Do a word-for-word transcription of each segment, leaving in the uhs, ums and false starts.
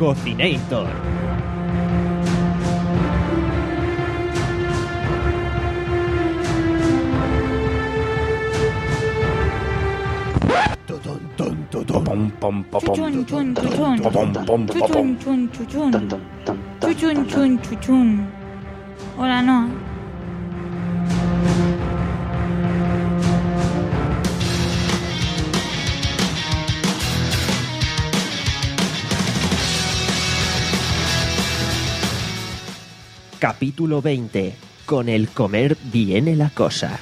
Cocinator. Pom, pom, pom, pom. Chuchun, chun, chuchun. Pom, pom, pom, pom. Chuchun, chun, chuchun. Tan, tan, tan, tan, Chuchun, tan, chun, chuchun. Hola, no. Capítulo veinte. Con el comer viene la cosa.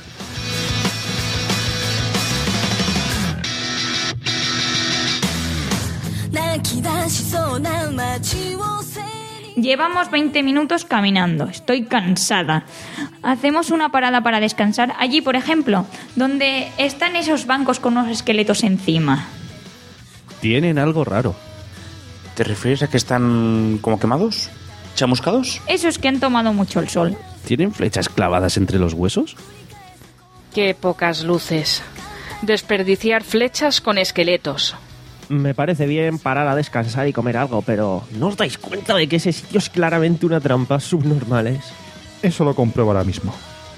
Llevamos veinte minutos caminando. Estoy cansada. Hacemos una parada para descansar. Allí, por ejemplo, donde están esos bancos con unos esqueletos encima. Tienen algo raro. ¿Te refieres a que están como quemados? ¿Chamuscados? Esos que han tomado mucho el sol. ¿Tienen flechas clavadas entre los huesos? Qué pocas luces. Desperdiciar flechas con esqueletos. Me parece bien parar a descansar y comer algo, pero ¿no os dais cuenta de que ese sitio es claramente una trampa subnormales? Eso lo compruebo ahora mismo.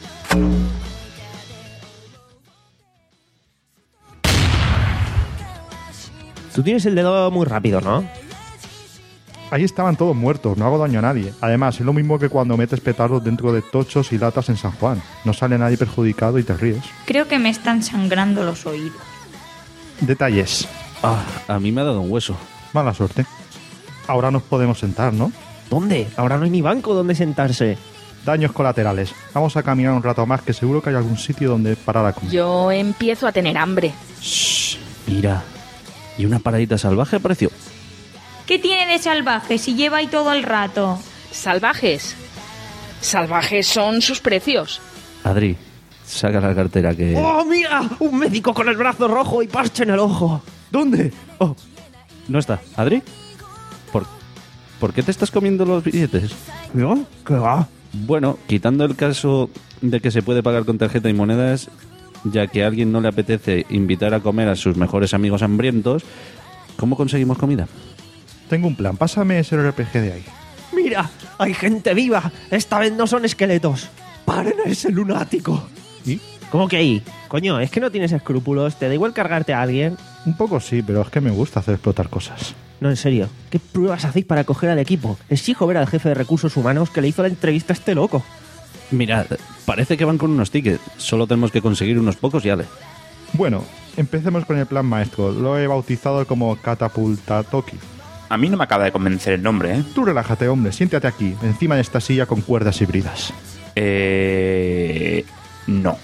Tú tienes el dedo muy rápido, ¿no? Ahí estaban todos muertos, no hago daño a nadie. Además, es lo mismo que cuando metes petardos dentro de tochos y latas en San Juan. No sale nadie perjudicado y te ríes. Creo que me están sangrando los oídos. Detalles. Ah, a mí me ha dado un hueso. Mala suerte. Ahora nos podemos sentar, ¿no? ¿Dónde? Ahora no hay ni banco donde sentarse. Daños colaterales. Vamos a caminar un rato más, que seguro que hay algún sitio donde parar a comer. Yo empiezo a tener hambre. Shh, mira. Y una paradita salvaje apareció. ¿Qué tiene de salvaje si lleva ahí todo el rato? Salvajes. Salvajes son sus precios. Adri, saca la cartera que... ¡Oh, mira! ¡Un médico con el brazo rojo y parche en el ojo! ¿Dónde? Oh, no está. ¿Adri? ¿Por, ¿Por qué te estás comiendo los billetes? ¿Yo? ¿Qué va? Bueno, quitando el caso de que se puede pagar con tarjeta y monedas, ya que a alguien no le apetece invitar a comer a sus mejores amigos hambrientos, ¿cómo conseguimos comida? Tengo un plan. Pásame ese R P G de ahí. ¡Mira! ¡Hay gente viva! Esta vez no son esqueletos. ¡Paren a ese lunático! ¿Y? ¿Cómo que ahí? Coño, es que no tienes escrúpulos. ¿Te da igual cargarte a alguien? Un poco sí, pero es que me gusta hacer explotar cosas. No, en serio. ¿Qué pruebas hacéis para coger al equipo? Exijo ver al jefe de recursos humanos que le hizo la entrevista a este loco. Mirad, parece que van con unos tickets. Solo tenemos que conseguir unos pocos y ale. Bueno, empecemos con el plan maestro. Lo he bautizado como Catapultatoki. A mí no me acaba de convencer el nombre, ¿eh? Tú relájate, hombre. Siéntate aquí, encima de esta silla con cuerdas híbridas. Eh... No.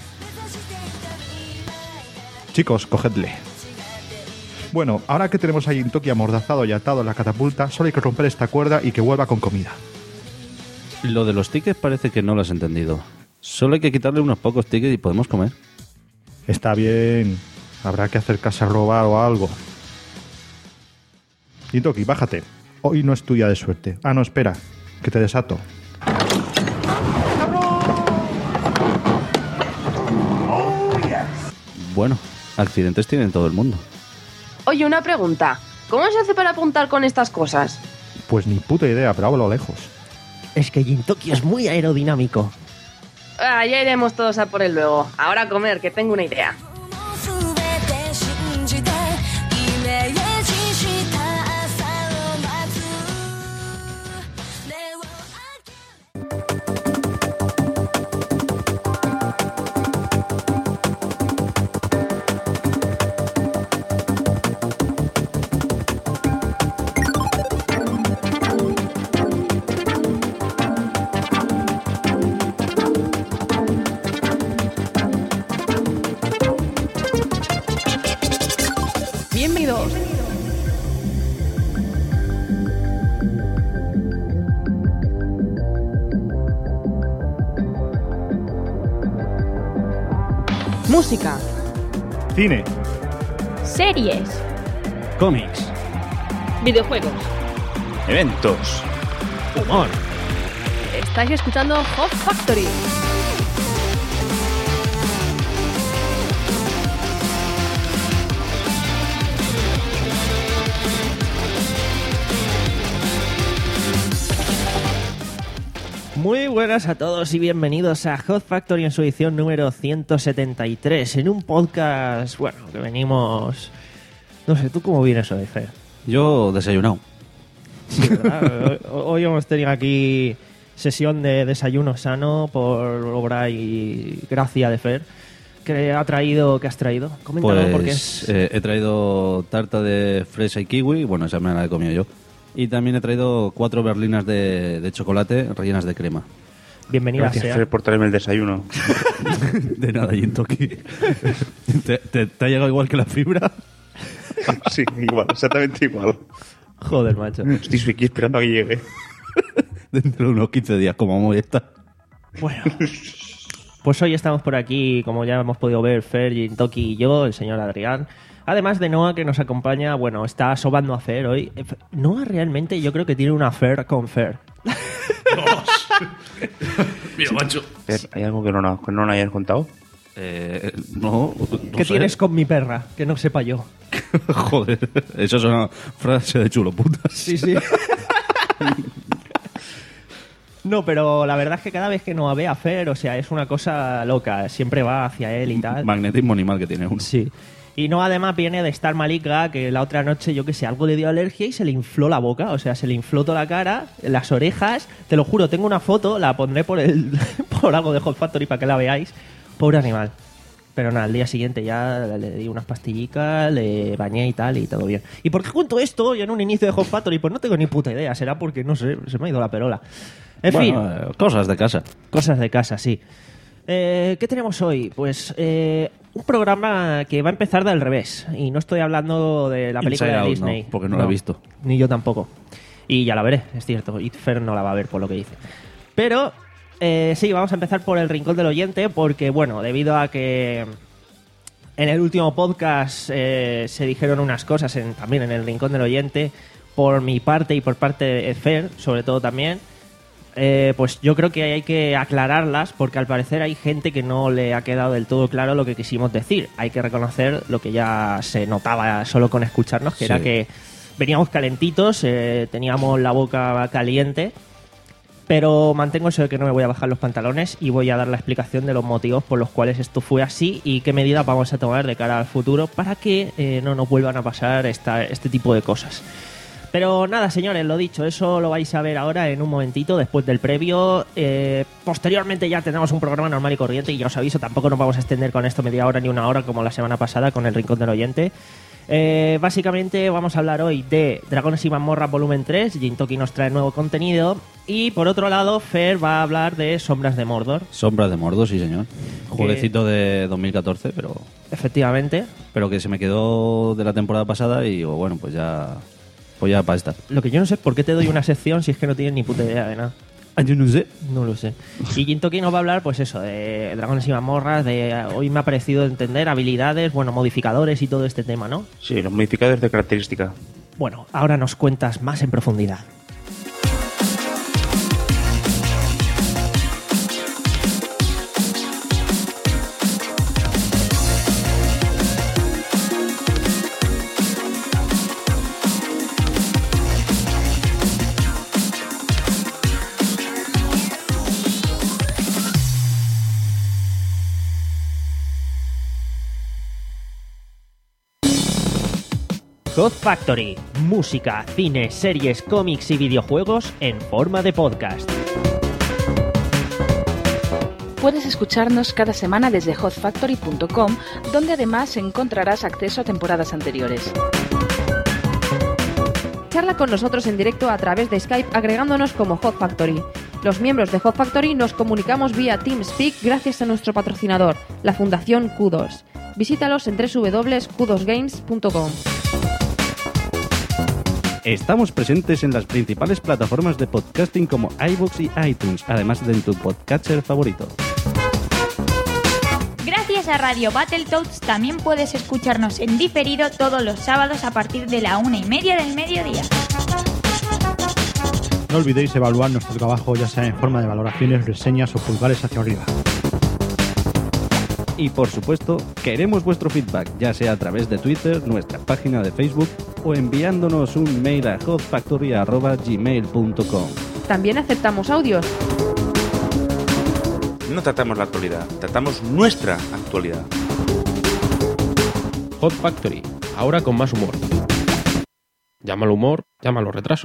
Chicos, cogedle. Bueno, ahora que tenemos a Gintoki amordazado y atado en la catapulta, solo hay que romper esta cuerda y que vuelva con comida. Lo de los tickets parece que no lo has entendido. Solo hay que quitarle unos pocos tickets y podemos comer. Está bien. Habrá que acercarse a robar o algo. Gintoki, bájate. Hoy no es tuya de suerte. Ah, no, espera. Que te desato. Bueno, accidentes tienen todo el mundo. Oye, una pregunta. ¿Cómo se hace para apuntar con estas cosas? Pues ni puta idea, pero hablo lejos. Es que Gintoki es muy aerodinámico. Ah, ya iremos todos a por él luego. Ahora a comer, que tengo una idea. Bienvenidos. Música. Cine. Series. Cómics. Videojuegos. Eventos. Humor. Estáis escuchando Hot Factory. Muy buenas a todos y bienvenidos a Hot Factory en su edición número ciento setenta y tres, en un podcast, bueno, que venimos... No sé, ¿tú cómo vienes hoy, Fer? Yo desayunado. Sí, ¿verdad? Hoy, hoy hemos tenido aquí sesión de desayuno sano por obra y gracia de Fer. ¿Qué ha traído? ¿Qué has traído? Coméntalo, Pues porque es... eh, he traído tarta de fresa y kiwi, bueno, esa me la he comido yo. Y también he traído cuatro berlinas de, de chocolate rellenas de crema. Bienvenida Gracias, sea. Fer, por traerme el desayuno. De nada, Jintoki. ¿Te, te, ¿Te ha llegado igual que la fibra? Sí, igual, exactamente igual. Joder, macho. Estoy aquí esperando a que llegue. Dentro de unos quince días, como muy está. Bueno, pues hoy estamos por aquí, como ya hemos podido ver, Fer, Jintoki y yo, el señor Adrián. Además de Noah, que nos acompaña, bueno, está sobando a Fer hoy. Noah realmente yo creo que tiene una Fer con Fer. Mira, macho. Fer, ¿hay algo que no, no, que no nos hayas contado? Eh, no, no ¿Qué sé. tienes con mi perra? Que no sepa yo. Joder, eso es una frase de chulo putas. Sí, sí. No, pero la verdad es que cada vez que Noah ve a Fer, o sea, es una cosa loca. Siempre va hacia él y tal. Magnetismo animal que tiene uno. Sí. Y no, además viene de estar malika, que la otra noche, yo que sé, algo le dio alergia y se le infló la boca. O sea, se le infló toda la cara, las orejas. Te lo juro, tengo una foto, la pondré por el por algo de Hot Factory para que la veáis. Pobre animal. Pero nada, al día siguiente ya le di unas pastillicas, le bañé y tal, y todo bien. ¿Y por qué cuento esto hoy en un inicio de Hot Factory? Pues no tengo ni puta idea. Será porque, no sé, se me ha ido la perola. En Bueno, fin, eh, cosas de casa. cosas de casa, sí. Eh, ¿Qué tenemos hoy? Pues eh, un programa que va a empezar del revés. Y no estoy hablando de la película Inside de Out, Disney. no, porque no la he visto. Ni yo tampoco. Y ya la veré, es cierto. Y Fer no la va a ver por lo que dice. Pero eh, sí, vamos a empezar por el rincón del oyente. Porque, bueno, debido a que en el último podcast eh, se dijeron unas cosas en, también en el rincón del oyente, por mi parte y por parte de Fer, sobre todo también. Eh, pues yo creo que hay que aclararlas porque al parecer hay gente que no le ha quedado del todo claro lo que quisimos decir. Hay que reconocer lo que ya se notaba solo con escucharnos, que Sí. era que veníamos calentitos, eh, teníamos la boca caliente, pero mantengo eso de que no me voy a bajar los pantalones y voy a dar la explicación de los motivos por los cuales esto fue así y qué medidas vamos a tomar de cara al futuro para que eh, no nos vuelvan a pasar esta, este tipo de cosas. Pero nada, señores, lo dicho, eso lo vais a ver ahora en un momentito, después del previo. Eh, posteriormente ya tendremos un programa normal y corriente y ya os aviso, tampoco nos vamos a extender con esto media hora ni una hora como la semana pasada con el Rincón del Oyente. Eh, básicamente vamos a hablar hoy de Dragones y Mazmorras volumen tres, Jintoki nos trae nuevo contenido y por otro lado Fer va a hablar de Sombras de Mordor. Sombras de Mordor, sí señor. Jueguecito de dos mil catorce, pero, Efectivamente, pero que se me quedó de la temporada pasada y digo, bueno, pues ya... Pues ya para esta. lo que yo no sé es por qué te doy una sección si es que no tienes ni puta idea de nada. Yo no sé. No lo sé. Y Jintoki nos va a hablar, pues eso, de Dragones y Mazmorras, de hoy me ha parecido entender habilidades, bueno, modificadores y todo este tema, ¿no? Sí, los modificadores de característica. Bueno, ahora nos cuentas más en profundidad. Hot Factory, música, cine, series, cómics y videojuegos en forma de podcast. Puedes escucharnos cada semana desde hot factory punto com, donde además encontrarás acceso a temporadas anteriores. Charla con nosotros en directo a través de Skype agregándonos como Hot Factory. Los miembros de Hot Factory nos comunicamos vía TeamSpeak gracias a nuestro patrocinador, la Fundación Q dos. Visítalos en doble u doble u doble u punto q dos games punto com. Estamos presentes en las principales plataformas de podcasting como iVoox y iTunes, además de en tu podcatcher favorito. Gracias a Radio Battletoads también puedes escucharnos en diferido todos los sábados a partir de la una y media del mediodía. No olvidéis evaluar nuestro trabajo ya sea en forma de valoraciones, reseñas o pulgares hacia arriba. Y por supuesto, queremos vuestro feedback, ya sea a través de Twitter, nuestra página de Facebook o enviándonos un mail a hot factory arroba gmail punto com. También aceptamos audios. no tratamos la actualidad, tratamos nuestra actualidad. Hot Factory, ahora con más humor. Llámalo humor, llámalo retraso.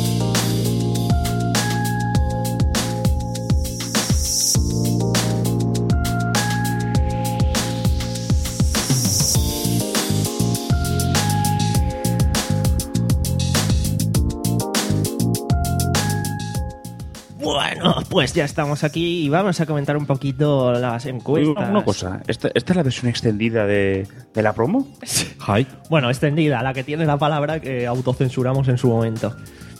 Bueno, pues ya estamos aquí y vamos a comentar un poquito las encuestas. Una, una cosa, ¿esta, ¿esta es la versión extendida de, de la promo? Hi. Bueno, extendida, la que tiene la palabra que autocensuramos en su momento.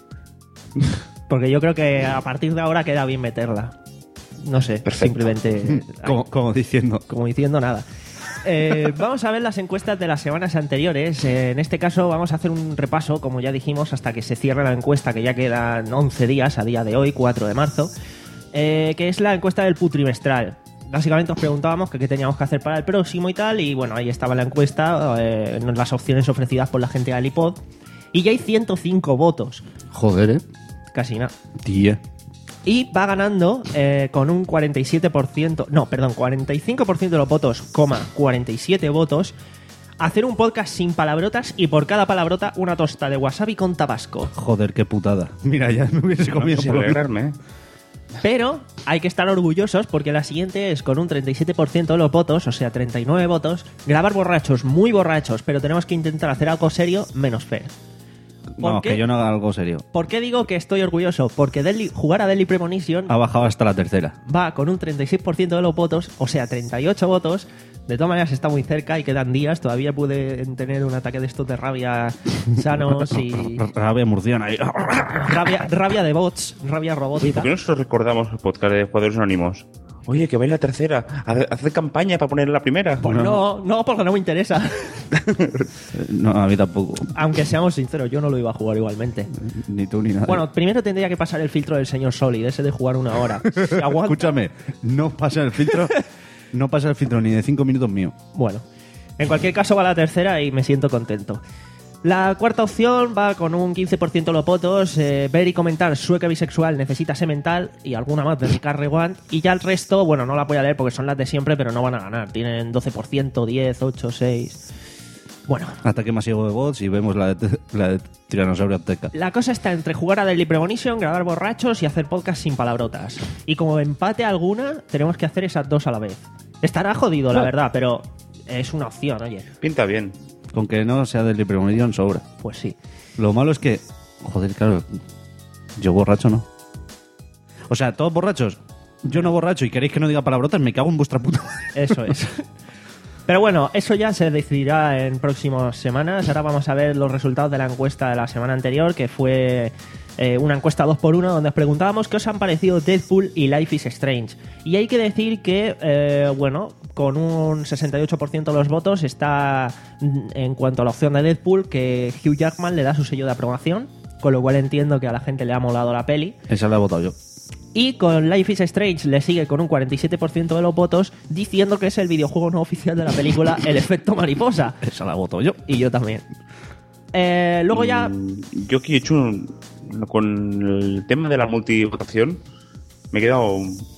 Porque yo creo que a partir de ahora queda bien meterla. No sé, Perfecto. simplemente... Como, como diciendo. Como diciendo nada. Eh, vamos a ver las encuestas de las semanas anteriores. Eh, en este caso vamos a hacer un repaso, como ya dijimos, hasta que se cierre la encuesta, que ya quedan once días a día de hoy, cuatro de marzo, eh, que es la encuesta del putrimestral. Básicamente os preguntábamos que qué teníamos que hacer para el próximo y tal, y bueno, ahí estaba la encuesta, eh, las opciones ofrecidas por la gente de Alipod, y ya hay ciento cinco votos. Joder, ¿eh? Casi nada. Tía. Y va ganando eh, con un cuarenta y siete por ciento, no, perdón, cuarenta y cinco por ciento de los votos, coma, cuarenta y siete votos, hacer un podcast sin palabrotas y por cada palabrota una tosta de wasabi con tabasco. Joder, qué putada. Mira, ya me hubiese comido Sin por lo menos. alegrarme, ¿eh? Pero hay que estar orgullosos porque la siguiente es con un treinta y siete por ciento de los votos, o sea, treinta y nueve votos, grabar borrachos, muy borrachos, pero tenemos que intentar hacer algo serio, menos Fer. ¿Por No, qué? que yo no haga algo serio. ¿Por qué digo que estoy orgulloso? Porque Deadly- jugar a Deadly Premonition Ha bajado hasta la tercera. va con un treinta y seis por ciento de los votos, o sea, treinta y ocho votos. De todas maneras está muy cerca y quedan días. Todavía pueden tener un ataque de estos de rabia sanos y Rabia murciana. ahí. rabia, rabia de bots, rabia Oye, robótica. ¿por qué no nosotros recordamos el podcast de Jugadores Anónimos? Oye, que va en la tercera. Haz campaña para poner la primera. Pues no, no, porque no me interesa. No, a mí tampoco. Aunque seamos sinceros, yo no lo iba a jugar igualmente. Ni tú ni nada. Bueno, primero tendría que pasar el filtro del señor Solid, ese de jugar una hora. Si aguanta- Escúchame, no pasa el filtro. No pasa el filtro ni de cinco minutos mío. Bueno, en cualquier caso va la tercera y me siento contento. La cuarta opción va con un quince por ciento de los votos. Eh, ver y comentar Sueca bisexual necesita semental y alguna más de Ricard Reguant. Y ya el resto, bueno, no la voy a leer porque son las de siempre, pero no van a ganar. Tienen doce por ciento, diez, ocho, seis. Bueno, Ataque masivo de bots y vemos la de, la de Tiranosaurio Azteca. la cosa está entre jugar a Deadly Premonition, grabar borrachos y hacer podcast sin palabrotas. Y como empate alguna, tenemos que hacer esas dos a la vez. Estará jodido, la verdad, pero es una opción, oye. Pinta bien. Con que no sea del Premonition sobra. Pues sí. Lo malo es que... Joder, claro. Yo borracho no. O sea, todos borrachos. Yo no borracho y queréis que no diga palabrotas, me cago en vuestra puta madre. Eso es. Pero bueno, eso ya se decidirá en próximas semanas. Ahora vamos a ver los resultados de la encuesta de la semana anterior, que fue eh, una encuesta dos por uno, donde os preguntábamos qué os han parecido Deadpool y Life is Strange. Y hay que decir que, eh, bueno, con un sesenta y ocho por ciento de los votos está mm, en cuanto a la opción de Deadpool, que Hugh Jackman le da su sello de aprobación, con lo cual entiendo que a la gente le ha molado la peli. Esa la he votado yo. Y con Life is Strange le sigue con un cuarenta y siete por ciento de los votos, diciendo que es el videojuego no oficial de la película El efecto mariposa. Esa la voto yo. Y yo también. Eh, luego ya... Mm, Yo aquí he hecho un- con el tema de la multivotación. Me he quedado.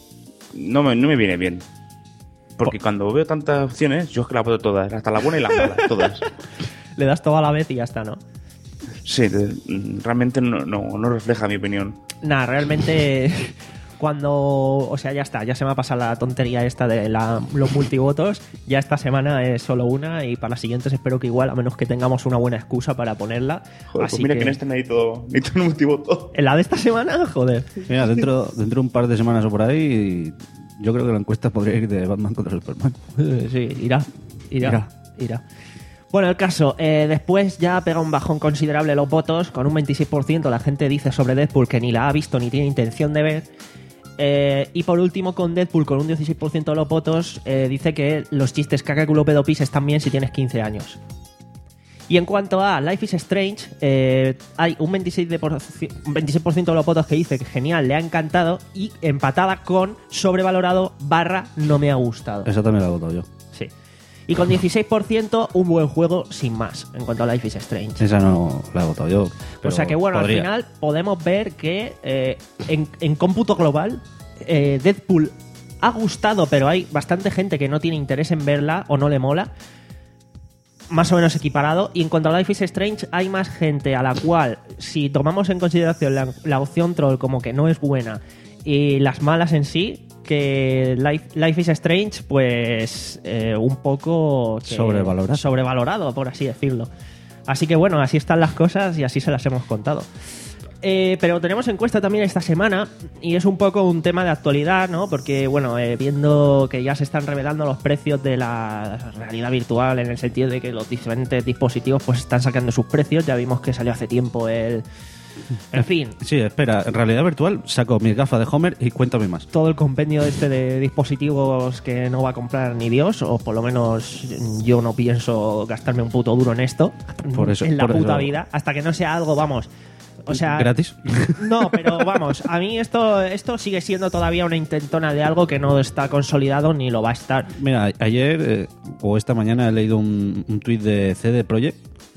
No me, no me viene bien. Porque cuando veo tantas opciones, yo es que las voto todas, hasta la buena y la mala, todas. le das todo a la vez y ya está, ¿no? Sí, de- realmente no, no, no refleja mi opinión. Nada, realmente... Cuando... O sea, ya está. Ya se me ha pasado la tontería esta de la- los multivotos. Ya esta semana es solo una y para las siguientes espero que igual, a menos que tengamos una buena excusa para ponerla. Joder, Así pues mira que... que en este necesito, necesito un multivoto. ¿En la de esta semana? Joder. Mira, dentro, dentro de un par de semanas o por ahí, yo creo que la encuesta podría ir de Batman contra Superman. Eh, Sí, irá, irá, irá. Irá. Bueno, el caso, eh, después ya pega un bajón considerable los votos, con un veintiséis por ciento la gente dice sobre Deadpool que ni la ha visto ni tiene intención de ver. Eh, y por último, con Deadpool, con un dieciséis por ciento de los votos, eh, dice que los chistes caca culo pedo pis están bien si tienes quince años. Y en cuanto a Life is Strange, eh, hay un veintiséis por ciento, un veintiséis por ciento de los votos que dice que genial, le ha encantado, y empatada con sobrevalorado barra no me ha gustado. Esa también la he votado yo. Sí. Y con dieciséis por ciento un buen juego sin más en cuanto a Life is Strange. Esa no la he votado yo. O pero sea que bueno, podría. al final podemos ver que eh, en, en cómputo global eh, Deadpool ha gustado, pero hay bastante gente que no tiene interés en verla o no le mola. Más o menos equiparado. Y en cuanto a Life is Strange, hay más gente a la cual, si tomamos en consideración la, la opción troll como que no es buena y las malas en sí, que Life, Life is Strange, pues eh, un poco que, sobrevalorado. sobrevalorado, por así decirlo. Así que bueno, así están las cosas y así se las hemos contado. Eh, pero tenemos encuesta también esta semana y es un poco un tema de actualidad, ¿no? Porque, bueno, eh, viendo que ya se están revelando los precios de la realidad virtual, en el sentido de que los diferentes dispositivos pues están sacando sus precios. Ya vimos que salió hace tiempo el... En fin. Sí, espera, en realidad virtual saco mis gafas de Homer y cuéntame más. Todo el compendio este de dispositivos que no va a comprar ni Dios, o por lo menos yo no pienso gastarme un puto duro en esto, por eso, en la por puta eso. vida, hasta que no sea algo, vamos... O sea, ¿gratis? No, pero vamos, a mí esto esto sigue siendo todavía una intentona de algo que no está consolidado ni lo va a estar. Mira, ayer eh, o esta mañana he leído un, un tuit de C D Projekt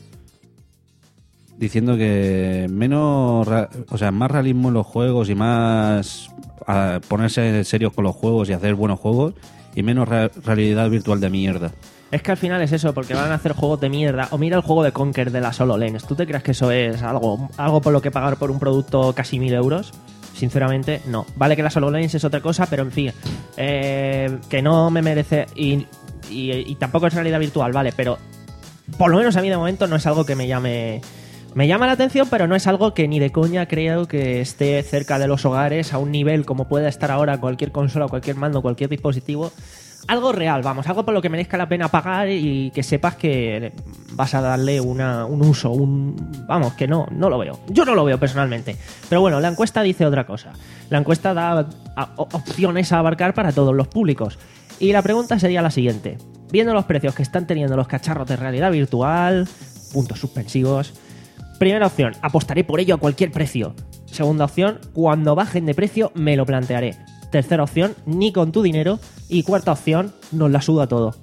diciendo que menos, o sea, más realismo en los juegos y más a ponerse serios con los juegos y hacer buenos juegos y menos re- realidad virtual de mierda. Es que al final es eso, porque van a hacer juegos de mierda. O mira el juego de Conker de las HoloLens. ¿Tú te crees que eso es algo, algo por lo que pagar por un producto casi mil euros? Sinceramente, no. Vale que las HoloLens es otra cosa, pero en fin, eh, que no me merece... Y, y, y tampoco es realidad virtual, vale, pero por lo menos a mí de momento no es algo que me llame... Me llama la atención, pero no es algo que ni de coña creo que esté cerca de los hogares a un nivel como pueda estar ahora cualquier consola, cualquier mando, cualquier dispositivo. Algo real, vamos, algo por lo que merezca la pena pagar y que sepas que vas a darle una, un uso, un... Vamos, que no, no lo veo. Yo no lo veo personalmente. Pero bueno, la encuesta dice otra cosa. La encuesta da a, opciones a abarcar para todos los públicos. Y la pregunta sería la siguiente. Viendo los precios que están teniendo los cacharros de realidad virtual, puntos suspensivos. Primera opción, apostaré por ello a cualquier precio. Segunda opción, cuando bajen de precio me lo plantearé. Tercera opción, ni con tu dinero. Y cuarta opción, nos la suda todo.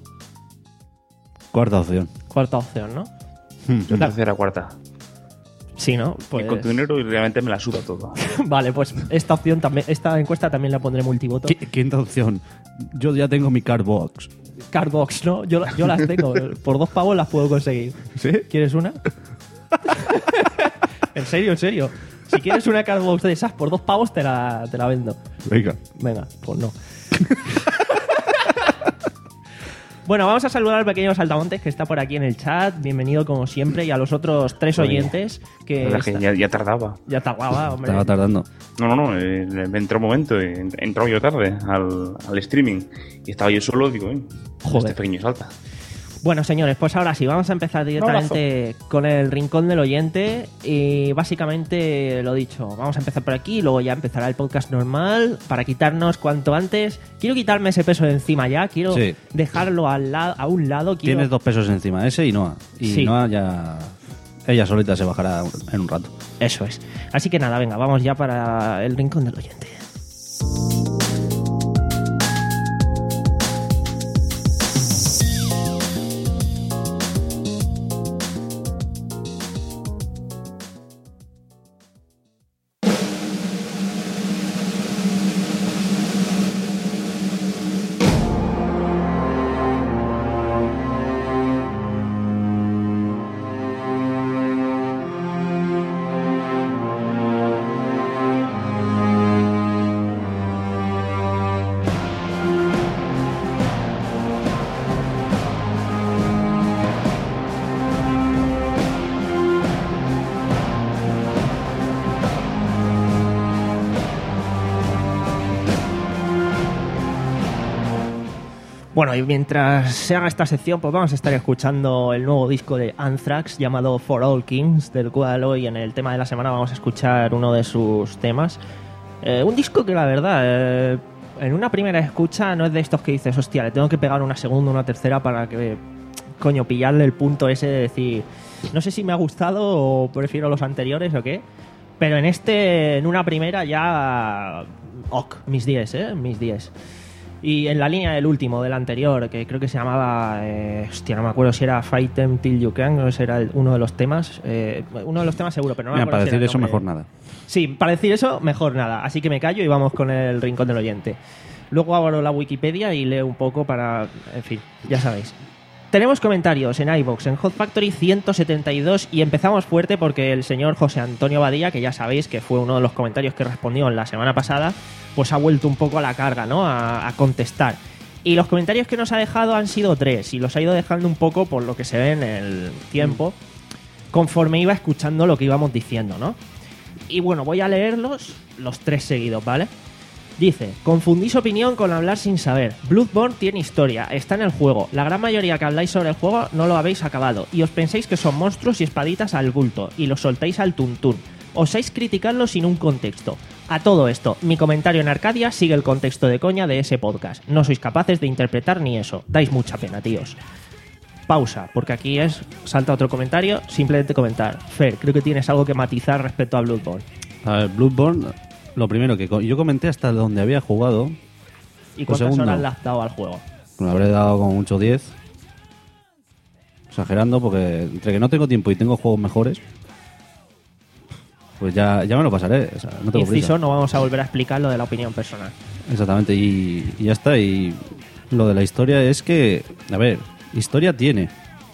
Cuarta opción. Cuarta opción, ¿no? Hmm. Yo tercera, cuarta. Sí, ¿no? Pues... Y con tu dinero y realmente me la suda todo. Vale, pues esta opción también, esta encuesta también la pondré multivoto. Qu- Quinta opción. Yo ya tengo mi Cardbox. Cardbox, ¿no? Yo, yo las tengo. Por dos pavos las puedo conseguir. ¿Sí? ¿Quieres una? En serio, en serio. Si quieres una Cardbox de esas por dos pavos te la, te la vendo. Venga. Venga, pues no. Bueno, vamos a saludar al pequeño Saltamontes que está por aquí en el chat. Bienvenido como siempre. Y a los otros tres oyentes que... La que ya, ya tardaba. Ya tardaba, hombre. Estaba tardando. No, no, no. Eh, me entró un momento. Eh, entró yo tarde al, al streaming. Y estaba yo solo. Digo, eh, Joder. Este pequeño salta. Bueno, señores, pues ahora sí, vamos a empezar directamente con el rincón del oyente. Y básicamente lo dicho, vamos a empezar por aquí, luego ya empezará el podcast normal para quitarnos cuanto antes. Quiero quitarme ese peso de encima ya, quiero Sí. dejarlo al la- a un lado. Quiero... Tienes dos pesos encima, ese y Noah. Y Sí. Noah ya... Ella solita se bajará en un rato. Eso es. Así que nada, venga, vamos ya para el rincón del oyente. Bueno, y mientras se haga esta sección, pues vamos a estar escuchando el nuevo disco de Anthrax llamado For All Kings, del cual hoy en el tema de la semana vamos a escuchar uno de sus temas. Eh, un disco que la verdad, eh, en una primera escucha no es de estos que dices, hostia, le tengo que pegar una segunda, una tercera para que, coño, pillarle el punto ese de decir, no sé si me ha gustado o prefiero los anteriores o qué, pero en este, en una primera ya, ok, mis diez, eh, mis diez. Y en la línea del último, del anterior, que creo que se llamaba... Eh, hostia, no me acuerdo si era Fight Them Till You Can, o ese era el- uno de los temas. Eh, uno de los temas seguro, pero no me Mira, acuerdo para si era decir el eso, nombre. mejor nada. Sí, para decir eso, mejor nada. Así que me callo y vamos con el rincón del oyente. Luego abro la Wikipedia y leo un poco para... En fin, ya sabéis. Tenemos comentarios en iVoox, en Hot Factory ciento setenta y dos, y empezamos fuerte porque el señor José Antonio Badía, que ya sabéis que fue uno de los comentarios que respondió en la semana pasada, pues ha vuelto un poco a la carga, ¿no? A, a contestar. Y los comentarios que nos ha dejado han sido tres, y los ha ido dejando un poco por lo que se ve en el tiempo, conforme iba escuchando lo que íbamos diciendo, ¿no? Y bueno, voy a leerlos los tres seguidos, ¿vale? Dice, confundís opinión con hablar sin saber. Bloodborne tiene historia, está en el juego. La gran mayoría que habláis sobre el juego no lo habéis acabado y os pensáis que son monstruos y espaditas al bulto y los soltáis al tuntún. Osáis criticarlo sin un contexto. A todo esto, mi comentario en Arcadia sigue el contexto de coña de ese podcast. No sois capaces de interpretar ni eso. Dais mucha pena, tíos. Pausa, porque aquí es salta otro comentario, simplemente comentar. Fer, creo que tienes algo que matizar respecto a Bloodborne. A ver, Bloodborne... Lo primero que co- yo comenté hasta donde había jugado. ¿Y Lo cuántas segundo, horas le has dado al juego? me habré dado como mucho diez. Exagerando, porque entre que no tengo tiempo y tengo juegos mejores, pues ya, ya me lo pasaré. O sea, no tengo Inciso, prisa. no vamos a volver a explicar lo de la opinión personal. Exactamente, y, y ya está. Y lo de la historia es que, a ver, historia tiene.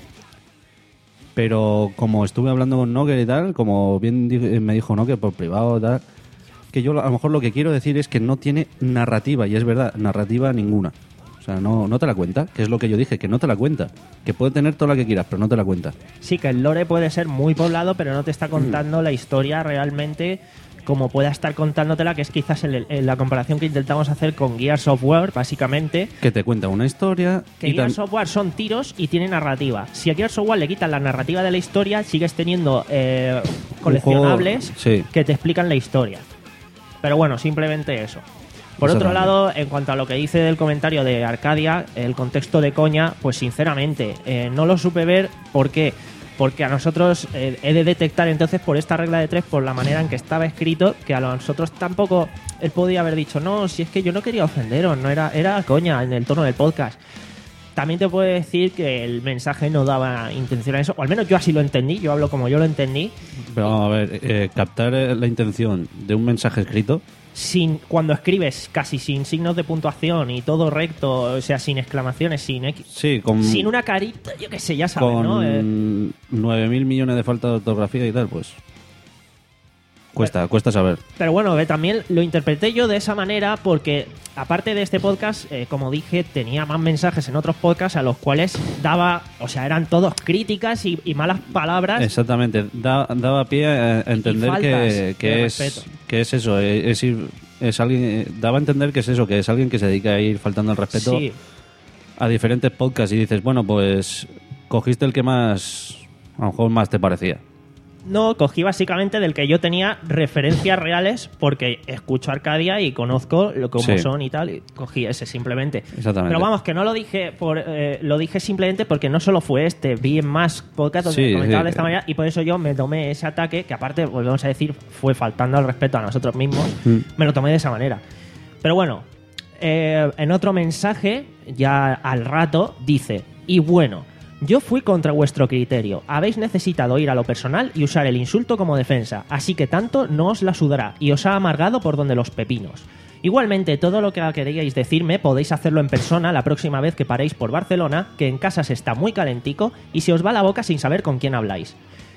Pero como estuve hablando con Nocker y tal, como bien di- me dijo Nocker por privado y tal, que yo a lo mejor lo que quiero decir es que no tiene narrativa, y es verdad, narrativa ninguna. O sea, no, no te la cuenta, que es lo que yo dije, que no te la cuenta. Que puede tener toda la que quieras, pero no te la cuenta. Sí, que el lore puede ser muy poblado, pero no te está contando la historia realmente como pueda estar contándotela, que es quizás el- el- la comparación que intentamos hacer con Gears of War, básicamente. Que te cuenta una historia... Que y tam- Gears of War son tiros y tiene narrativa. Si a Gears of War le quitan la narrativa de la historia, sigues teniendo eh, coleccionables Un juego- sí. que te explican la historia. Pero bueno, simplemente eso. Por otro Exactamente. lado, en cuanto a lo que dice del comentario de Arcadia, el contexto de coña, pues sinceramente, eh, no lo supe ver. ¿Por qué? Porque a nosotros eh, he de detectar entonces por esta regla de tres, por la manera en que estaba escrito, que a nosotros tampoco él podía haber dicho, no, si es que yo no quería ofenderos, no era, era coña en el tono del podcast. También te puedo decir que el mensaje no daba intención a eso, o al menos yo así lo entendí, yo hablo como yo lo entendí. Pero vamos a ver, eh, captar eh, la intención de un mensaje escrito... Sin, cuando escribes casi sin signos de puntuación y todo recto, o sea, sin exclamaciones, sin X, Sí, con... sin una carita, yo qué sé, ya sabes, con ¿no? Eh, nueve mil millones de falta de ortografía y tal, pues... Cuesta, cuesta saber. Pero bueno, eh, también lo interpreté yo de esa manera porque, aparte de este podcast, eh, como dije, tenía más mensajes en otros podcasts a los cuales daba, o sea, eran todos críticas y, y malas palabras. Exactamente, da- daba pie a a entender faltas que, que de es, respeto. que es eso, eh, es ir, es alguien, daba a entender que es eso, que es alguien que se dedica a ir faltando el respeto Sí, a diferentes podcasts y dices, bueno, pues cogiste el que más, a lo mejor más te parecía. no, cogí básicamente del que yo tenía referencias reales porque escucho Arcadia y conozco lo cómo Sí. son y tal, y cogí ese simplemente. Exactamente. Pero vamos, que no lo dije por eh, lo dije simplemente porque no solo fue este, vi en más podcasts donde Sí, comentaban sí. de esta manera y por eso yo me tomé ese ataque, que aparte, volvemos a decir, fue faltando al respeto a nosotros mismos, Mm. me lo tomé de esa manera. Pero bueno, eh, en otro mensaje, ya al rato, dice, y bueno, yo fui contra vuestro criterio. Habéis necesitado ir a lo personal y usar el insulto como defensa, así que tanto no os la sudará y os ha amargado por donde los pepinos. Igualmente, todo lo que queríais decirme podéis hacerlo en persona la próxima vez que paréis por Barcelona, que en casa se está muy calentico y se os va la boca sin saber con quién habláis.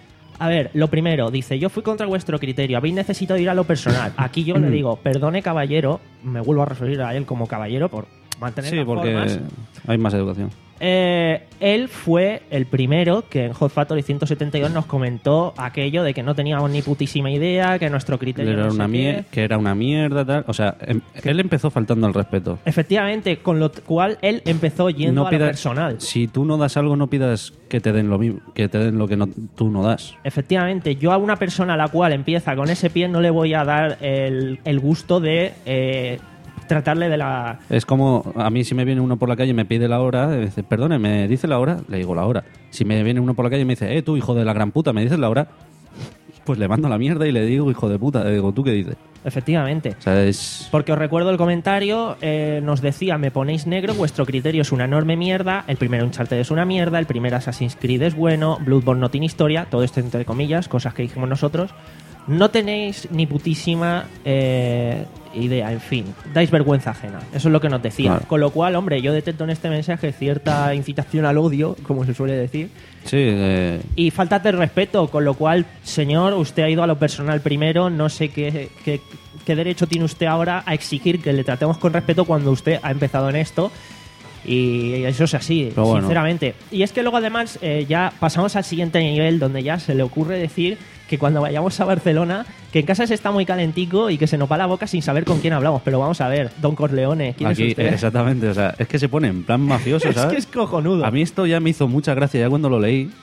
A ver, lo primero, dice, yo fui contra vuestro criterio, habéis necesitado ir a lo personal. Aquí yo le digo, perdone caballero, me vuelvo a referir a él como caballero por mantener Sí, las porque formas. hay más educación. Eh, él fue el primero que en Hot Factory ciento setenta y dos nos comentó aquello de que no teníamos ni putísima idea, que nuestro criterio Era no sé una qué. mier- que era una mierda, tal. O sea, em- él empezó faltando al respeto. Efectivamente, con lo cual él empezó yendo No a lo pidas- personal. Si tú no das algo, no pidas que te den lo mismo, que te den lo que no, tú no das. Efectivamente, yo a una persona a la cual empieza con ese pie no le voy a dar el, el gusto de eh, tratarle de la... Es como a mí si me viene uno por la calle y me pide la hora, me dice, perdone, ¿me dice la hora? Le digo la hora. Si me viene uno por la calle y me dice, eh, tú hijo de la gran puta, ¿me dices la hora? Pues le mando la mierda y le digo, hijo de puta. Le digo, ¿tú qué dices? Efectivamente. O sea, es... Porque os recuerdo el comentario, eh, nos decía, me ponéis negro, vuestro criterio es una enorme mierda, el primer Uncharted es una mierda, el primer Assassin's Creed es bueno, Bloodborne no tiene historia, todo esto entre comillas, cosas que dijimos nosotros. No tenéis ni putísima eh, idea, en fin. Dais vergüenza ajena. Eso es lo que nos decía. Claro. Con lo cual, hombre, yo detecto en este mensaje cierta incitación al odio, como se suele decir. Sí, eh, Y falta de respeto, con lo cual, señor, usted ha ido a lo personal primero, no sé qué, qué, qué derecho tiene usted ahora a exigir que le tratemos con respeto cuando usted ha empezado en esto. Y eso es así, Pero bueno. sinceramente. Y es que luego además eh, ya pasamos al siguiente nivel donde ya se le ocurre decir que cuando vayamos a Barcelona, que en casa se está muy calentico y que se nos va la boca sin saber con quién hablamos. Pero vamos a ver, Don Corleone, ¿quién aquí, es usted? eh, exactamente, o sea, es que se pone en plan mafioso, Es ¿sabes? que es cojonudo. A mí esto ya me hizo mucha gracia ya cuando lo leí.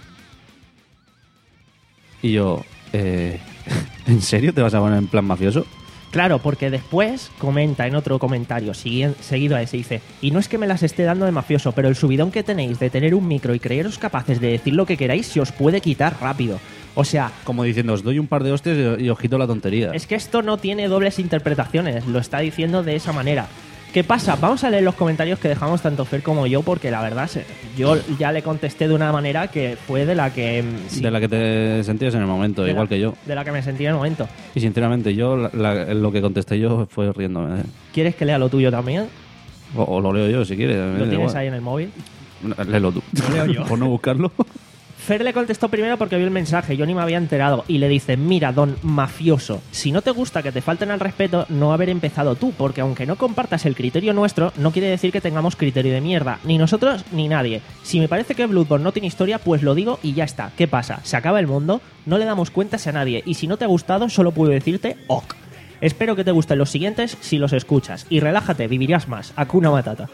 Y yo, eh, ¿en serio te vas a poner en plan mafioso? Claro, porque después comenta en otro comentario sigui- seguido a ese, dice, y no es que me las esté dando de mafioso, pero el subidón que tenéis de tener un micro y creeros capaces de decir lo que queráis se os puede quitar rápido. O sea, Como diciendo, os doy un par de hostias y, y os quito la tontería. es que esto no tiene dobles interpretaciones, lo está diciendo de esa manera. ¿Qué pasa? Vamos a leer los comentarios que dejamos tanto Fer como yo, porque la verdad, se- yo ya le contesté de una manera que fue de la que... mm, sí, De la que te sentías en el momento, de igual la- que yo. De la que me sentí en el momento. Y sinceramente, yo la- la- lo que contesté yo fue riéndome. ¿eh? ¿Quieres que lea lo tuyo también? O, o lo leo yo si quieres. me ¿Lo da tienes igual. ahí en el móvil? Léelo tú. Lo leo yo. Por no buscarlo. Fer le contestó primero porque vio el mensaje, yo ni me había enterado, y le dice, mira, don mafioso, si no te gusta que te falten al respeto, no haber empezado tú, porque aunque no compartas el criterio nuestro, no quiere decir que tengamos criterio de mierda, ni nosotros ni nadie. Si me parece que Bloodborne no tiene historia, pues lo digo y ya está. ¿Qué pasa? Se acaba el mundo, no le damos cuentas a nadie, y si no te ha gustado, solo puedo decirte, ok. Espero que te gusten los siguientes si los escuchas, y relájate, vivirás más. Hakuna Matata.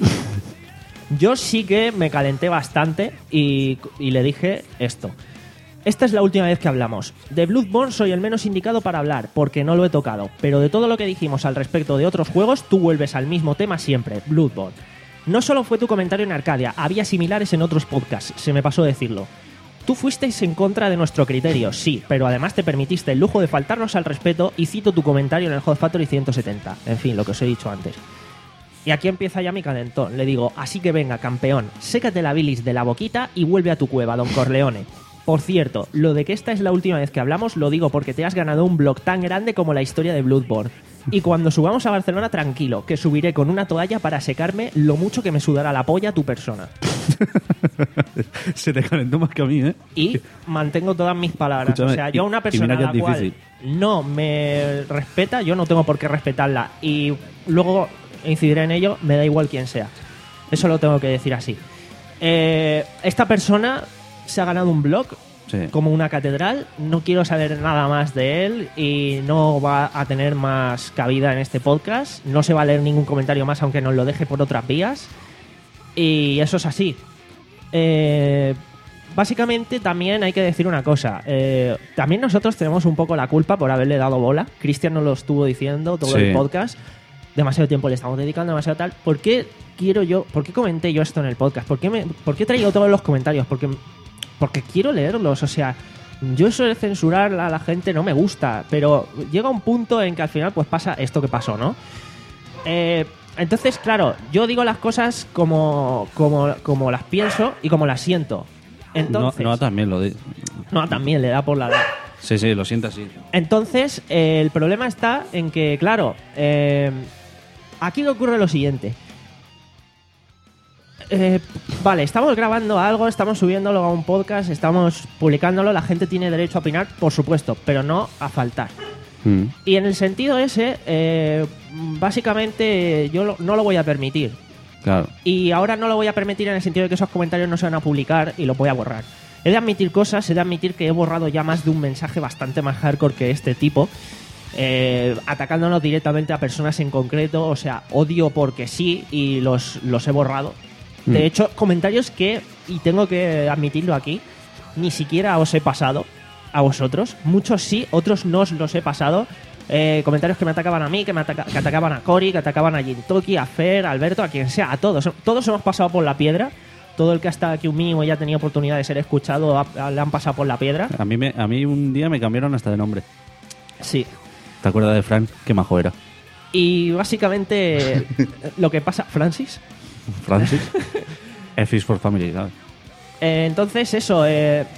Yo sí que me calenté bastante y, y le dije esto. Esta es la última vez que hablamos. De Bloodborne soy el menos indicado para hablar, porque no lo he tocado. Pero de todo lo que dijimos al respecto de otros juegos, tú vuelves al mismo tema siempre, Bloodborne. No solo fue tu comentario en Arcadia, había similares en otros podcasts, se me pasó decirlo. Tú fuisteis en contra de nuestro criterio, sí, pero además te permitiste el lujo de faltarnos al respeto y cito tu comentario en el Hot Factory ciento setenta. En fin, lo que os he dicho antes. Y aquí empieza ya mi calentón. Le digo, así que venga, campeón, sécate la bilis de la boquita y vuelve a tu cueva, don Corleone. Por cierto, lo de que esta es la última vez que hablamos lo digo porque te has ganado un blog tan grande como la historia de Bloodborne. Y cuando subamos a Barcelona, tranquilo, que subiré con una toalla para secarme lo mucho que me sudará la polla tu persona. Se te calentó más que a mí, ¿eh? Y mantengo todas mis palabras. Escúchame, o sea, yo a y- una y persona mira que a la es cual difícil. no me respeta, yo no tengo por qué respetarla. Y luego incidiré en ello, me da igual quién sea. Eso lo tengo que decir así. Eh, esta persona se ha ganado un blog Sí. como una catedral. No quiero saber nada más de él y no va a tener más cabida en este podcast. No se va a leer ningún comentario más, aunque nos lo deje por otras vías. Y eso es así. Eh, básicamente también hay que decir una cosa. Eh, también nosotros tenemos un poco la culpa por haberle dado bola. Cristian nos lo estuvo diciendo todo Sí. el podcast. Demasiado tiempo le estamos dedicando, demasiado tal. ¿Por qué quiero yo, por qué comenté yo esto en el podcast? ¿Por qué, me, por qué he traído todos los comentarios? Porque, porque quiero leerlos. O sea, yo eso de censurar a la gente no me gusta. Pero llega un punto en que al final pues pasa esto que pasó, ¿no? Eh, entonces, claro, yo digo las cosas como, como, como las pienso y como las siento. Entonces, no, no, también lo di. no, también le da por la... Sí, sí, lo siento así. Entonces, eh, el problema está en que, claro, eh, aquí ocurre lo siguiente. Eh, vale, estamos grabando algo, estamos subiéndolo a un podcast, estamos publicándolo, la gente tiene derecho a opinar, por supuesto, pero no a faltar. Mm. Y en el sentido ese, eh, básicamente yo lo- no lo voy a permitir. Claro. Y ahora no lo voy a permitir en el sentido de que esos comentarios no se van a publicar y los voy a borrar. He de admitir cosas, he de admitir que he borrado ya más de un mensaje bastante más hardcore que este tipo, eh, atacándonos directamente a personas en concreto, o sea, odio porque sí y los, los he borrado. De Mm. hecho, comentarios que, y tengo que admitirlo aquí, ni siquiera os he pasado a vosotros. Muchos sí, otros no os los he pasado. Eh, comentarios que me atacaban a mí, que me ataca- que atacaban a Cory, que atacaban a Jintoki, a Fer, a Alberto, a quien sea, a todos. Todos hemos pasado por la piedra. Todo el que ha estado aquí un mínimo y ha tenido oportunidad de ser escuchado ha- le han pasado por la piedra. A mí, me, a mí un día me cambiaron hasta de nombre. Sí. ¿Te acuerdas de Frank? Qué majo era. Y básicamente lo que pasa... ¿Francis? Francis. F is for family, ¿sabes? Eh, entonces eso, eh,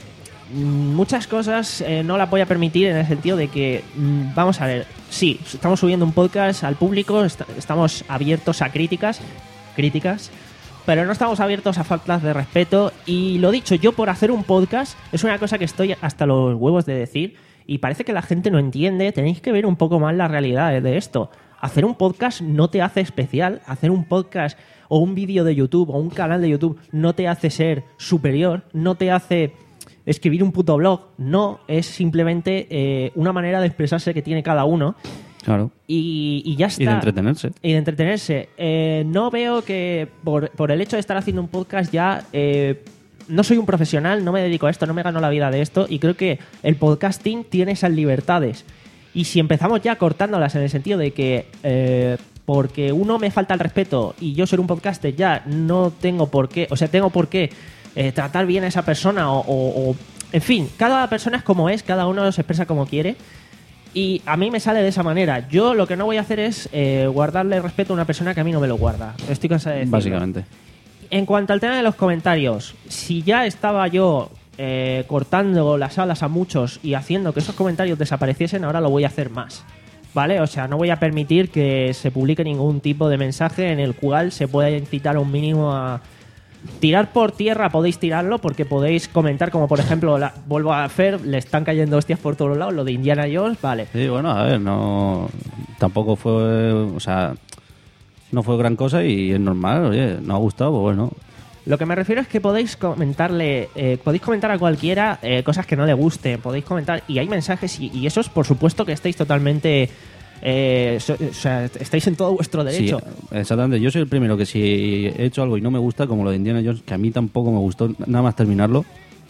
mm, muchas cosas eh, no las voy a permitir en el sentido de que, mm, vamos a ver, sí, estamos subiendo un podcast al público, est- estamos abiertos a críticas, críticas, pero no estamos abiertos a faltas de respeto. Y lo dicho, yo por hacer un podcast es una cosa que estoy hasta los huevos de decir y parece que la gente no entiende. Tenéis que ver un poco más la realidad de esto. Hacer un podcast no te hace especial. Hacer un podcast o un vídeo de YouTube o un canal de YouTube no te hace ser superior, no te hace escribir un puto blog. No, es simplemente eh, una manera de expresarse que tiene cada uno. Claro. Y, y ya está. Y de entretenerse. Y de entretenerse. Eh, no veo que por, por el hecho de estar haciendo un podcast ya... Eh, no soy un profesional, no me dedico a esto, no me gano la vida de esto y creo que el podcasting tiene esas libertades. Y si empezamos ya cortándolas en el sentido de que eh, porque uno me falta el respeto y yo ser un podcaster ya no tengo por qué, o sea, tengo por qué eh, tratar bien a esa persona o, o, o... En fin, cada persona es como es, cada uno se expresa como quiere. Y a mí me sale de esa manera. Yo lo que no voy a hacer es eh, guardarle respeto a una persona que a mí no me lo guarda. Estoy cansado de decirlo. Básicamente. En cuanto al tema de los comentarios, si ya estaba yo eh, cortando las alas a muchos y haciendo que esos comentarios desapareciesen, ahora lo voy a hacer más. ¿Vale? O sea, no voy a permitir que se publique ningún tipo de mensaje en el cual se pueda incitar un mínimo a... Tirar por tierra podéis tirarlo porque podéis comentar, como por ejemplo, la, vuelvo a Fer, le están cayendo hostias por todos lados, lo de Indiana Jones, vale. Sí, bueno, a ver, no... Tampoco fue... O sea, no fue gran cosa y es normal, oye, no ha gustado, pues bueno. Lo que me refiero es que podéis comentarle, eh, podéis comentar a cualquiera eh, cosas que no le gusten, podéis comentar, y hay mensajes, y, y esos por supuesto que estáis totalmente... Eh, so, o sea, estáis en todo vuestro derecho. Sí, exactamente. Yo soy el primero que si he hecho algo y no me gusta, como lo de Indiana Jones, que a mí tampoco me gustó nada más terminarlo,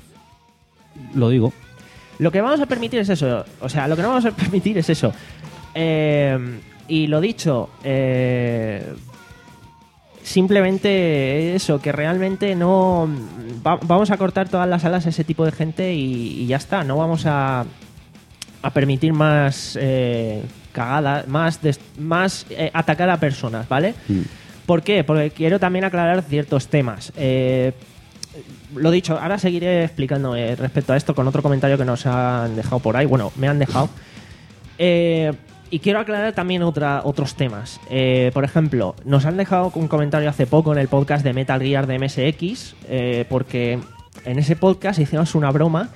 lo digo. Lo que vamos a permitir es eso. O sea, lo que no vamos a permitir es eso. Eh, y lo dicho, eh, simplemente eso, que realmente no... Va, vamos a cortar todas las alas a ese tipo de gente y, y ya está. No vamos a, a permitir más... Eh, cagada, más, des, más eh, atacar a personas, ¿vale? Mm. ¿Por qué? Porque quiero también aclarar ciertos temas. Eh, lo dicho, ahora seguiré explicando eh, respecto a esto con otro comentario que nos han dejado por ahí. Bueno, me han dejado. Eh, y quiero aclarar también otra, otros temas. Eh, por ejemplo, nos han dejado un comentario hace poco en el podcast de Metal Gear de M S X, eh, porque en ese podcast hicimos una broma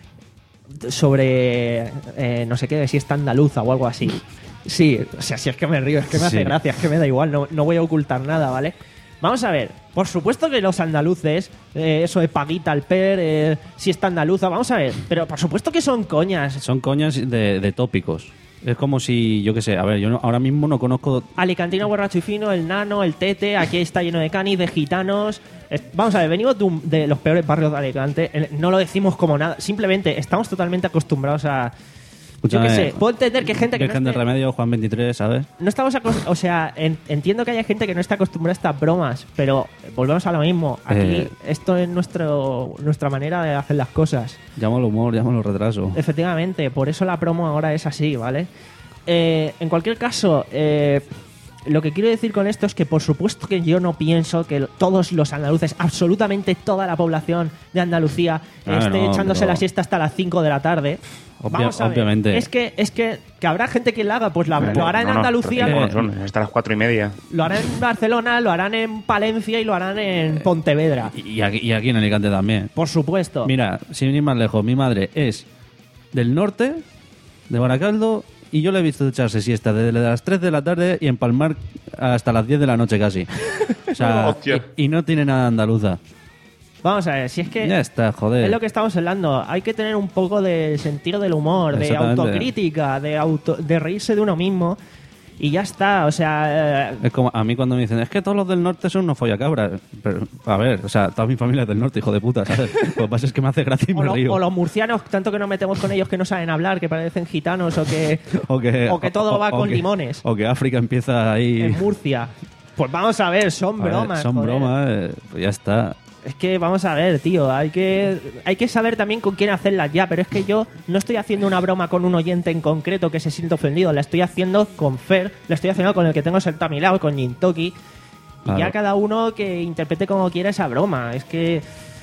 sobre eh, no sé qué, si es andaluza o algo así. Sí, o sea, si es que me río, es que me hace sí. gracia, es que me da igual, no, no voy a ocultar nada, ¿vale? Vamos a ver, por supuesto que los andaluces, eh, eso de Paguita Alper, eh, si es andaluza, vamos a ver, pero por supuesto que son coñas. Son coñas de, de tópicos. Es como si, yo qué sé, a ver, yo no, ahora mismo no conozco... Alicantino, borracho y fino, el nano, el tete, aquí está lleno de canis, de gitanos... Eh, vamos a ver, venimos de, un, de los peores barrios de Alicante, eh, no lo decimos como nada, simplemente estamos totalmente acostumbrados a... Yo qué sé, puedo entender que gente que Virgen no del esté, Remedio, Juan veintitrés, ¿sabes? No estamos acostumbrados, o sea, en, entiendo que haya gente que no está acostumbrada a estas bromas, pero volvemos a lo mismo. Aquí Eh, esto es nuestro nuestra manera de hacer las cosas. Llámalo humor, llámalo retraso. Efectivamente, por eso la promo ahora es así, ¿vale? Eh, en cualquier caso, eh, lo que quiero decir con esto es que por supuesto que yo no pienso que todos los andaluces, absolutamente toda la población de Andalucía Ah, esté no, echándose pero- la siesta hasta las cinco de la tarde. Obvia- Vamos a ver, obviamente. es que es que, que habrá gente que la haga, pues la- No, lo hará en no, no, Andalucía, pero lo- tiene razón, hasta las cuatro y media. lo harán en Barcelona, lo harán en Palencia y lo harán en Pontevedra. Y, y aquí, y aquí en Alicante también. Por supuesto. Mira, sin ir más lejos, mi madre es del norte, de Baracaldo, y yo la he visto echarse siesta desde las tres de la tarde y empalmar hasta las diez de la noche casi. O sea, Hostia. y, y no tiene nada andaluza. Vamos a ver, si es que Ya está, joder. es lo que estamos hablando. Hay que tener un poco de sentido del humor, de Exactamente. autocrítica, de auto, de reírse de uno mismo. Y ya está, o sea... eh, Es como a mí cuando me dicen, es que todos los del norte son unos follacabras. Pero, a ver, o sea, toda mi familia es del norte, hijo de puta, ¿sabes? Lo que pasa es que me hace gracia y o, me lo- río. o los murcianos, tanto que nos metemos con ellos que no saben hablar, que parecen gitanos o que, O que, o que todo va o con que- limones O que África empieza ahí... en Murcia. Pues vamos a ver, son A ver, bromas. son joder. bromas, eh, pues ya está. Es que vamos a ver, tío, hay que hay que saber también con quién hacerlas ya, pero es que yo no estoy haciendo una broma con un oyente en concreto que se siente ofendido, la estoy haciendo con Fer, la estoy haciendo con el que tengo sentado a mi lado, con Jintoki, y Claro. ya cada uno que interprete como quiera esa broma. Es que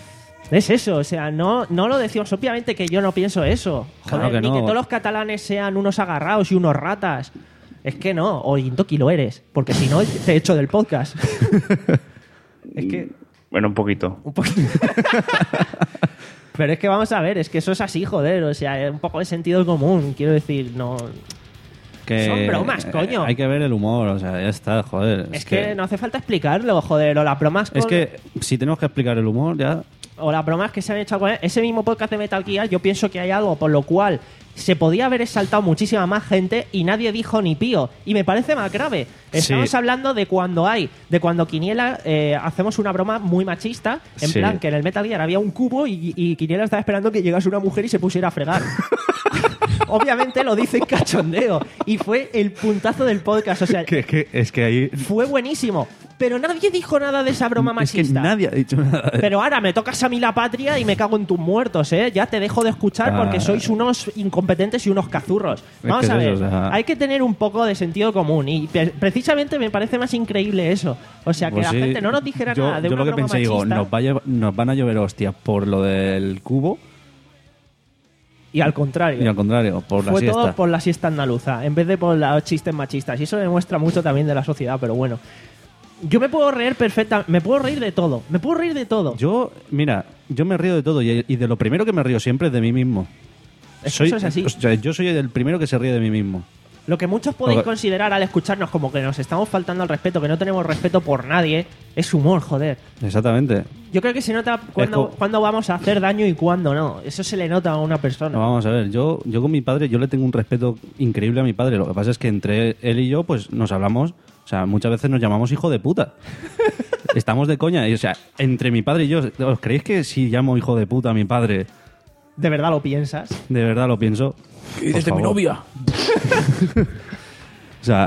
Es eso, o sea, no, no lo decimos. Obviamente que yo no pienso eso. Joder, Claro que ni no. que todos los catalanes sean unos agarrados y unos ratas. Es que no, o Intoki lo eres, porque si no te echo del podcast. Es que... Bueno, un poquito. Un poquito. Pero es que vamos a ver, es que eso es así, joder. O sea, un poco de sentido común, quiero decir, no... Que, Son bromas, coño. Hay que ver el humor, o sea, ya está, joder. Es, que, no hace falta explicarlo, joder, o las bromas con... Es que si tenemos que explicar el humor, ya... O las bromas que se han hecho con ese mismo podcast de Metal Gear, yo pienso que hay algo por lo cual se podía haber exaltado muchísima más gente y nadie dijo ni pío. Y me parece más grave. Estamos Sí. hablando de cuando hay, de cuando Quiniela eh, hacemos una broma muy machista, en Sí. plan que en el Metal Gear había un cubo y, y Quiniela estaba esperando que llegase una mujer y se pusiera a fregar. Obviamente lo dice en cachondeo. Y fue el puntazo del podcast. O sea, Que, que, es que ahí... fue buenísimo. Pero nadie dijo nada de esa broma Es que machista. nadie ha dicho nada. Pero ahora me tocas a mí la patria y me cago en tus muertos, ¿eh? Ya te dejo de escuchar porque Ah. sois unos incompetentes y unos cazurros. Vamos que a es ver, eso, o sea- hay que tener un poco de sentido común y pe- precisamente me parece más increíble eso. O sea, que Pues la sí. gente no nos dijera yo, nada de yo una lo que broma pensé, digo, machista nos, vaya- nos van a llover hostias por lo del cubo y al contrario. y al contrario, por la Fue siesta. todo por la siesta andaluza, en vez de por los chistes machistas. Y eso demuestra mucho también de la sociedad, pero bueno. Yo me puedo reír perfectamente, me puedo reír de todo, me puedo reír de todo. Yo, mira, yo me río de todo y, y de lo primero que me río siempre es de mí mismo. Es que Soy- eso es así. o sea, yo soy el primero que se ríe de mí mismo. Lo que muchos podéis Lo que- considerar al escucharnos como que nos estamos faltando al respeto, que no tenemos respeto por nadie, es humor, joder. Exactamente. Yo creo que se nota cuándo, co- cuándo vamos a hacer daño y cuándo no. Eso se le nota a una persona. No, vamos a ver, yo, yo con mi padre, yo le tengo un respeto increíble a mi padre. Lo que pasa es que entre él y yo, pues nos hablamos, o sea, muchas veces nos llamamos hijo de puta. Estamos de coña. Y, o sea, entre mi padre y yo, ¿os creéis que si llamo hijo de puta a mi padre, ¿De verdad lo piensas? de verdad lo pienso? ¿Qué dices de mi favor. novia? O sea,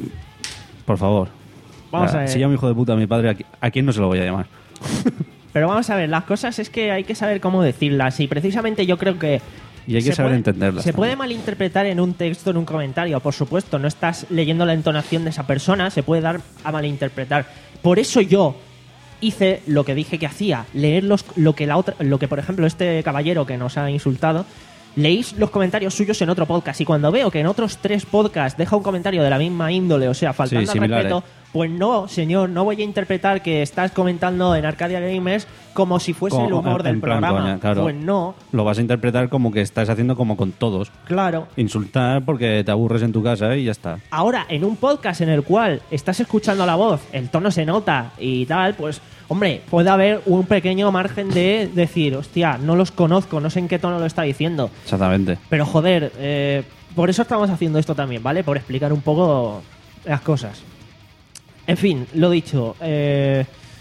por favor. Vamos O sea, a ver. Si llamo hijo de puta a mi padre, ¿a qui- ¿a quién no se lo voy a llamar? Pero vamos a ver, las cosas es que hay que saber cómo decirlas. Y precisamente yo creo que... Y hay que se saber puede- entenderlas Se puede también. malinterpretar en un texto, en un comentario. Por supuesto, no estás leyendo la entonación de esa persona, se puede dar a malinterpretar. Por eso yo hice lo que dije que hacía, leer los, lo que la otra, lo que por ejemplo este caballero que nos ha insultado, leéis los comentarios suyos en otro podcast y cuando veo que en otros tres podcasts deja un comentario de la misma índole, o sea, faltando Sí, al similar, respeto, ¿eh? pues no, señor, no voy a interpretar que estás comentando en Arcadia Gamers como si fuese el Como- humor en del plan programa. coña, claro. Pues no, Lo vas a interpretar como que estás haciendo como con todos. claro. Insultar porque te aburres en tu casa y ya está. Ahora, en un podcast en el cual estás escuchando la voz, el tono se nota y tal, pues, hombre, puede haber un pequeño margen de decir, hostia, no los conozco, no sé en qué tono lo está diciendo. Exactamente. Pero joder, eh, por eso estamos haciendo esto también, ¿vale? Por explicar un poco las cosas. En fin, lo dicho, eh,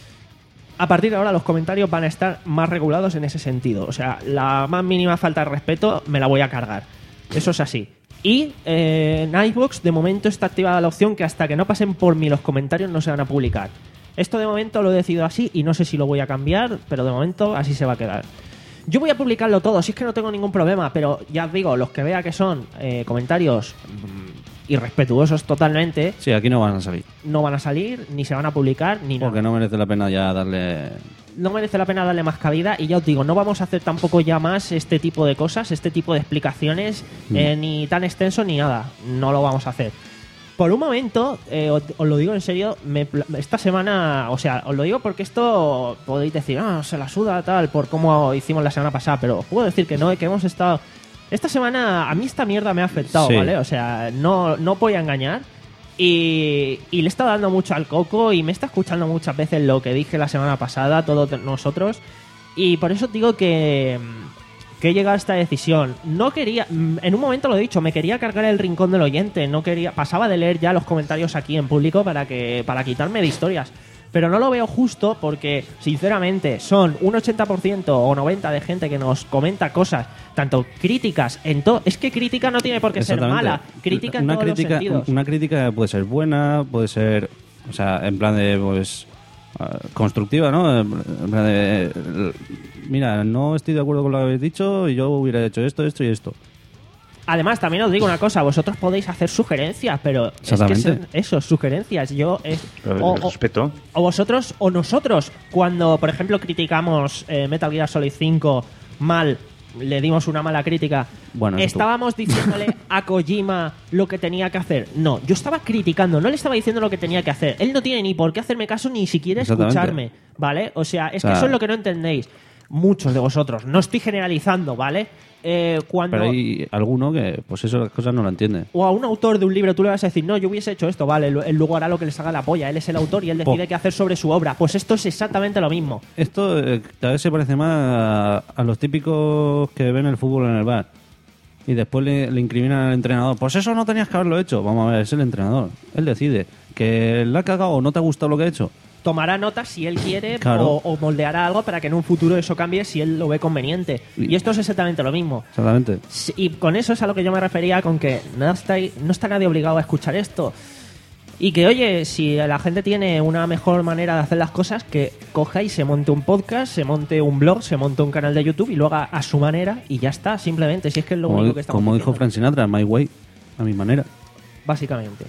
a partir de ahora los comentarios van a estar más regulados en ese sentido. O sea, la más mínima falta de respeto me la voy a cargar. Eso es así. Y eh, en iVoox de momento está activada la opción que hasta que no pasen por mí los comentarios no se van a publicar. Esto de momento lo he decidido así y no sé si lo voy a cambiar, pero de momento así se va a quedar. Yo voy a publicarlo todo, si es que no tengo ningún problema, pero ya os digo, los que vea que son eh, comentarios mm, irrespetuosos totalmente, Sí, aquí no van a salir. no van a salir, ni se van a publicar, ni nada. Porque no merece la pena ya darle... No merece la pena darle más cabida y ya os digo, no vamos a hacer tampoco ya más este tipo de cosas, este tipo de explicaciones, Mm. eh, ni tan extenso ni nada. No lo vamos a hacer. Por un momento, eh, os, os lo digo en serio, me pla- esta semana, o sea, os lo digo porque esto podéis decir, ah, se la suda tal, por cómo hicimos la semana pasada, pero os puedo decir que no, que hemos estado... Esta semana a mí esta mierda me ha afectado, Sí. ¿vale? O sea, no, no voy a engañar. Y, y le está dando mucho al coco y me está escuchando muchas veces lo que dije la semana pasada, todos nosotros. Y por eso digo que, que he llegado a esta decisión. No quería, en un momento lo he dicho, me quería cargar el rincón del oyente. No quería, pasaba de leer ya los comentarios aquí en público para, que, para quitarme de historias. Pero no lo veo justo porque, sinceramente, son un ochenta por ciento o noventa por ciento de gente que nos comenta cosas, tanto críticas, en todo. Es que crítica no tiene por qué ser Exactamente. mala. Crítica en una todos crítica, los sentidos. Una crítica puede ser buena, puede ser, o sea, en plan de, pues, ah, constructiva, ¿no? En plan de, eh, mira, no estoy de acuerdo con lo que habéis dicho y yo hubiera hecho esto, esto y esto. Además, también os digo una cosa, vosotros podéis hacer sugerencias, pero es que Exactamente. son eso, sugerencias. Yo es, Pero, o, o- respeto. o vosotros o nosotros, cuando, por ejemplo, criticamos eh, Metal Gear Solid cinco mal, le dimos una mala crítica, Bueno, eso tú. ¿estábamos diciéndole a Kojima lo que tenía que hacer? No, yo estaba criticando, no le estaba diciendo lo que tenía que hacer. Él no tiene ni por qué hacerme caso ni siquiera Exactamente. escucharme, ¿vale? O sea, es O sea- que eso es lo que no entendéis. Muchos de vosotros, no estoy generalizando, ¿vale? Eh, cuando... Pero hay alguno que, pues eso, las cosas no lo entiende. O a un autor de un libro tú le vas a decir, no, yo hubiese hecho esto, vale, él luego hará lo que le salga la polla, él es el autor y él decide Po- qué hacer sobre su obra. Pues esto es exactamente lo mismo. Esto eh, cada vez se parece más a, a los típicos que ven el fútbol en el bar. Y después le, le incriminan al entrenador. Pues eso no tenías que haberlo hecho. Vamos a ver, es el entrenador. Él decide. Que le ha cagado o no te ha gustado lo que ha hecho. Tomará nota si él quiere Claro. o, o moldeará algo para que en un futuro eso cambie si él lo ve conveniente. Y- Y esto es exactamente lo mismo. Exactamente. Sí, y con eso es a lo que yo me refería con que no está, no está nadie obligado a escuchar esto. Y que, oye, si la gente tiene una mejor manera de hacer las cosas, que coja y se monte un podcast, se monte un blog, se monte un canal de YouTube y lo haga a su manera y ya está, simplemente. Si es que es lo Como, único que estamos como dijo diciendo, Frank Sinatra, My Way, a mi manera. básicamente.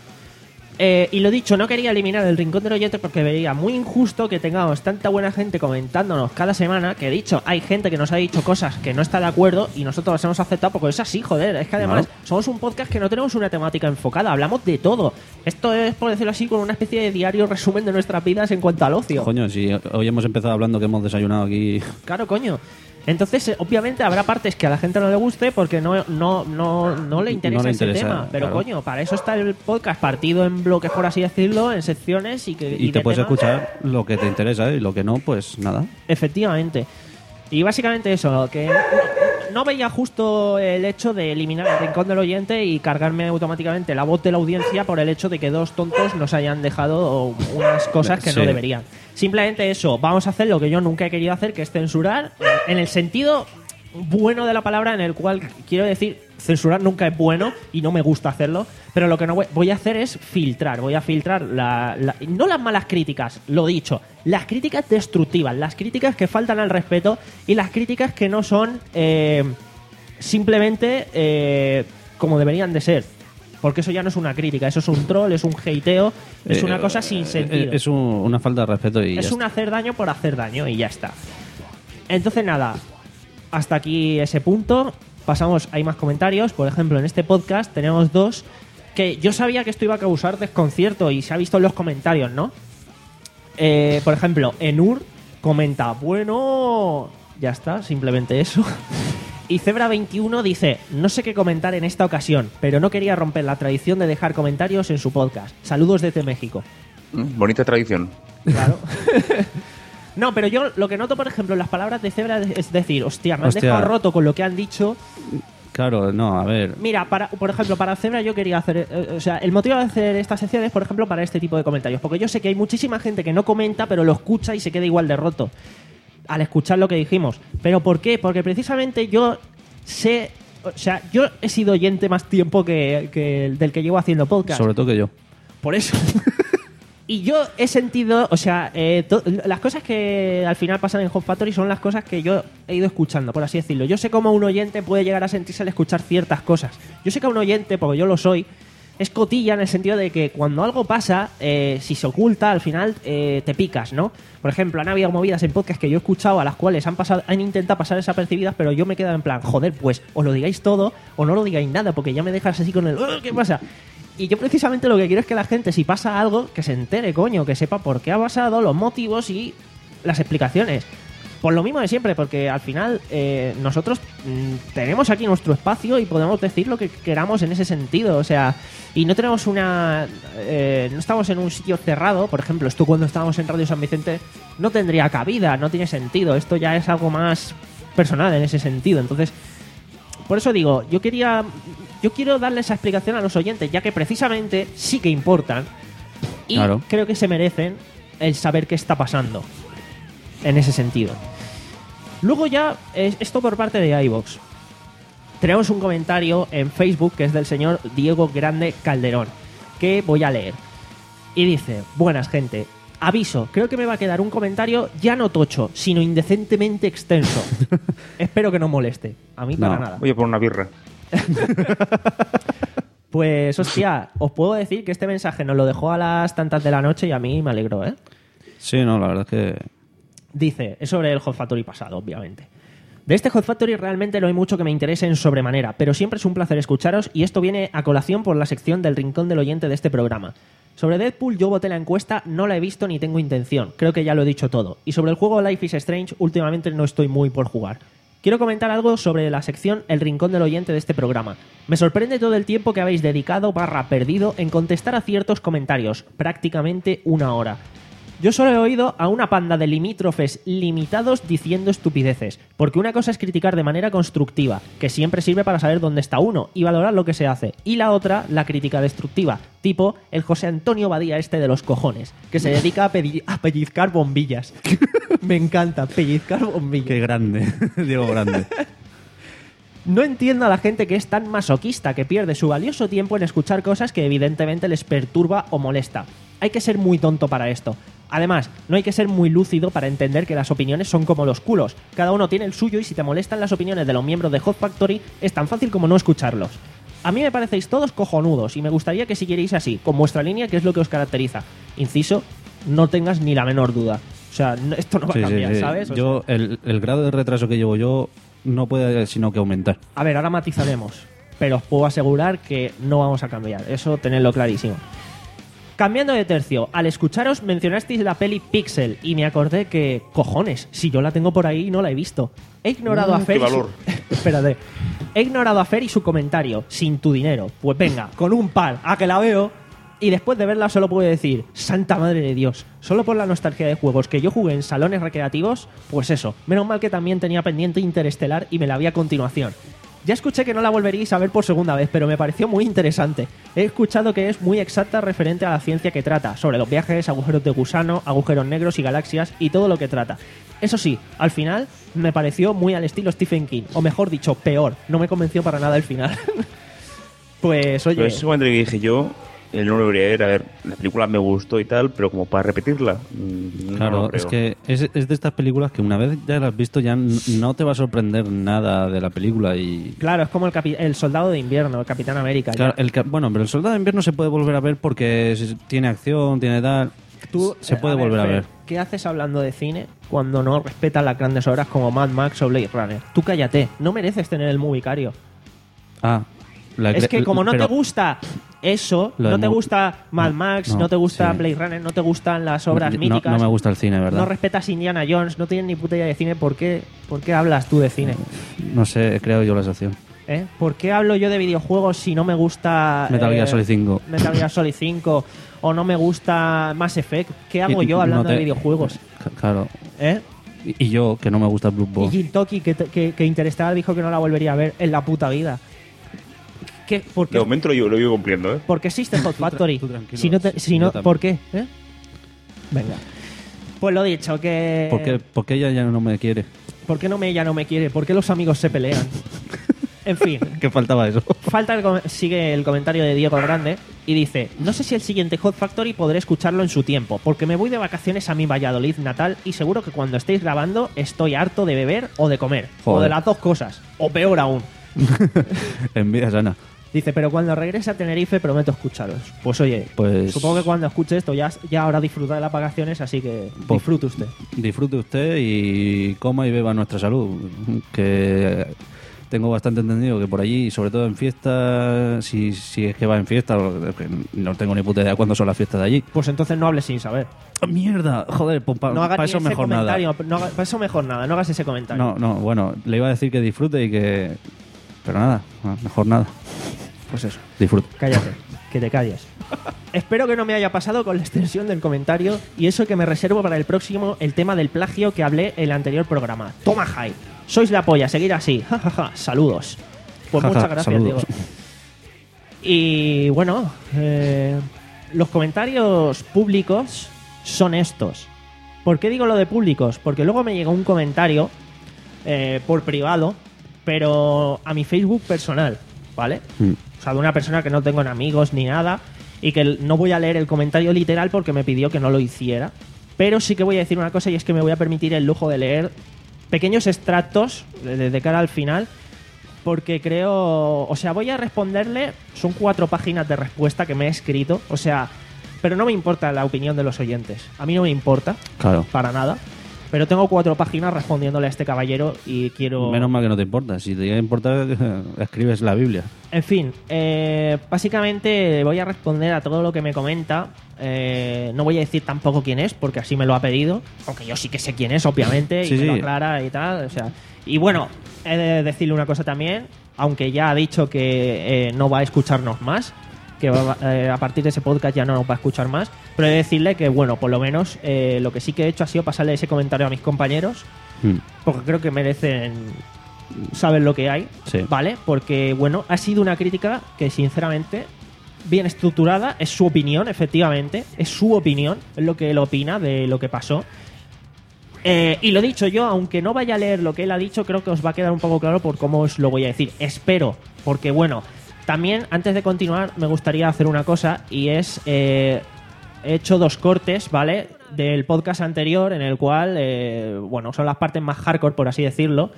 Eh, y lo dicho, no quería eliminar el rincón del oyente porque vería muy injusto que tengamos tanta buena gente comentándonos cada semana, que he dicho, hay gente que nos ha dicho cosas que no está de acuerdo y nosotros las hemos aceptado porque es así, joder, es que además Claro. somos un podcast que no tenemos una temática enfocada, hablamos de todo. Esto es, por decirlo así, con una especie de diario resumen de nuestras vidas en cuanto al ocio. Coño, si hoy hemos empezado hablando que hemos desayunado aquí. Claro, coño. Entonces, eh, obviamente habrá partes que a la gente no le guste porque no, no, no, no le interesa, No le ese interesa, tema. Pero, claro. coño, para eso está el podcast partido en bloques, por así decirlo, en secciones y que Y, y te de puedes temas. escuchar lo que te interesa y lo que no, pues nada. Efectivamente. Y básicamente eso, que no, no veía justo el hecho de eliminar el rincón del oyente y cargarme automáticamente la voz de la audiencia por el hecho de que dos tontos nos hayan dejado unas cosas que no Sí. deberían. Simplemente eso, vamos a hacer lo que yo nunca he querido hacer, que es censurar, en el sentido bueno de la palabra, en el cual quiero decir, censurar nunca es bueno y no me gusta hacerlo, pero lo que no voy, voy a hacer es filtrar, voy a filtrar la, la- no las malas críticas, lo dicho, las críticas destructivas, las críticas que faltan al respeto y las críticas que no son eh, simplemente eh, como deberían de ser. Porque eso ya no es una crítica, eso es un troll, es un hateo, es Eh, una cosa sin sentido. Es un- una falta de respeto y ya Es un está. hacer daño por hacer daño y ya está. Entonces, nada, hasta aquí ese punto. Pasamos, hay más comentarios. Por ejemplo, en este podcast tenemos dos que yo sabía que esto iba a causar desconcierto y se ha visto en los comentarios, ¿no? Eh, por ejemplo, Enur comenta, bueno, ya está, simplemente eso. Y Zebra veintiuno dice, no sé qué comentar en esta ocasión, pero no quería romper la tradición de dejar comentarios en su podcast. Saludos desde México. Mm, Bonita tradición. Claro. No, pero yo lo que noto, por ejemplo, en las palabras de Zebra es decir, hostia, me han Hostia. dejado roto con lo que han dicho. Claro, no, a ver. Mira, para, por ejemplo, para Zebra yo quería hacer... eh, o sea, el motivo de hacer esta sección es, por ejemplo, para este tipo de comentarios. Porque yo sé que hay muchísima gente que no comenta, pero lo escucha y se queda igual de roto al escuchar lo que dijimos. ¿Pero por qué? Porque precisamente yo sé... O sea, yo he sido oyente más tiempo que, que el del que llevo haciendo podcast. Sobre todo que yo. Por eso. Y yo he sentido, o sea, eh, to- las cosas que al final pasan en Hot Factory son las cosas que yo he ido escuchando, por así decirlo. Yo sé cómo un oyente puede llegar a sentirse al escuchar ciertas cosas. Yo sé que a un oyente, porque yo lo soy, es cotilla en el sentido de que cuando algo pasa, eh, si se oculta, al final eh, te picas, ¿no? Por ejemplo, han habido movidas en podcast que yo he escuchado a las cuales han pasado, han intentado pasar desapercibidas, pero yo me he quedado en plan, joder, pues o lo digáis todo o no lo digáis nada, porque ya me dejas así con el, "Ugh, ¿qué pasa?". Y yo precisamente lo que quiero es que la gente, si pasa algo, que se entere, coño, que sepa por qué ha pasado, los motivos y las explicaciones. Por lo mismo de siempre, porque al final eh, nosotros mm, tenemos aquí nuestro espacio y podemos decir lo que queramos en ese sentido. O sea, y no tenemos una... eh, no estamos en un sitio cerrado. Por ejemplo, esto cuando estábamos en Radio San Vicente no tendría cabida, no tiene sentido. Esto ya es algo más personal en ese sentido. Entonces, por eso digo, yo quería... Yo quiero darle esa explicación a los oyentes, ya que precisamente sí que importan. Y Claro. creo que se merecen el saber qué está pasando. En ese sentido. Luego ya, es- esto por parte de iVoox. Tenemos un comentario en Facebook que es del señor Diego Grande Calderón, que voy a leer. Y dice, buenas gente, aviso, creo que me va a quedar un comentario ya no tocho, sino indecentemente extenso. Espero que no moleste. A mí para No. nada. Voy a por una birra. Pues, hostia, os puedo decir que este mensaje nos lo dejó a las tantas de la noche y a mí me alegró, ¿eh? Sí, no, la verdad es que... Dice, es sobre el Hot Factory pasado, obviamente. De este Hot Factory realmente no hay mucho que me interese en sobremanera, pero siempre es un placer escucharos y esto viene a colación por la sección del Rincón del Oyente de este programa. Sobre Deadpool yo voté la encuesta, no la he visto ni tengo intención, creo que ya lo he dicho todo. Y sobre el juego Life is Strange, últimamente no estoy muy por jugar. Quiero comentar algo sobre la sección El Rincón del Oyente de este programa. Me sorprende todo el tiempo que habéis dedicado barra perdido en contestar a ciertos comentarios, prácticamente una hora. Yo solo he oído a una panda de limítrofes limitados diciendo estupideces, porque una cosa es criticar de manera constructiva, que siempre sirve para saber dónde está uno y valorar lo que se hace, y la otra, la crítica destructiva, tipo el José Antonio Badía este de los cojones, que se dedica a, pedi- a pellizcar bombillas. Me encanta, pellizcar bombillas. Qué grande, Diego Grande. No entiendo a la gente que es tan masoquista que pierde su valioso tiempo en escuchar cosas que evidentemente les perturba o molesta. Hay que ser muy tonto para esto. Además, no hay que ser muy lúcido para entender que las opiniones son como los culos. Cada uno tiene el suyo y si te molestan las opiniones de los miembros de Hot Factory, es tan fácil como no escucharlos. A mí me parecéis todos cojonudos y me gustaría que siguierais así, con vuestra línea, que es lo que os caracteriza. Inciso, no tengas ni la menor duda. O sea, no- esto no va Sí, a sí, cambiar, sí. ¿sabes? O Yo, el, el grado de retraso que llevo yo no puede sino que aumentar. A ver, ahora matizaremos, pero os puedo asegurar que no vamos a cambiar. Eso tenedlo clarísimo. Cambiando de tercio, al escucharos mencionasteis la peli Pixel y me acordé que, cojones, si yo la tengo por ahí y no la he visto. He ignorado Uh, a Fer qué y su- valor. Espérate. He ignorado a Fer y su comentario, sin tu dinero. Pues venga, con un par, a que la veo. Y después de verla solo puedo decir, santa madre de Dios, solo por la nostalgia de juegos que yo jugué en salones recreativos, pues eso, menos mal que también tenía pendiente Interestelar y me la vi a continuación. Ya escuché que no la volveríais a ver por segunda vez, pero me pareció muy interesante. He escuchado que es muy exacta referente a la ciencia que trata, sobre los viajes, agujeros de gusano, agujeros negros y galaxias y todo lo que trata. Eso sí, al final me pareció muy al estilo Stephen King, o mejor dicho, peor, no me convenció para nada el final. Pues oye... Pero ese momento que dije yo, eh, no lo debería ver. A ver, la película me gustó y tal, pero como para repetirla. mm, no Claro, lo creo. es que es, es de estas películas que una vez ya las has visto ya n- no te va a sorprender nada de la película y... Claro, es como el, capi- el soldado de invierno, el Capitán América. ya. Claro, el ca- bueno, pero el Soldado de Invierno se puede volver a ver porque es- tiene acción, tiene tal... Tú, se eh, puede volver a Fer, ver. ¿Qué haces hablando de cine cuando no respetas las grandes obras como Mad Max o Blade Runner? Tú cállate, no mereces tener el movicario. Ah, la- Es que como no pero- te gusta eso, Lo no de te mu- gusta Mad no, Max, no, no, te gusta sí. Blade Runner, no te gustan las obras no, míticas, no me gusta el cine, ¿verdad? no respetas Indiana Jones, no tienes ni puta idea de cine, ¿por qué, ¿por qué hablas tú de cine? No sé, creo yo la sección. ¿Eh? ¿Por qué hablo yo de videojuegos si no me gusta Metal Gear eh, Solid cinco. Metal Gear Solid cinco o no me gusta Mass Effect? ¿Qué hago Y- yo no hablando te- de videojuegos? C- Claro. ¿Eh? Y, y yo, que no me gusta Blue Y Box. Jin Toki, que, te- que, que Interstellar dijo que no la volvería a ver en la puta vida. ¿Qué? ¿Por De qué, momento lo, yo- lo iba cumpliendo, ¿eh? ¿Por qué existe Hot Factory? tú tranquilo, si no te- si yo no, también. ¿Por qué? ¿Eh? Venga. Pues lo dicho, que... ¿Por qué, por qué ella ya no me quiere? ¿Por qué no me, ella no me quiere? ¿Por qué los amigos se pelean? En fin, ¿Qué faltaba eso? falta el com- sigue el comentario de Diego Grande y dice: no sé si el siguiente Hot Factory podré escucharlo en su tiempo, porque me voy de vacaciones a mi Valladolid natal y seguro que cuando estéis grabando estoy harto de beber o de comer, o Joder. de las dos cosas, o peor aún. Envidia sana. Dice, pero cuando regrese a Tenerife prometo escucharos. Pues oye, Pues- supongo que cuando escuche esto ya, ya habrá disfrutado de las vacaciones, así que Pues- disfrute usted. Disfrute usted y coma y beba nuestra salud. Que tengo bastante entendido que por allí, sobre todo en fiestas, si, si es que va en fiestas, que no tengo ni puta idea cuándo son las fiestas de allí. Pues entonces no hables sin saber. ¡Oh, mierda! Joder, pues para No hagas ni eso ese mejor nada. comentario, no haga- pa' eso mejor nada, no hagas ese comentario. No, no, bueno, le iba a decir que disfrute y que... Pero nada, mejor nada. Pues eso. Disfrute. Cállate, que te calles. Espero que no me haya pasado con la extensión del comentario y eso que me reservo para el próximo, el tema del plagio que hablé en el anterior programa. Toma high. Sois la polla, seguir así. Ja, ja, ja. Saludos. Pues Ja, ja, muchas gracias, saludos. Diego. Y bueno, eh, los comentarios públicos son estos. ¿Por qué digo lo de públicos? Porque luego me llegó un comentario eh, por privado, pero a mi Facebook personal, ¿vale? Mm. O sea, de una persona que no tengo en amigos ni nada y que el- no voy a leer el comentario literal porque me pidió que no lo hiciera. Pero sí que voy a decir una cosa y es que me voy a permitir el lujo de leer pequeños extractos de, de cara al final porque creo... O sea, voy a responderle... Son cuatro páginas de respuesta que me he escrito. O sea, pero no me importa la opinión de los oyentes. A mí no me importa. Claro. Para nada. Pero tengo cuatro páginas respondiéndole a este caballero y quiero... Menos mal que no te importa. Si te importa, escribes la Biblia. En fin, eh, básicamente voy a responder a todo lo que me comenta. Eh, no voy a decir tampoco quién es, porque así me lo ha pedido. Aunque yo sí que sé quién es, obviamente, y Sí, me lo sí. aclara y tal. O sea, y bueno, he de decirle una cosa también. Aunque ya ha dicho que eh, no va a escucharnos más, que va, eh, a partir de ese podcast ya no nos va a escuchar más. Pero he de decirle que, bueno, por lo menos eh, lo que sí que he hecho ha sido pasarle ese comentario a mis compañeros, Mm. porque creo que merecen saber lo que hay, Sí. ¿vale? Porque, bueno, ha sido una crítica que, sinceramente, bien estructurada, es su opinión, efectivamente, es su opinión, es lo que él opina de lo que pasó. Eh, y lo dicho yo, aunque no vaya a leer lo que él ha dicho, creo que os va a quedar un poco claro por cómo os lo voy a decir. Espero, porque, bueno, también, antes de continuar, me gustaría hacer una cosa, y es... Eh, he hecho dos cortes, ¿vale? Del podcast anterior, en el cual, eh, bueno, son las partes más hardcore, por así decirlo.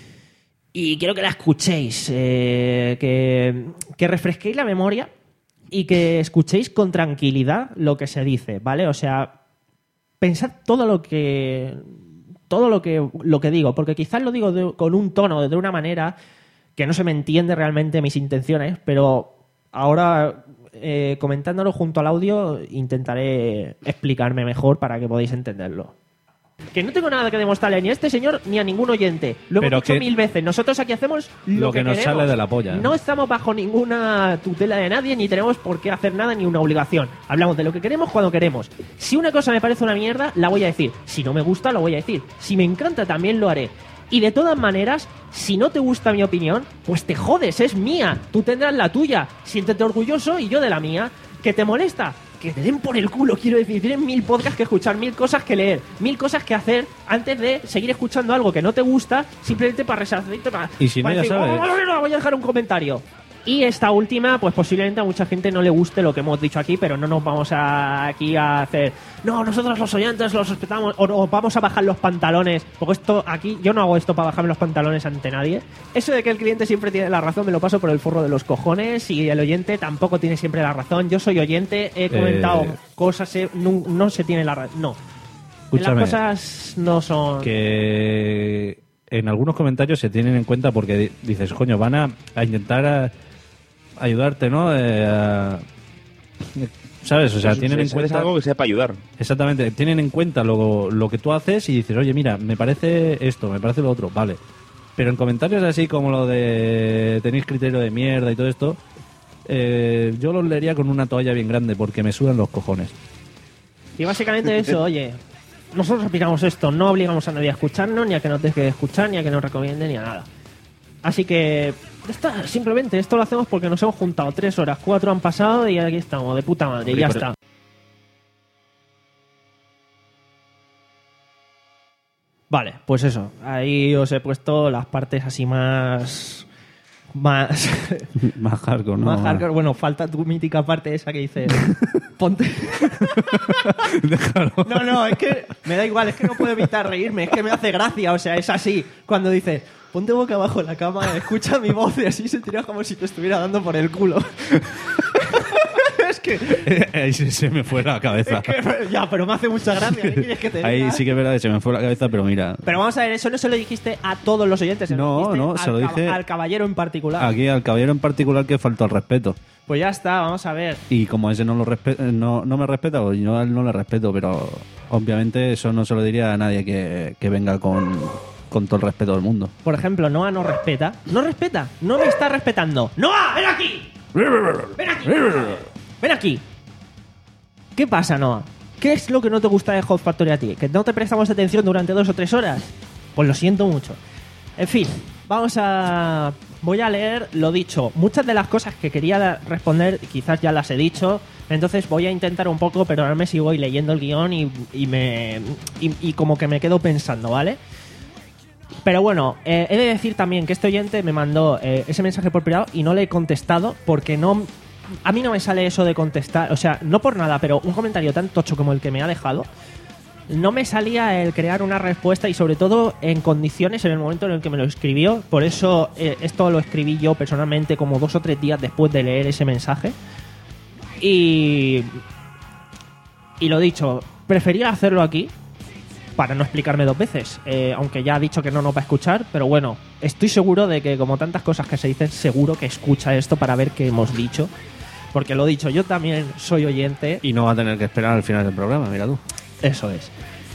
Y quiero que la escuchéis, eh, que, que refresquéis la memoria y que escuchéis con tranquilidad lo que se dice, ¿vale? O sea, pensad todo lo que todo lo que lo que digo, porque quizás lo digo de, con un tono, de una manera que no se me entiende realmente mis intenciones, pero ahora, eh, comentándolo junto al audio, intentaré explicarme mejor para que podáis entenderlo. Que no tengo nada que demostrarle ni a este señor ni a ningún oyente. Lo Pero hemos dicho que- mil veces. Nosotros aquí hacemos lo, Lo que nos queremos. sale de la polla. No estamos bajo ninguna tutela de nadie, ni tenemos por qué hacer nada, ni una obligación. Hablamos de lo que queremos cuando queremos. Si una cosa me parece una mierda, la voy a decir. Si no me gusta, lo voy a decir. Si me encanta, también lo haré. Y de todas maneras, si no te gusta mi opinión, pues te jodes, es mía. Tú tendrás la tuya. Siéntete orgulloso y yo de la mía. ¿Que te molesta? Que te den por el culo, quiero decir. Tienen mil podcasts que escuchar, mil cosas que leer, mil cosas que hacer antes de seguir escuchando algo que no te gusta, simplemente para resarcirte, para... Y si no, para ya decir, sabes. "Oh, no, no, no, voy a dejar un comentario". Y esta última, pues posiblemente a mucha gente no le guste lo que hemos dicho aquí, pero no nos vamos a, aquí a hacer... No, nosotros los oyentes los respetamos, o, o vamos a bajar los pantalones, porque esto aquí, yo no hago esto para bajarme los pantalones ante nadie. Eso de que el cliente siempre tiene la razón, me lo paso por el forro de los cojones, y el oyente tampoco tiene siempre la razón. Yo soy oyente, he comentado Eh, cosas, eh, no, no se tiene la razón, no. Escúchame, Las cosas no son... que en algunos comentarios se tienen en cuenta porque di- dices, coño, van a, a intentar a- ayudarte, ¿no? Eh, a- ¿Sabes? O sea, Pues, tienen en es cuenta... algo que sepa ayudar. Exactamente, tienen en cuenta lo, lo que tú haces y dices, oye, mira, me parece esto, me parece lo otro, vale. Pero en comentarios así como lo de tenéis criterio de mierda y todo esto, eh, yo los leería con una toalla bien grande porque me sudan los cojones. Y básicamente eso, oye, nosotros opinamos esto, no obligamos a nadie a escucharnos, ni a que nos deje de escuchar, ni a que nos recomiende, ni a nada. Así que, ya está, simplemente esto lo hacemos porque nos hemos juntado tres horas, cuatro han pasado y aquí estamos, de puta madre, y ya Por- está. Vale, pues eso, ahí os he puesto las partes así más... Más... Más hardcore, ¿no? más hardcore. Bueno, falta tu mítica parte esa que dice... Ponte... Déjalo. No, no, es que me da igual, es que no puedo evitar reírme, es que me hace gracia, o sea, es así. Cuando dice, ponte boca abajo en la cama, escucha mi voz y así se tira como si te estuviera dando por el culo. Es que, Ahí se, se me fue la cabeza. es que- ya, pero me hace mucha gracia, ¿qué quieres que te diga? Ahí sí que es verdad que se me fue la cabeza, pero mira, Pero vamos a ver, eso no se lo dijiste a todos los oyentes, se lo No, dijiste no, al se lo cab- dije- al caballero en particular. aquí al caballero en particular que faltó al respeto. Pues ya está, vamos a ver. Y como ese no lo respe- no, no me respeta, pues yo a él no le respeto, pero obviamente eso no se lo diría a nadie que, que venga con, con todo el respeto del mundo. Por ejemplo, Noah no respeta. No respeta, no me está respetando. ¡Noah, ven aquí! ¡Ven aquí! ¡Ven aquí! ¿Qué pasa, Noah? ¿Qué es lo que no te gusta de Hot Factory a ti? ¿Que no te prestamos atención durante dos o tres horas? Pues lo siento mucho. En fin, vamos a... Voy a leer lo dicho. Muchas de las cosas que quería da- responder quizás ya las he dicho. Entonces voy a intentar un poco, pero ahora me sigo leyendo el guión y, y me... Y, y como que me quedo pensando, ¿vale? Pero bueno, eh, he de decir también que este oyente me mandó eh, ese mensaje por privado y no le he contestado porque no... A mí no me sale eso de contestar, o sea, no por nada, pero un comentario tan tocho como el que me ha dejado, no me salía el crear una respuesta y sobre todo en condiciones en el momento en el que me lo escribió. Por eso eh, esto lo escribí yo personalmente como dos o tres días después de leer ese mensaje. Y... Y lo dicho, prefería hacerlo aquí para no explicarme dos veces, eh, aunque ya ha dicho que no nos va a escuchar, pero bueno, estoy seguro de que como tantas cosas que se dicen, seguro que escucha esto para ver qué hemos dicho, porque lo dicho, yo también soy oyente. Y no va a tener que esperar al final del programa, mira tú. Eso es.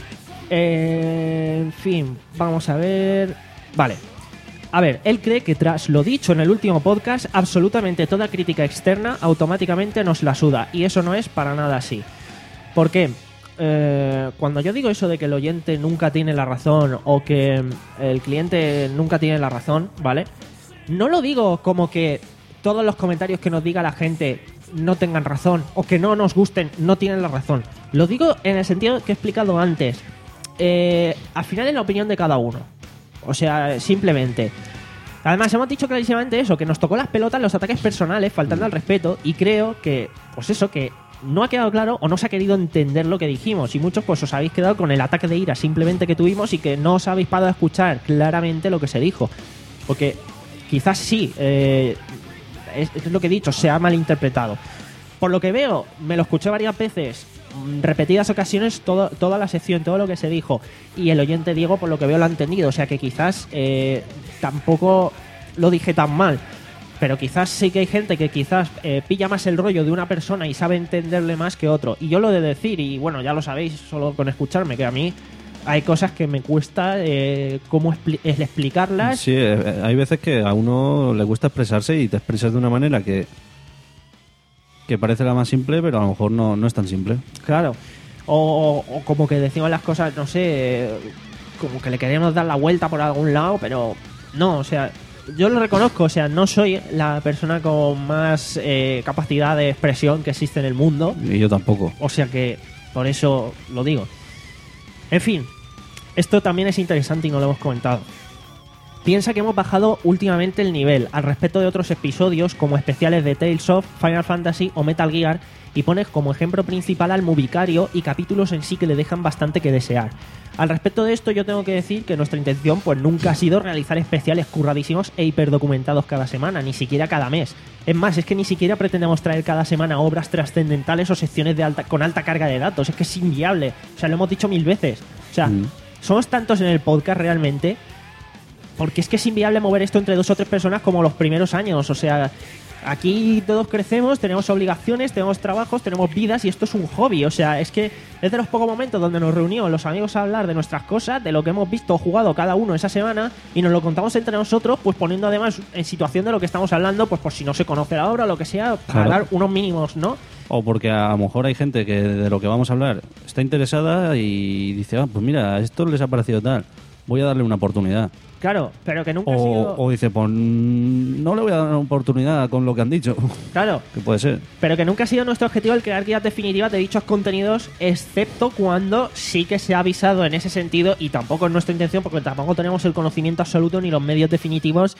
Eh, en fin, vamos a ver... Vale. A ver, él cree que tras lo dicho en el último podcast, absolutamente toda crítica externa automáticamente nos la suda, y eso no es para nada así. ¿Por qué? Eh, cuando yo digo eso de que el oyente nunca tiene la razón o que el cliente nunca tiene la razón, ¿vale? No lo digo como que todos los comentarios que nos diga la gente no tengan razón o que no nos gusten no tienen la razón. Lo digo en el sentido que he explicado antes. Eh, al final es la opinión de cada uno. O sea, simplemente. Además, hemos dicho clarísimamente eso, que nos tocó las pelotas los ataques personales, faltando al respeto, y creo que, pues eso, que no ha quedado claro o no se ha querido entender lo que dijimos, y muchos pues os habéis quedado con el ataque de ira simplemente que tuvimos y que no os habéis parado a escuchar claramente lo que se dijo, porque quizás sí, eh, es, es lo que he dicho, se ha malinterpretado. Por lo que veo, me lo escuché varias veces, repetidas ocasiones, todo, toda la sección, todo lo que se dijo, y el oyente Diego, por lo que veo, lo ha entendido, o sea que quizás eh, tampoco lo dije tan mal. Pero quizás sí que hay gente que quizás eh, pilla más el rollo de una persona y sabe entenderle más que otro. Y yo lo he de decir, y bueno, ya lo sabéis solo con escucharme, que a mí hay cosas que me cuesta eh, cómo expli- es explicarlas. Sí, eh, hay veces que a uno le cuesta expresarse y te expresas de una manera que que parece la más simple, pero a lo mejor no, no es tan simple. Claro. O, o como que decimos las cosas, no sé, eh, como que le queremos dar la vuelta por algún lado, pero no, o sea... Yo lo reconozco, o sea, no soy la persona con más eh, capacidad de expresión que existe en el mundo. Y yo tampoco. O sea que por eso lo digo. En fin, esto también es interesante y no lo hemos comentado. Piensa que hemos bajado últimamente el nivel al respecto de otros episodios como especiales de Tales of, Final Fantasy o Metal Gear, y pones como ejemplo principal al Movicario y capítulos en sí que le dejan bastante que desear. Al respecto de esto yo tengo que decir que nuestra intención pues nunca ha sido realizar especiales curradísimos e hiperdocumentados cada semana, ni siquiera cada mes. Es más, es que ni siquiera pretendemos traer cada semana obras trascendentales o secciones de alta, con alta carga de datos, es que es inviable. O sea, lo hemos dicho mil veces. O sea, mm. somos tantos en el podcast realmente, porque es que es inviable mover esto entre dos o tres personas como los primeros años. O sea, aquí todos crecemos, tenemos obligaciones, tenemos trabajos, tenemos vidas y esto es un hobby. O sea, es que es de los pocos momentos donde nos reunimos los amigos a hablar de nuestras cosas, de lo que hemos visto o jugado cada uno esa semana, y nos lo contamos entre nosotros, pues poniendo además en situación de lo que estamos hablando, pues por si no se conoce la obra o lo que sea, para Claro. dar unos mínimos, ¿no? O porque a lo mejor hay gente que de lo que vamos a hablar está interesada y dice, ah, pues mira, a esto les ha parecido tal, voy a darle una oportunidad. Claro, pero que nunca ha O, sido... o dice, pues no le voy a dar una oportunidad con lo que han dicho. Claro. Que puede ser. Pero que nunca ha sido nuestro objetivo el crear guías definitivas de dichos contenidos, excepto cuando sí que se ha avisado en ese sentido, y tampoco es nuestra intención porque tampoco tenemos el conocimiento absoluto ni los medios definitivos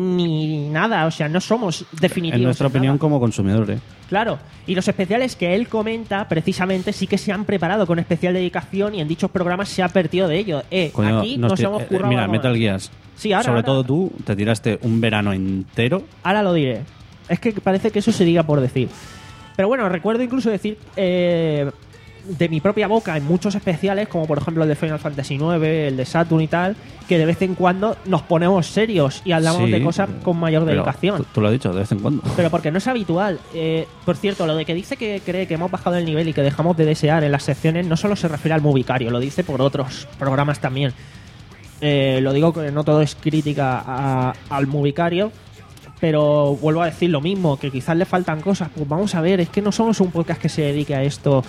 ni nada, o sea, no somos definitivos. En nuestra en opinión nada. como consumidores. Claro, y los especiales que él comenta precisamente sí que se han preparado con especial dedicación y en dichos programas se ha advertido de ello. Eh, Coño, aquí nos nos ti- hemos eh, currado Mira, algo Metal más. Gear. Sí, ahora, Sobre ahora. todo tú te tiraste un verano entero. Ahora lo diré. Es que parece que eso se diga por decir. Pero bueno, recuerdo incluso decir eh, de mi propia boca en muchos especiales, como por ejemplo el de Final Fantasy nueve, el de Saturn y tal, que de vez en cuando nos ponemos serios y hablamos Sí, de cosas con mayor pero dedicación. Tú, tú lo has dicho, de vez en cuando. Pero porque no es habitual. Eh, por cierto, lo de que dice que cree que hemos bajado el nivel y que dejamos de desear en las secciones no solo se refiere al Movicario, lo dice por otros programas también. Eh, lo digo que no todo es crítica a- al Movicario, pero vuelvo a decir lo mismo, que quizás le faltan cosas. Pues vamos a ver, es que no somos un podcast que se dedique a esto.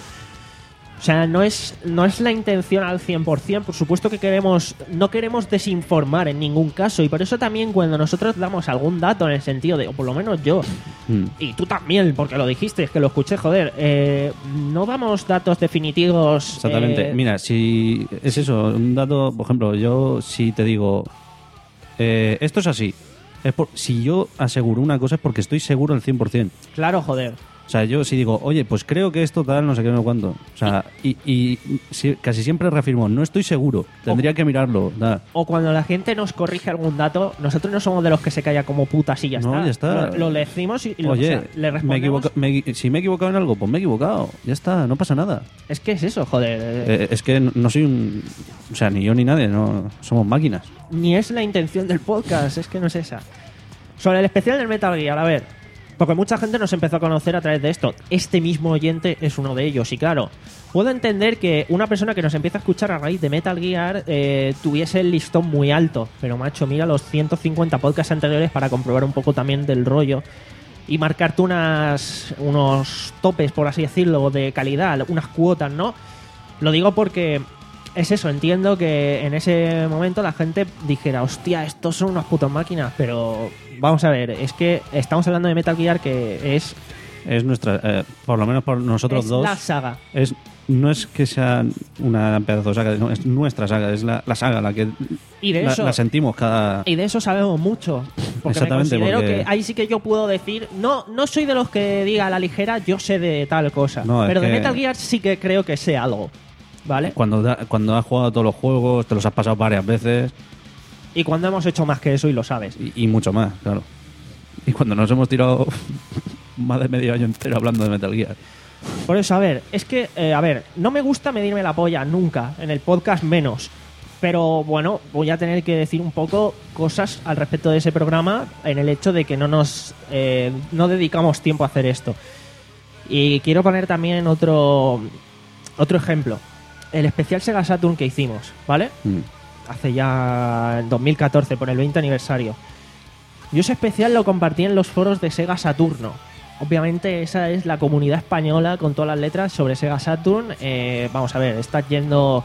O sea, no es, no es la intención al cien por ciento. Por supuesto que queremos, no queremos desinformar en ningún caso. Y por eso también cuando nosotros damos algún dato en el sentido de, o por lo menos yo, Mm. y tú también, porque lo dijiste, es que lo escuché, joder, eh, no damos datos definitivos. Exactamente. eh, Mira, si es eso, un dato, por ejemplo, yo si te digo, eh, esto es así, es por, si yo aseguro una cosa es porque estoy seguro al cien por ciento. Claro, joder. O O sea, yo si digo, oye, pues creo que esto tal, no sé qué, no sé cuánto. O sea, y, y si- casi siempre reafirmo, no estoy seguro, tendría que mirarlo. Da. O cuando la gente nos corrige algún dato, nosotros no somos de los que se calla como putas y ya No, está. ya está. Lo, lo decimos y, y lo, Oye, o sea, le me he respondemos. equivoca- me- si me he equivocado en algo, pues me he equivocado. Ya está, no pasa nada. Es que es eso, joder. Eh, es que no soy un... O sea, ni yo ni nadie, no somos máquinas. Ni es la intención del podcast, es que no es esa. Sobre el especial del Metal Gear, a ver, porque mucha gente nos empezó a conocer a través de esto. Este mismo oyente es uno de ellos, y claro, puedo entender que una persona que nos empieza a escuchar a raíz de Metal Gear eh, tuviese el listón muy alto, pero macho, mira los ciento cincuenta podcasts anteriores para comprobar un poco también del rollo y marcarte unas, unos topes, por así decirlo, de calidad, unas cuotas, ¿no? Lo digo porque es eso, entiendo que en ese momento la gente dijera, hostia, estos son unas putas máquinas, pero vamos a ver, es que estamos hablando de Metal Gear, que es, Es nuestra... eh, por lo menos por nosotros es dos... la saga. Es, no es que sea una pedazo de saga, no, es nuestra saga, es la, la saga la que Y de la, eso- la sentimos cada... Y de eso sabemos mucho. Porque me Exactamente, considero porque- que ahí sí que yo puedo decir, no, no soy de los que diga a la ligera, yo sé de tal cosa. No, es pero de que- Metal Gear sí que creo que sé algo. ¿Vale? Cuando, da- cuando has jugado todos los juegos, te los has pasado varias veces Y cuando hemos hecho más que eso y lo sabes. y, y mucho más, claro. Y cuando nos hemos tirado más de medio año entero hablando de Metal Gear. Por eso, a ver, es que, eh, a ver, no me gusta medirme la polla nunca, en el podcast menos. Pero bueno, voy a tener que decir un poco cosas al respecto de ese programa en el hecho de que no nos eh, no dedicamos tiempo a hacer esto. Y quiero poner también otro, otro ejemplo. El especial Sega Saturn que hicimos, ¿vale? Mm. Hace ya en dos mil catorce, por el veinte aniversario. Yo ese especial lo compartí en los foros de Sega Saturno. Obviamente esa es la comunidad española con todas las letras sobre Sega Saturn. Eh, vamos a ver, estás yendo...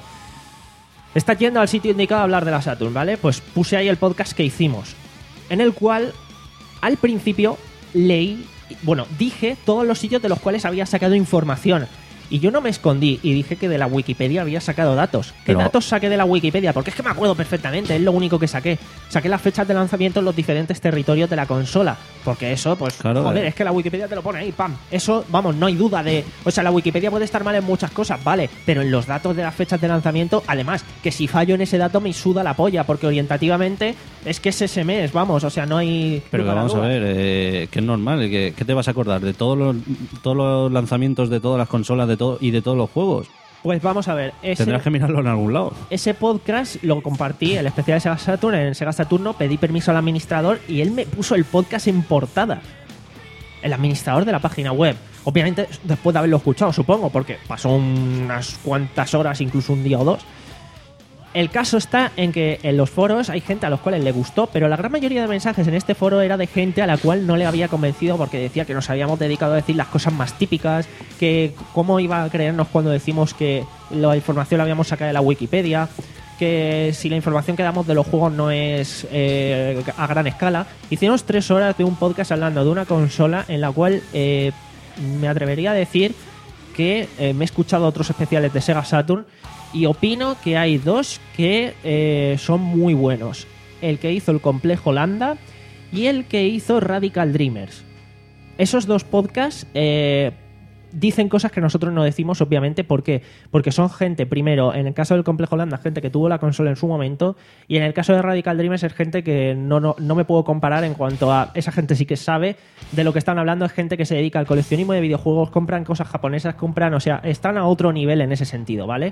Estás yendo al sitio indicado a hablar de la Saturn, ¿vale? Pues puse ahí el podcast que hicimos, en el cual al principio leí, bueno, dije todos los sitios de los cuales había sacado información. Y yo no me escondí y dije que de la Wikipedia había sacado datos. ¿Qué Pero- datos saqué de la Wikipedia? Porque es que me acuerdo perfectamente, es lo único que saqué. Saqué las fechas de lanzamiento en los diferentes territorios de la consola. Porque eso, pues, Claro, joder, eh. es que la Wikipedia te lo pone ahí, pam. Eso, vamos, no hay duda de... O sea, la Wikipedia puede estar mal en muchas cosas, vale, pero en los datos de las fechas de lanzamiento, además, que si fallo en ese dato me suda la polla, porque orientativamente es que es ese mes, vamos, o sea, no hay... Pero que lugar vamos a duda. ver, eh, que es normal, que, que te vas a acordar de todos los, todos los lanzamientos de todas las consolas de todo y de todos los juegos. Pues vamos a ver, ese... Tendrás que mirarlo en algún lado. Ese podcast lo compartí, el especial de Sega Saturn, en Sega Saturno, pedí permiso al administrador y él me puso el podcast en portada. El administrador de la página web. Obviamente después de haberlo escuchado, supongo, porque pasó unas cuantas horas, incluso un día o dos. El caso está en que en los foros hay gente a los cuales le gustó, pero la gran mayoría de mensajes en este foro era de gente a la cual no le había convencido porque decía que nos habíamos dedicado a decir las cosas más típicas, que cómo iba a creernos cuando decimos que la información la habíamos sacado de la Wikipedia, que si la información que damos de los juegos no es eh, a gran escala. Hicimos tres horas de un podcast hablando de una consola en la cual eh, me atrevería a decir que eh, me he escuchado otros especiales de Sega Saturn y opino que hay dos que eh, son muy buenos. El que hizo el Complejo Landa y el que hizo Radical Dreamers. Esos dos podcasts eh, dicen cosas que nosotros no decimos, obviamente. ¿Por qué? Porque son gente, primero, en el caso del Complejo Landa, gente que tuvo la consola en su momento, y en el caso de Radical Dreamers es gente que no, no, no me puedo comparar en cuanto a... Esa gente sí que sabe de lo que están hablando, es gente que se dedica al coleccionismo de videojuegos, compran cosas japonesas, compran... O sea, están a otro nivel en ese sentido, ¿vale?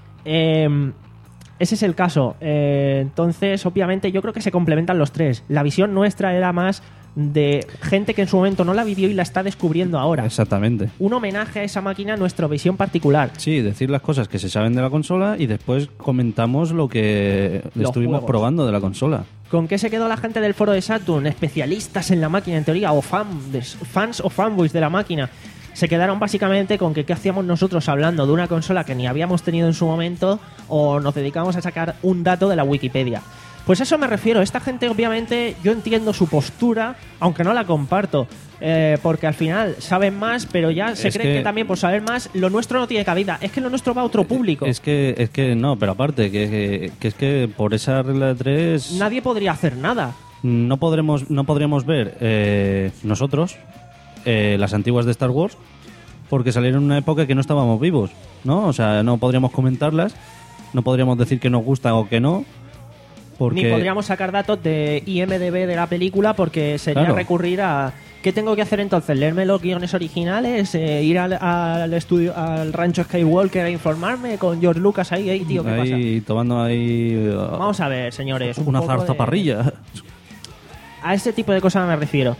Eh, ese es el caso. Eh, entonces, obviamente, yo creo que se complementan los tres. La visión nuestra era más de gente que en su momento no la vivió y la está descubriendo ahora. Exactamente. Un homenaje a esa máquina, a nuestra visión particular. Sí, decir las cosas que se saben de la consola y después comentamos lo que Los estuvimos juegos. probando de la consola. ¿Con qué se quedó la gente del foro de Saturn? Especialistas en la máquina, en teoría, o fan, fans o fanboys de la máquina. Se quedaron básicamente con que qué hacíamos nosotros hablando de una consola que ni habíamos tenido en su momento o nos dedicamos a sacar un dato de la Wikipedia. Pues a eso me refiero. Esta gente, obviamente, yo entiendo su postura, aunque no la comparto, eh, porque al final saben más, pero ya se Es creen que... que también por saber más, lo nuestro no tiene cabida. Es que lo nuestro va a otro público. Es que, es que no, pero aparte, que, que, que es que por esa regla de tres Nadie podría hacer nada. no podremos, no podríamos ver eh, nosotros eh, las antiguas de Star Wars, porque salieron en una época que no estábamos vivos, ¿no? O sea, no podríamos comentarlas, no podríamos decir que nos gusta o que no, porque... Ni podríamos sacar datos de I M D B de la película porque sería Claro. recurrir a... ¿Qué tengo que hacer entonces? ¿Leerme los guiones originales? Eh, ¿Ir al, al estudio, al rancho Skywalker a informarme con George Lucas ahí? Ey, tío, ¿qué ahí tomando ahí... uh, pasa? Vamos a ver, señores. un una poco de- zarzaparrilla. A ese tipo de cosas me refiero.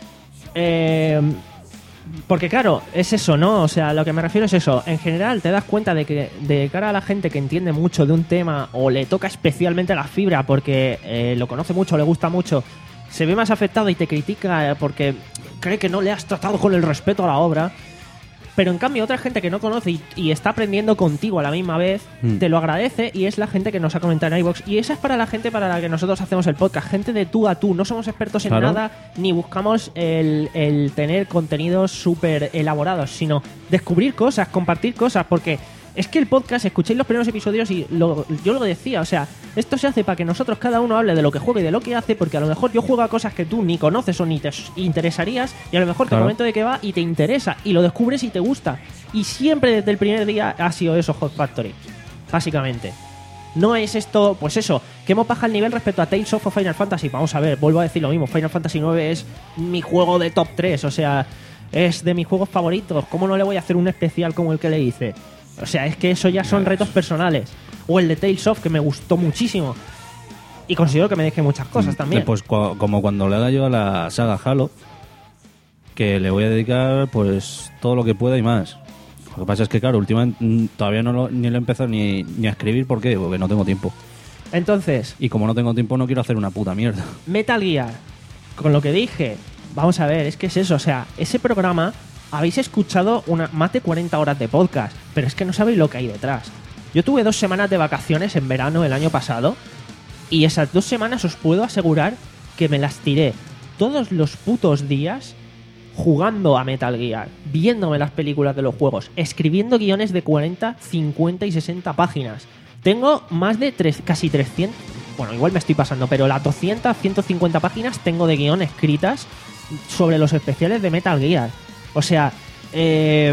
Eh, porque claro, es eso, ¿no? O sea, lo que me refiero es eso. En general te das cuenta de que de cara a la gente que entiende mucho de un tema o le toca especialmente la fibra porque eh, lo conoce mucho, le gusta mucho, se ve más afectado y te critica porque cree que no le has tratado con el respeto a la obra. Pero en cambio otra gente que no conoce y, y está aprendiendo contigo a la misma vez, Mm. te lo agradece y es la gente que nos ha comentado en iVoox. Y esa es para la gente para la que nosotros hacemos el podcast. Gente de tú a tú. No somos expertos en Claro. nada ni buscamos el, el tener contenidos súper elaborados, sino descubrir cosas, compartir cosas. Porque es que el podcast, escuchéis los primeros episodios y lo- yo lo decía, o sea, esto se hace para que nosotros cada uno hable de lo que juega y de lo que hace, porque a lo mejor yo juego a cosas que tú ni conoces o ni te s- interesarías y a lo mejor te Claro. comento de qué va y te interesa y lo descubres y te gusta. Y siempre desde el primer día ha sido eso Hot Factory, básicamente. No es esto, pues eso, que hemos bajado el nivel respecto a Tales of o Final Fantasy. Vamos a ver, vuelvo a decir lo mismo. Final Fantasy nueve es mi juego de top tres, o sea, es de mis juegos favoritos. ¿Cómo no le voy a hacer un especial como el que le hice? O sea, es que eso ya son retos personales. O el de Tales of, que me gustó muchísimo. Y considero que me dejé muchas cosas también. Pues cua- como cuando le haga yo a la saga Halo, que le voy a dedicar pues todo lo que pueda y más. Lo que pasa es que, claro, últimamente mm, todavía no lo, ni lo he empezado ni, ni a escribir. ¿Por qué? Porque no tengo tiempo. Entonces, Y como no tengo tiempo, no quiero hacer una puta mierda. Metal Gear, con lo que dije, vamos a ver, es que es eso, o sea, ese programa habéis escuchado una, más de cuarenta horas de podcast, pero es que no sabéis lo que hay detrás. Yo tuve dos semanas de vacaciones en verano el año pasado y esas dos semanas os puedo asegurar que me las tiré todos los putos días jugando a Metal Gear, viéndome las películas de los juegos, escribiendo guiones de cuarenta, cincuenta y sesenta páginas. Tengo más de tres, casi trescientas, bueno, igual me estoy pasando, pero las doscientas, ciento cincuenta páginas tengo de guión escritas sobre los especiales de Metal Gear. O sea, eh,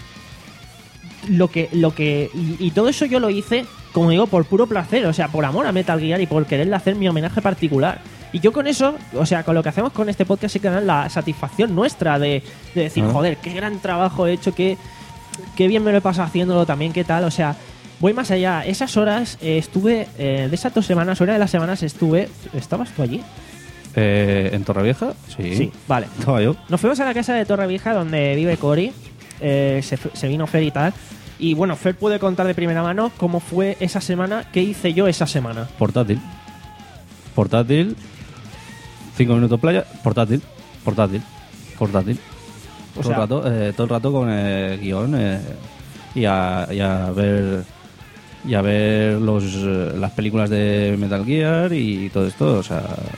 lo que, lo que y, y todo eso yo lo hice, como digo, por puro placer, o sea, por amor a Metal Gear y por quererle hacer mi homenaje particular. Y yo con eso, o sea, con lo que hacemos con este podcast y canal, la satisfacción nuestra de, de decir, Ah. joder, qué gran trabajo he hecho, qué, qué bien me lo he pasado haciéndolo también, qué tal, o sea, voy más allá. Esas horas eh, estuve, eh, de esas dos semanas, una de las semanas estuve, ¿estabas tú allí? Eh, ¿En Torrevieja? Sí. Sí, vale. Estaba yo. Nos fuimos a la casa de Torrevieja donde vive Cory. Eh, se, fu- se vino Fer y tal. Y bueno, Fer puede contar de primera mano cómo fue esa semana, qué hice yo esa semana. Portátil. Portátil. Cinco minutos playa. Portátil. Portátil. Portátil. O todo, sea- el rato, eh, todo el rato con el guión eh, y, a, y a ver y a ver los, eh, las películas de Metal Gear y todo esto, o sea,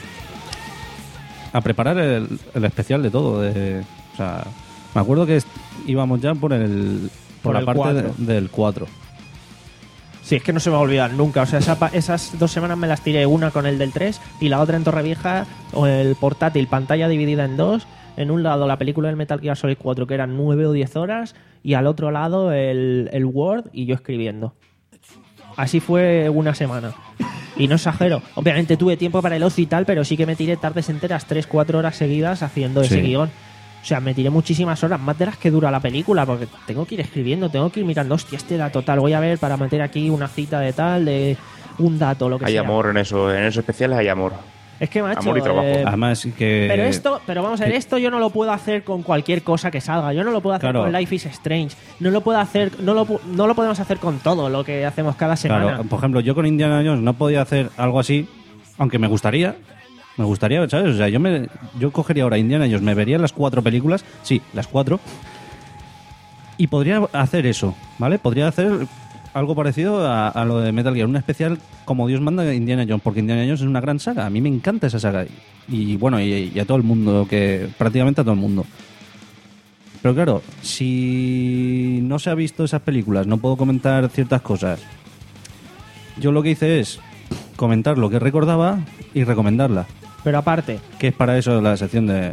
a preparar el, el especial de todo. De, o sea, me acuerdo que est- íbamos ya por el por, Por la el parte de- cuatro. del cuatro. Sí, es que no se me va a olvidar nunca. O sea, esa pa- esas dos semanas me las tiré, una con el del tres y la otra en Torrevieja, o el portátil, pantalla dividida en dos. En un lado la película del Metal Gear Solid cuatro, que eran nueve o diez horas, y al otro lado el, el Word y yo escribiendo. Así fue una semana. Y no exagero. Obviamente tuve tiempo para el ocio y tal, pero sí que me tiré tardes enteras, tres cuatro horas seguidas haciendo ese Sí. guión. O sea, me tiré muchísimas horas, más de las que dura la película, porque tengo que ir escribiendo, tengo que ir mirando, hostia, este dato tal, voy a ver para meter aquí una cita de tal, de un dato, lo que Hay sea. amor en eso, en esos especiales hay amor. Es que, macho, Amor y trabajo. eh, Además que pero esto, pero vamos a ver, que- esto yo no lo puedo hacer con cualquier cosa que salga. Yo no lo puedo hacer Claro. con Life is Strange. No lo puedo hacer, no lo, pu- no lo podemos hacer con todo lo que hacemos cada semana. Claro, por ejemplo, yo con Indiana Jones no podía hacer algo así, aunque me gustaría. Me gustaría, ¿sabes? O sea, yo me yo cogería ahora Indiana Jones, me vería las cuatro películas, sí, las cuatro, y podría hacer eso, ¿vale? Podría hacer algo parecido a, a lo de Metal Gear, un especial como Dios manda de Indiana Jones, porque Indiana Jones es una gran saga, a mí me encanta esa saga, y bueno, y, y a todo el mundo, que prácticamente a todo el mundo. Pero claro, si no se ha visto esas películas, no puedo comentar ciertas cosas. Yo lo que hice es comentar lo que recordaba y recomendarla. Pero aparte, Que es para eso la sección de...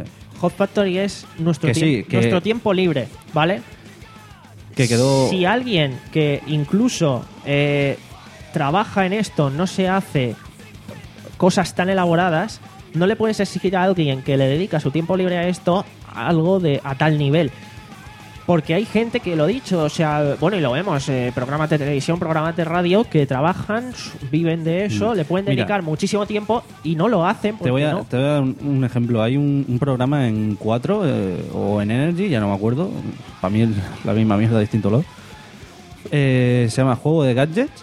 Hot Factory es nuestro, Que sí, tiemp- que- nuestro tiempo libre, ¿vale? Que quedó... Si alguien que incluso eh, trabaja en esto no se hace cosas tan elaboradas, no le puedes exigir a alguien que le dedica su tiempo libre a esto algo de a tal nivel. Porque hay gente que lo he dicho, o sea, bueno, y lo vemos, eh, programas de televisión, programas de radio que trabajan, viven de eso, Mm. le pueden Mira. dedicar muchísimo tiempo y no lo hacen. Te voy, a, no. te voy a dar un, un ejemplo. Hay un, un programa en cuatro eh, o en Energy, ya no me acuerdo. Para mí es la misma mierda, distinto lo. Eh, se llama Juego de Gadgets.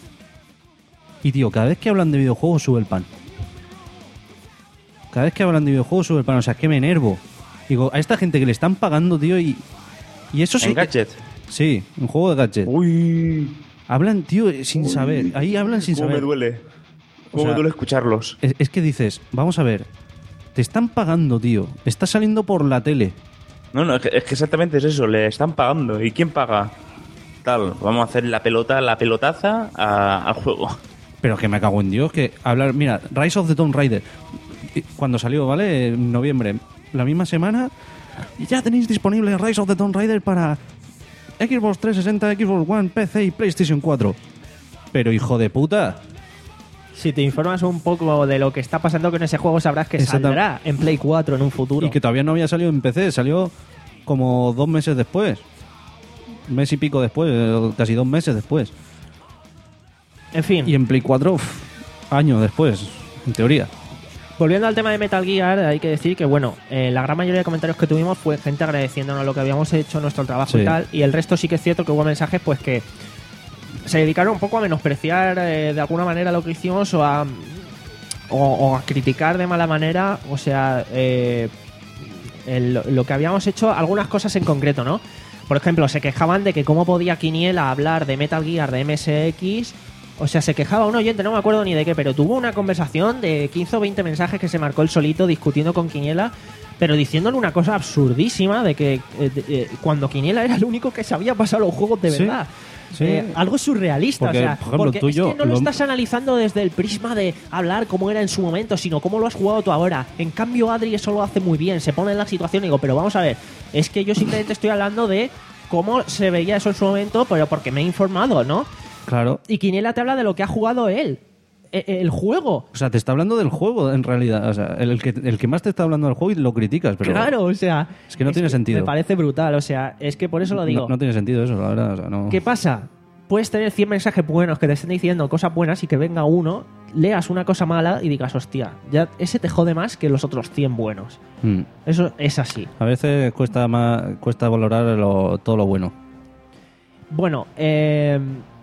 Y, tío, cada vez que hablan de videojuegos sube el pan. Cada vez que hablan de videojuegos sube el pan. O sea, es que me enervo. Digo, a esta gente que le están pagando, tío, y... Y eso sí. ¿En Gadget? Sí, un juego de Gadget. Uy. Hablan, tío, sin Uy. saber. Ahí hablan sin ¿Cómo saber. me duele? O ¿Cómo sea, me duele escucharlos? Es, es que dices, vamos a ver, te están pagando, tío. Está saliendo por la tele. No, no, es que, es que exactamente es eso. Le están pagando. ¿Y quién paga? Tal, vamos a hacer la pelota, la pelotaza a- al juego. Pero que me cago en Dios, que hablar... Mira, Rise of the Tomb Raider, cuando salió, ¿vale? En noviembre, la misma semana, y ya tenéis disponible Rise of the Tomb Raider para Xbox trescientos sesenta, Xbox One, P C y PlayStation cuatro. Pero hijo de puta... Si te informas un poco de lo que está pasando con ese juego, sabrás que Exactam- saldrá en Play cuatro en un futuro. Y que todavía no había salido en P C, salió como dos meses después. Un mes y pico después, eh, casi dos meses después. En fin, Y en Play cuatro, uf, años después, en teoría. volviendo al tema de Metal Gear, hay que decir que, bueno, eh, la gran mayoría de comentarios que tuvimos fue gente agradeciéndonos lo que habíamos hecho, nuestro trabajo Sí. y tal. Y el resto sí que es cierto que hubo mensajes, pues que se dedicaron un poco a menospreciar eh, de alguna manera lo que hicimos o a, o, o a criticar de mala manera, o sea, eh, el- lo que habíamos hecho, algunas cosas en concreto, ¿no? Por ejemplo, se quejaban de que cómo podía Quiniela hablar de Metal Gear, de M S X. O sea, se quejaba un oyente, no me acuerdo ni de qué, pero tuvo una conversación de quince o veinte mensajes que se marcó él solito discutiendo con Quiniela, pero diciéndole una cosa absurdísima de que eh, de- eh, cuando Quiniela era el único que sabía pasar los juegos de Sí, verdad. sí. Eh, algo surrealista, Porque, o sea, por ejemplo, porque tú y es yo que no lo, lo- estás analizando desde el prisma de hablar cómo era en su momento, sino cómo lo has jugado tú ahora. En cambio, Adri eso lo hace muy bien, se pone en la situación y digo, pero vamos a ver, es que yo simplemente estoy hablando de cómo se veía eso en su momento, pero porque me he informado, ¿no? Claro. Y Quiniela te habla de lo que ha jugado él, e- el juego. O sea, te está hablando del juego, en realidad. O sea, el, el que, el que más te está hablando del juego y lo criticas, pero... Claro, o sea... Es que no tiene sentido. Me parece brutal, o sea, es que por eso lo digo. No, no tiene sentido eso, la verdad. O sea, no... ¿Qué pasa? Puedes tener cien mensajes buenos que te estén diciendo cosas buenas y que venga uno, leas una cosa mala y digas, hostia, ya ese te jode más que los otros cien buenos. Mm. Eso es así. A veces cuesta más, cuesta valorar lo- todo lo bueno. Bueno, eh,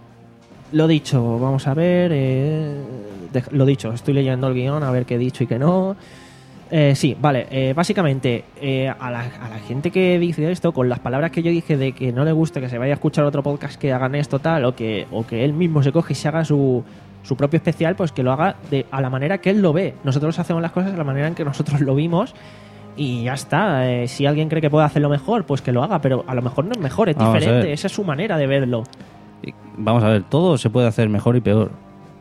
lo dicho, vamos a ver. eh, de- lo dicho, estoy leyendo el guión a ver qué he dicho y qué no. Eh, sí, vale. eh, básicamente, eh, a, la, a la gente que dice esto, con las palabras que yo dije de que no le guste que se vaya a escuchar otro podcast que hagan esto tal, o que, o que él mismo se coge y se haga su, su propio especial, pues que lo haga de, a la manera que él lo ve. Nosotros hacemos las cosas de la manera en que nosotros lo vimos. Y ya está. eh, si alguien cree que puede hacerlo mejor, pues que lo haga. Pero a lo mejor no es mejor, es Vamos a diferente. ver. Esa es su manera de verlo. Y vamos a ver, todo se puede hacer mejor y peor.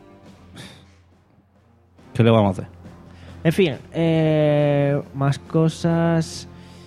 ¿Qué le vamos a hacer? En fin, eh, más cosas.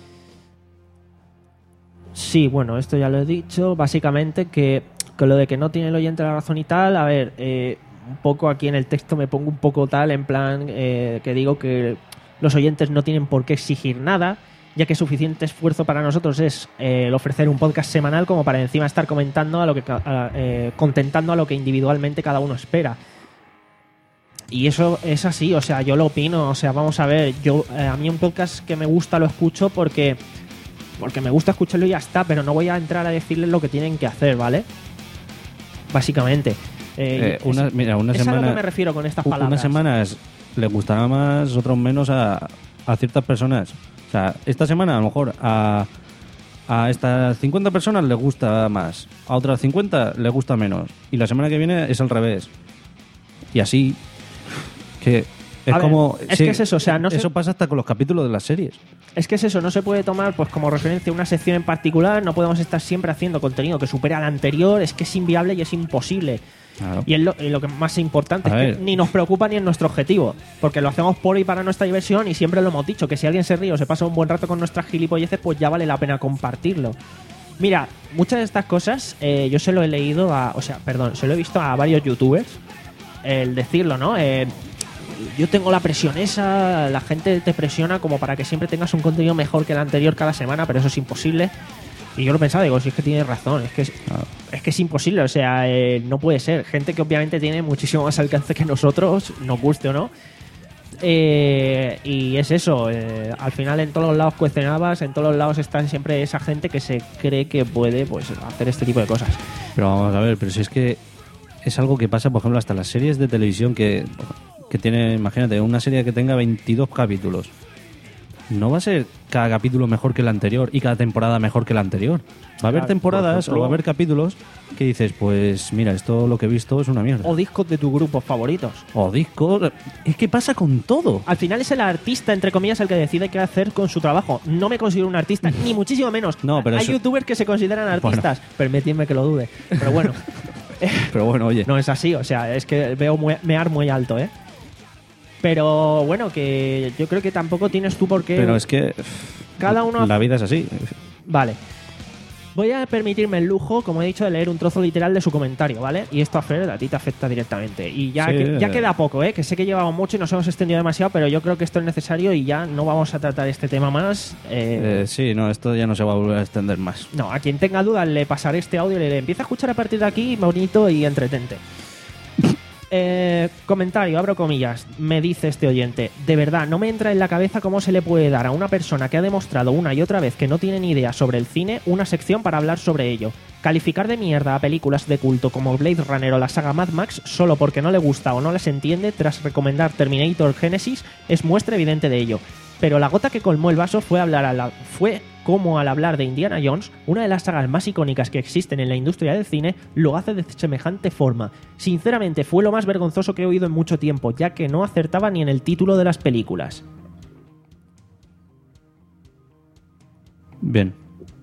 Sí, bueno, esto ya lo he dicho. Básicamente que con lo de que no tiene el oyente la razón y tal, a ver, eh, un poco aquí en el texto me pongo un poco tal, en plan eh, que digo que los oyentes no tienen por qué exigir nada, ya que suficiente esfuerzo para nosotros es eh, el ofrecer un podcast semanal como para encima estar comentando a lo que ca- a- eh, contentando a lo que individualmente cada uno espera. Y eso es así, o sea, yo lo opino, o sea, vamos a ver, yo eh, a mí un podcast que me gusta lo escucho porque porque me gusta escucharlo y ya está, pero no voy a entrar a decirles lo que tienen que hacer, ¿vale? Básicamente. Eh, Eh, una, es, mira, una es a semana, lo que me refiero con estas u- palabras. Unas semanas le gustará más, otros menos a, a ciertas personas. O sea, esta semana a lo mejor a, a estas cincuenta personas les gusta más, a otras cincuenta les gusta menos. Y la semana que viene es al revés. Y así, que es A ver, como... es que es eso, o sea, no se- eso pasa hasta con los capítulos de las series. Es que es eso, no se puede tomar pues como referencia una sección en particular, no podemos estar siempre haciendo contenido que supere al anterior, es que es inviable y es imposible. Claro. Y es lo, y lo que más importante A es ver. que ni nos preocupa ni es nuestro objetivo, porque lo hacemos por y para nuestra diversión y siempre lo hemos dicho, que si alguien se ríe o se pasa un buen rato con nuestras gilipolleces, pues ya vale la pena compartirlo. Mira, muchas de estas cosas eh, yo se lo he leído a... O sea, perdón, se lo he visto a varios youtubers, el decirlo, ¿no? Eh, yo tengo la presión esa, la gente te presiona como para que siempre tengas un contenido mejor que el anterior cada semana, pero eso es imposible. Y yo lo pensaba, digo, si es que tienes razón, es que es, es que es imposible, o sea, eh, no puede ser. Gente que obviamente tiene muchísimo más alcance que nosotros, nos guste o no. Eh, y es eso, eh, al final en todos los lados cuecen habas, en todos los lados está siempre esa gente que se cree que puede pues hacer este tipo de cosas. Pero vamos a ver, pero si es que es algo que pasa, por ejemplo, hasta las series de televisión que, que tiene, imagínate, una serie que tenga veintidós capítulos. No va a ser cada capítulo mejor que el anterior y cada temporada mejor que la anterior. Va a haber Claro, temporadas por ejemplo- o va a haber capítulos que dices, pues mira, esto lo que he visto es una mierda. O discos de tus grupos favoritos. O discos. Es que pasa con todo. Al final es el artista, entre comillas, el que decide qué hacer con su trabajo. No me considero un artista, ni muchísimo menos. No, pero Hay eso- youtubers que se consideran artistas. Permitidme que lo dude. Pero bueno, Pero bueno, oye. no es así. O sea, es que veo muy- mear muy alto, ¿eh? Pero bueno, que yo creo que tampoco tienes tú por qué... Pero es que. Cada uno... La vida es así. Vale. Voy a permitirme el lujo, como he dicho, de leer un trozo literal de su comentario, ¿vale? Y esto a Fer, a ti te afecta directamente. Y ya, Sí, que- ya eh. queda poco, ¿eh? Que sé que llevamos mucho y nos hemos extendido demasiado, pero yo creo que esto es necesario y ya no vamos a tratar este tema más. Eh, Eh, sí, no, esto ya no se va a volver a extender más. No, a quien tenga dudas le pasaré este audio y le diré, empieza a escuchar a partir de aquí, bonito y entretente. Eh, comentario, abro comillas, me dice este oyente, de verdad, no me entra en la cabeza cómo se le puede dar a una persona que ha demostrado una y otra vez que no tiene ni idea sobre el cine una sección para hablar sobre ello. Calificar de mierda a películas de culto como Blade Runner o la saga Mad Max solo porque no le gusta o no las entiende tras recomendar Terminator Genesis es muestra evidente de ello. Pero la gota que colmó el vaso fue hablar a la, fue como al hablar de Indiana Jones, una de las sagas más icónicas que existen en la industria del cine, lo hace de semejante forma. Sinceramente fue lo más vergonzoso que he oído en mucho tiempo, ya que no acertaba ni en el título de las películas. Bien.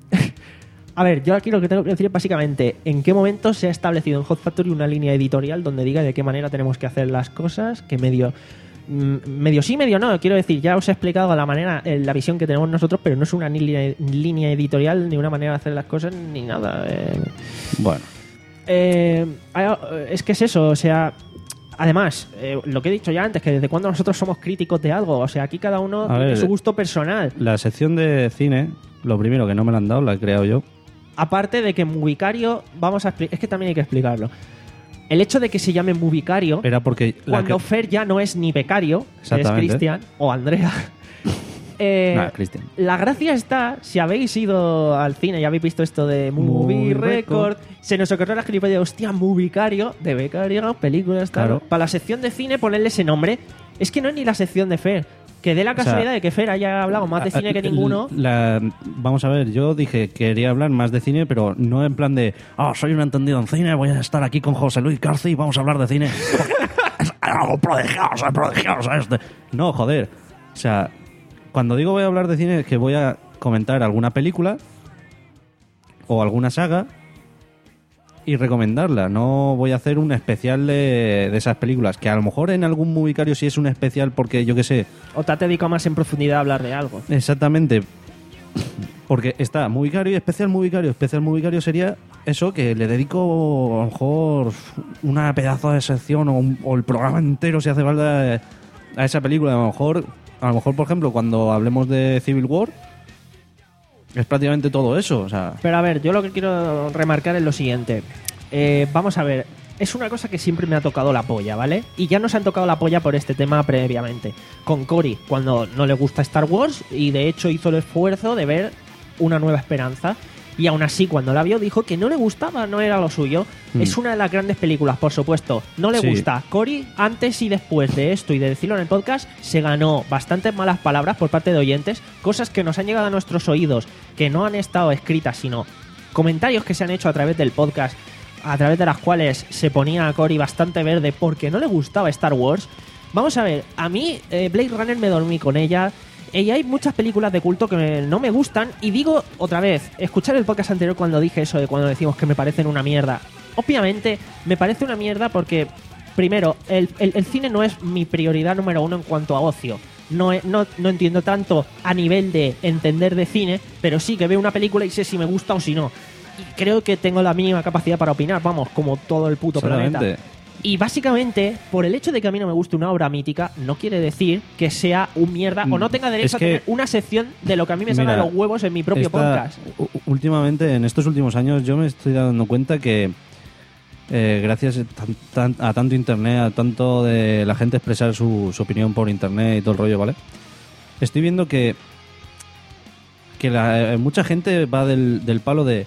A ver, yo aquí lo que tengo que decir es básicamente en qué momento se ha establecido en Hot Factory una línea editorial donde diga de qué manera tenemos que hacer las cosas, que medio... mm, medio sí, medio no. Quiero decir, ya os he explicado la manera, eh, la visión que tenemos nosotros, pero no es una ni línea, línea editorial, ni una manera de hacer las cosas, ni nada. Eh, Bueno. Eh, es que es eso, o sea... Además, eh, lo que he dicho ya antes, que desde cuando nosotros somos críticos de algo, o sea, aquí cada uno A tiene ver, su gusto personal. La sección de cine, lo primero que no me la han dado, la he creado yo. Aparte de que Movicario, vamos a expli- es que también hay que explicarlo. El hecho de que se llame Movicario, Era porque. la cuando que- Fer ya no es ni becario, es Exactamente. Cristian o Andrea. eh, Nah, Cristian. La gracia está, si habéis ido al cine y habéis visto esto de Movie, Movie Record, Record. se nos ocurrió la gilipollas de hostia, Movicario, de becario, películas, tal. Claro. Para la sección de cine ponerle ese nombre. Es que no es ni la sección de Fer. Que dé la sea, casualidad de que Fer haya hablado más de a- cine que a- ninguno. la- vamos a ver, yo dije que quería hablar más de cine, pero no en plan de, ah, soy un entendido en cine, voy a estar aquí con José Luis García y vamos a hablar de cine. Es algo prodigioso, prodigioso este. No, joder. O sea, cuando digo voy a hablar de cine es que voy a comentar alguna película o alguna saga y recomendarla. No voy a hacer un especial de, de esas películas, que a lo mejor en algún Movicario sí es un especial porque yo qué sé. O te has dedicado más en profundidad a hablar de algo. Exactamente. Porque está Movicario y especial Movicario. Especial Movicario sería eso, que le dedico a lo mejor una pedazo de sección o, un- o el programa entero si hace falta a esa película. A lo mejor, a lo mejor por ejemplo, cuando hablemos de Civil War, es prácticamente todo eso. O sea, Pero a ver, yo lo que quiero remarcar es lo siguiente. Eh, vamos a ver, es una cosa que siempre me ha tocado la polla, ¿vale? Y ya nos han tocado la polla por este tema previamente. Con Cory, cuando no le gusta Star Wars y de hecho hizo el esfuerzo de ver Una Nueva Esperanza. Y aún así, cuando la vio, dijo que no le gustaba, no era lo suyo. Mm. Es una de las grandes películas, por supuesto. No le Sí. gusta. Cory, antes y después de esto y de decirlo en el podcast, se ganó bastantes malas palabras por parte de oyentes, cosas que nos han llegado a nuestros oídos, que no han estado escritas, sino comentarios que se han hecho a través del podcast, a través de las cuales se ponía a Cory bastante verde porque no le gustaba Star Wars. Vamos a ver, a mí eh, Blade Runner me dormí con ella. Y hay muchas películas de culto que me- no me gustan. Y digo otra vez, escuchar el podcast anterior cuando dije eso de cuando decimos que me parecen una mierda. obviamente me parece una mierda porque, primero, el, el, el cine no es mi prioridad número uno en cuanto a ocio. No, no, no entiendo tanto a nivel de entender de cine, pero sí que veo una película y sé si me gusta o si no. Y creo que tengo la mínima capacidad para opinar, vamos, como todo el puto planeta. Y básicamente, por el hecho de que a mí no me guste una obra mítica, no quiere decir que sea un mierda o no tenga derecho Es que- a tener una sección de lo que a mí me sale de Mira, los huevos en mi propio esta- podcast. u- Últimamente, en estos últimos años, yo me estoy dando cuenta que eh, gracias tan- tan- a tanto internet, a tanto de la gente expresar su, su opinión por internet y todo el rollo, ¿vale? Estoy viendo que que la- eh, mucha gente va del, del palo de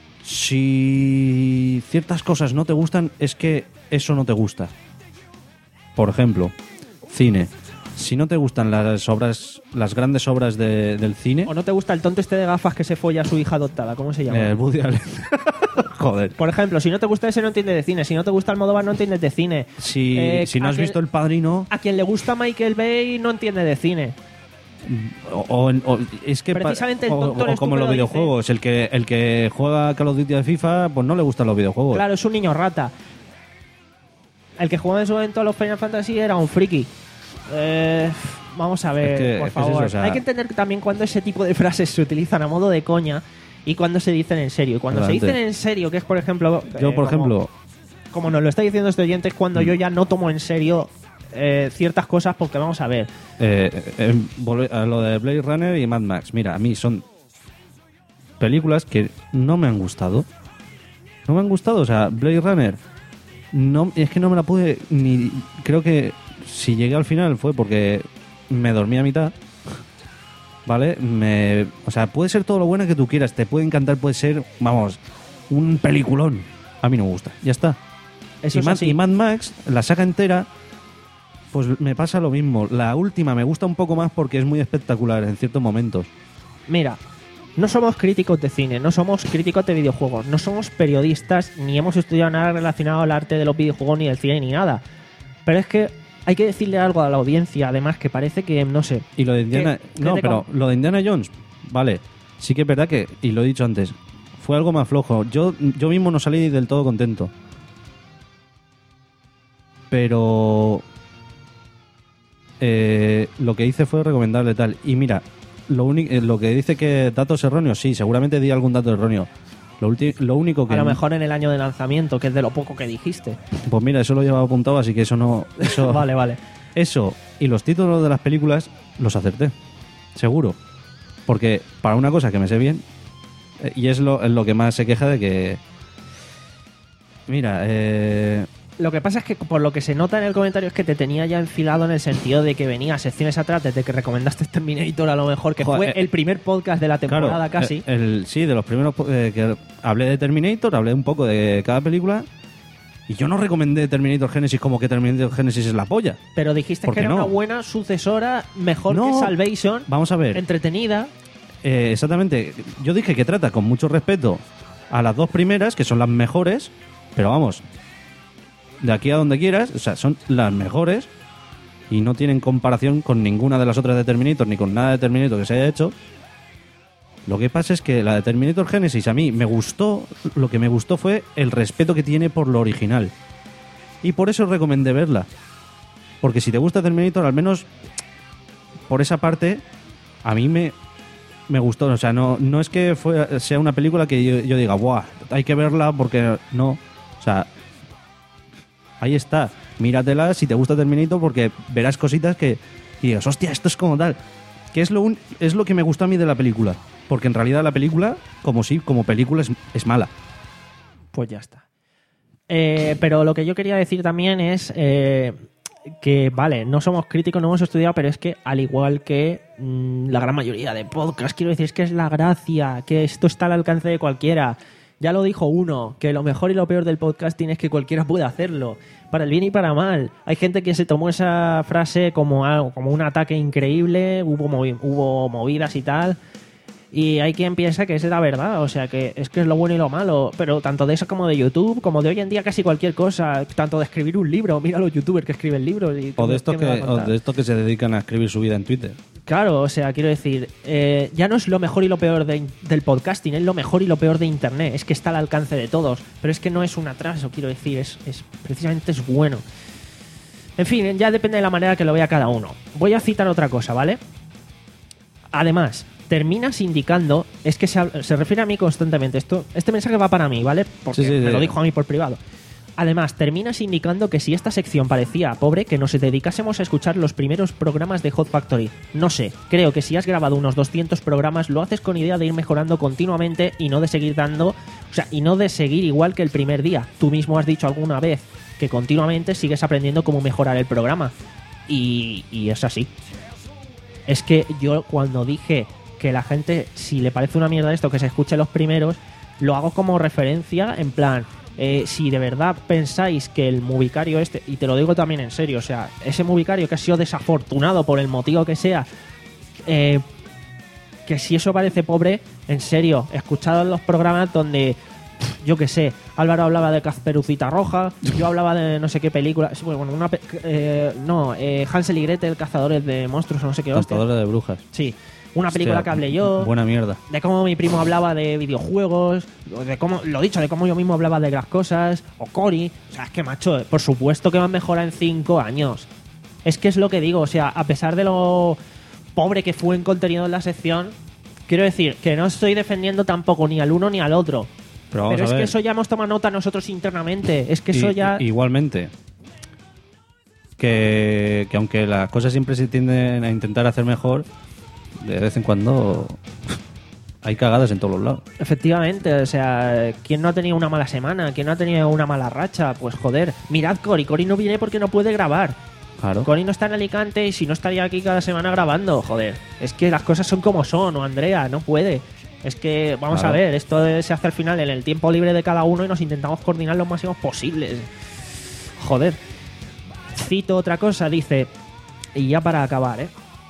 si ciertas cosas no te gustan, es que eso no te gusta. Por ejemplo, cine. Si no te gustan las obras, las grandes obras de- del cine, ¿O no te gusta el tonto este de gafas que se folla a su hija adoptada? ¿Cómo se llama? eh, Woody Allen. Joder. Por ejemplo, si no te gusta ese, no entiendes de cine. Si no te gusta Almodóvar, no entiendes de cine. Si, Eh, si no a has quien- visto El Padrino, A quien le gusta Michael Bay, no entiende de cine. o, o- o- es que pa- Precisamente el o- tonto o eres tú como que los lo videojuegos, el que el que juega Call of Duty de FIFA, pues no le gustan los videojuegos. Claro, es un niño rata. El que jugaba en su momento a los Final Fantasy era un friki. Eh, vamos a ver, Es que- por es que es favor. eso, o sea- Hay que entender también cuando ese tipo de frases se utilizan a modo de coña y cuando se dicen en serio. Y cuando Adelante. se dicen en serio, que es por ejemplo... Yo, eh, por como- ejemplo, como nos lo está diciendo este oyente, es cuando yo ya no tomo en serio eh, ciertas cosas porque vamos a ver. eh, eh, volve- a lo de Blade Runner y Mad Max, mira, a mí son películas que no me han gustado. No me han gustado, o sea, Blade Runner, no, es que no me la pude ni. Creo que si llegué al final fue porque me dormí a mitad. ¿Vale? Me, o sea, puede ser todo lo buena que tú quieras, te puede encantar, puede ser, vamos, un peliculón. A mí no me gusta, ya está. Eso y, es Mad, así. y Mad Max, la saga entera, pues me pasa lo mismo. La última me gusta un poco más porque es muy espectacular en ciertos momentos. Mira, no somos críticos de cine, no somos críticos de videojuegos, no somos periodistas, ni hemos estudiado nada relacionado al arte de los videojuegos, ni del cine, ni nada. Pero es que hay que decirle algo a la audiencia, además, que parece que, no sé... Y lo de Indiana... ¿Qué- no, qué te pero com- lo de Indiana Jones, vale, sí que es verdad que, y lo he dicho antes, fue algo más flojo. Yo, yo mismo no salí del todo contento. Pero... eh, lo que hice fue recomendarle tal. Y mira, lo, único lo que dice que datos erróneos, sí, seguramente di algún dato erróneo. Lo, ulti- lo único que... A lo mejor en el año de lanzamiento, que es de lo poco que dijiste. Pues mira, eso lo llevaba apuntado, así que eso no... Eso, Vale, vale. Eso y los títulos de las películas los acerté, seguro. Porque para una cosa que me sé bien, eh, y es lo, es lo que más se queja de que... Mira, eh, Lo que pasa es que por lo que se nota en el comentario es que te tenía ya enfilado en el sentido de que venía secciones atrás desde que recomendaste Terminator a lo mejor, que Joder, fue eh, el primer podcast de la temporada claro, casi. eh, el, sí, de los primeros eh, que hablé de Terminator, hablé un poco de cada película. Y yo no recomendé Terminator Genesis como que Terminator Genesis es la polla. Pero dijiste ¿por que qué era no? una buena sucesora, mejor No. que Salvation, Vamos a ver. entretenida. Eh, exactamente. Yo dije que trata con mucho respeto a las dos primeras, que son las mejores, pero vamos, de aquí a donde quieras, o sea, son las mejores y no tienen comparación con ninguna de las otras de Terminator ni con nada de Terminator que se haya hecho. Lo que pasa es que la de Terminator Genesis a mí me gustó, lo que me gustó fue el respeto que tiene por lo original. Y por eso recomendé verla. Porque si te gusta Terminator, al menos por esa parte, a mí me, me gustó. O sea, no, no es que fue, sea una película que yo, yo diga, ¡buah! Hay que verla porque no. O sea, ahí está. Míratela si te gusta Terminator porque verás cositas que y digas, hostia, esto es como tal. Que es lo, un- es lo que me gustó a mí de la película. Porque en realidad la película, como sí, como película es, es mala. Pues ya está. Eh, pero lo que yo quería decir también es eh, que, vale, no somos críticos, no hemos estudiado, pero es que al igual que mmm, la gran mayoría de podcasts, quiero decir, es que es la gracia, que esto está al alcance de cualquiera. Ya lo dijo uno, que lo mejor y lo peor del podcasting es que cualquiera puede hacerlo, para el bien y para mal. Hay gente que se tomó esa frase como algo, como un ataque increíble, hubo, movi- hubo movidas y tal. Y hay quien piensa que es la verdad, o sea, que es que es lo bueno y lo malo, pero tanto de eso como de YouTube, como de hoy en día casi cualquier cosa, tanto de escribir un libro, mira los youtubers que escriben libros. Y O de, estos ¿qué me va a que, o contar? de estos que se dedican a escribir su vida en Twitter. Claro, o sea, quiero decir, eh, ya no es lo mejor y lo peor de, del podcasting, es lo mejor y lo peor de Internet. Es que está al alcance de todos, pero es que no es un atraso, quiero decir, es, es precisamente es bueno. En fin, ya depende de la manera que lo vea cada uno. Voy a citar otra cosa, ¿vale? Además, terminas indicando, es que se, se refiere a mí constantemente, esto, este mensaje va para mí, ¿vale? Porque Sí, sí, me sí. lo dijo a mí por privado. Además, terminas indicando que si esta sección parecía pobre, que nos dedicásemos a escuchar los primeros programas de Hot Factory. No sé, creo que si has grabado unos doscientos programas, lo haces con idea de ir mejorando continuamente y no de seguir dando, o sea, y no de seguir igual que el primer día. Tú mismo has dicho alguna vez que continuamente sigues aprendiendo cómo mejorar el programa. Y, y es así. Es que yo cuando dije que la gente, si le parece una mierda esto, que se escuche los primeros, lo hago como referencia, en plan... Eh, si de verdad pensáis que el Movicario este, y te lo digo también en serio, o sea, ese Movicario que ha sido desafortunado por el motivo que sea, eh, que si eso parece pobre, en serio, escuchad los programas donde, pff, yo qué sé, Álvaro hablaba de Caperucita Roja, yo hablaba de no sé qué película, sí, bueno, una pe- eh, no, eh, Hansel y Gretel, Cazadores de Monstruos o no sé qué hostia. Cazadores de brujas. Sí. Una película Hostia, que hablé yo. Buena mierda. De cómo mi primo hablaba de videojuegos. De cómo, lo dicho, de cómo yo mismo hablaba de las cosas. O Cory. O sea, es que, macho, por supuesto que van a mejorar en cinco años. Es que es lo que digo. O sea, a pesar de lo pobre que fue en contenido en la sección, quiero decir que no estoy defendiendo tampoco ni al uno ni al otro. Pero, vamos Pero a es ver. que eso ya hemos tomado nota nosotros internamente. Es que Y- eso ya... i- Igualmente. Que, que aunque las cosas siempre se tienden a intentar hacer mejor, de vez en cuando hay cagadas en todos los lados. Efectivamente, o sea, ¿quién no ha tenido una mala semana? ¿Quién no ha tenido una mala racha? Pues joder, mirad Cory, Cory no viene porque no puede grabar. Claro. Cory no está en Alicante y si no estaría aquí cada semana grabando, joder. Es que las cosas son como son, o Andrea, no puede. Es que, vamos Claro. a ver, esto se hace al final en el tiempo libre de cada uno y nos intentamos coordinar lo máximo posibles. Joder. Cito otra cosa, dice, y ya para acabar, ¿eh?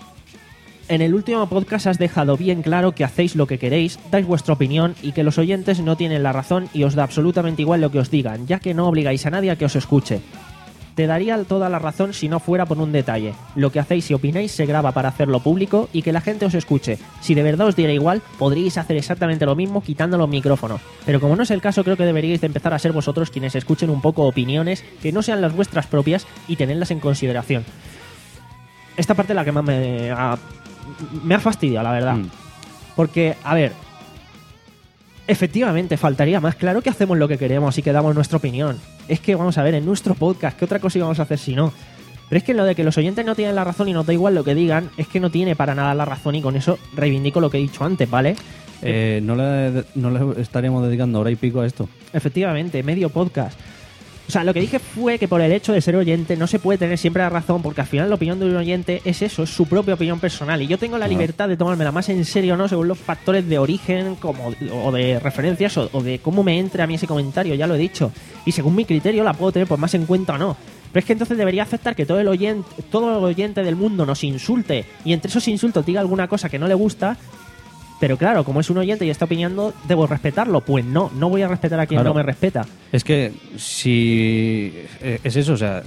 En el último podcast has dejado bien claro que hacéis lo que queréis, dais vuestra opinión y que los oyentes no tienen la razón y os da absolutamente igual lo que os digan, ya que no obligáis a nadie a que os escuche. Te daría toda la razón si no fuera por un detalle. Lo que hacéis y opináis se graba para hacerlo público y que la gente os escuche. Si de verdad os diera igual, podríais hacer exactamente lo mismo quitando los micrófonos. Pero como no es el caso, creo que deberíais de empezar a ser vosotros quienes escuchen un poco opiniones que no sean las vuestras propias y tenerlas en consideración. Esta parte es la que más me ha, me ha fastidiado, la verdad. Mm. Porque, a ver, efectivamente, faltaría más. Claro que hacemos lo que queremos y que damos nuestra opinión. Es que, vamos a ver, en nuestro podcast, ¿qué otra cosa íbamos a hacer si no? Pero es que lo de que los oyentes no tienen la razón y nos da igual lo que digan, es que no tiene para nada la razón y con eso reivindico lo que he dicho antes, ¿vale? Eh, ¿no, le, ¿No le estaríamos dedicando hora y pico a esto? Efectivamente, medio podcast. O sea, lo que dije fue que por el hecho de ser oyente no se puede tener siempre la razón porque al final la opinión de un oyente es eso, es su propia opinión personal y yo tengo la Claro. libertad de tomármela más en serio o no según los factores de origen como, o de referencias o, o de cómo me entre a mí ese comentario, ya lo he dicho. Y según mi criterio la puedo tener pues más en cuenta o no. Pero es que entonces debería aceptar que todo el oyente, todo el oyente del mundo nos insulte y entre esos insultos diga alguna cosa que no le gusta. Pero claro, como es un oyente y está opinando, ¿debo respetarlo? Pues no, no voy a respetar a quien Claro. no me respeta. Es que si eh, es eso, o sea,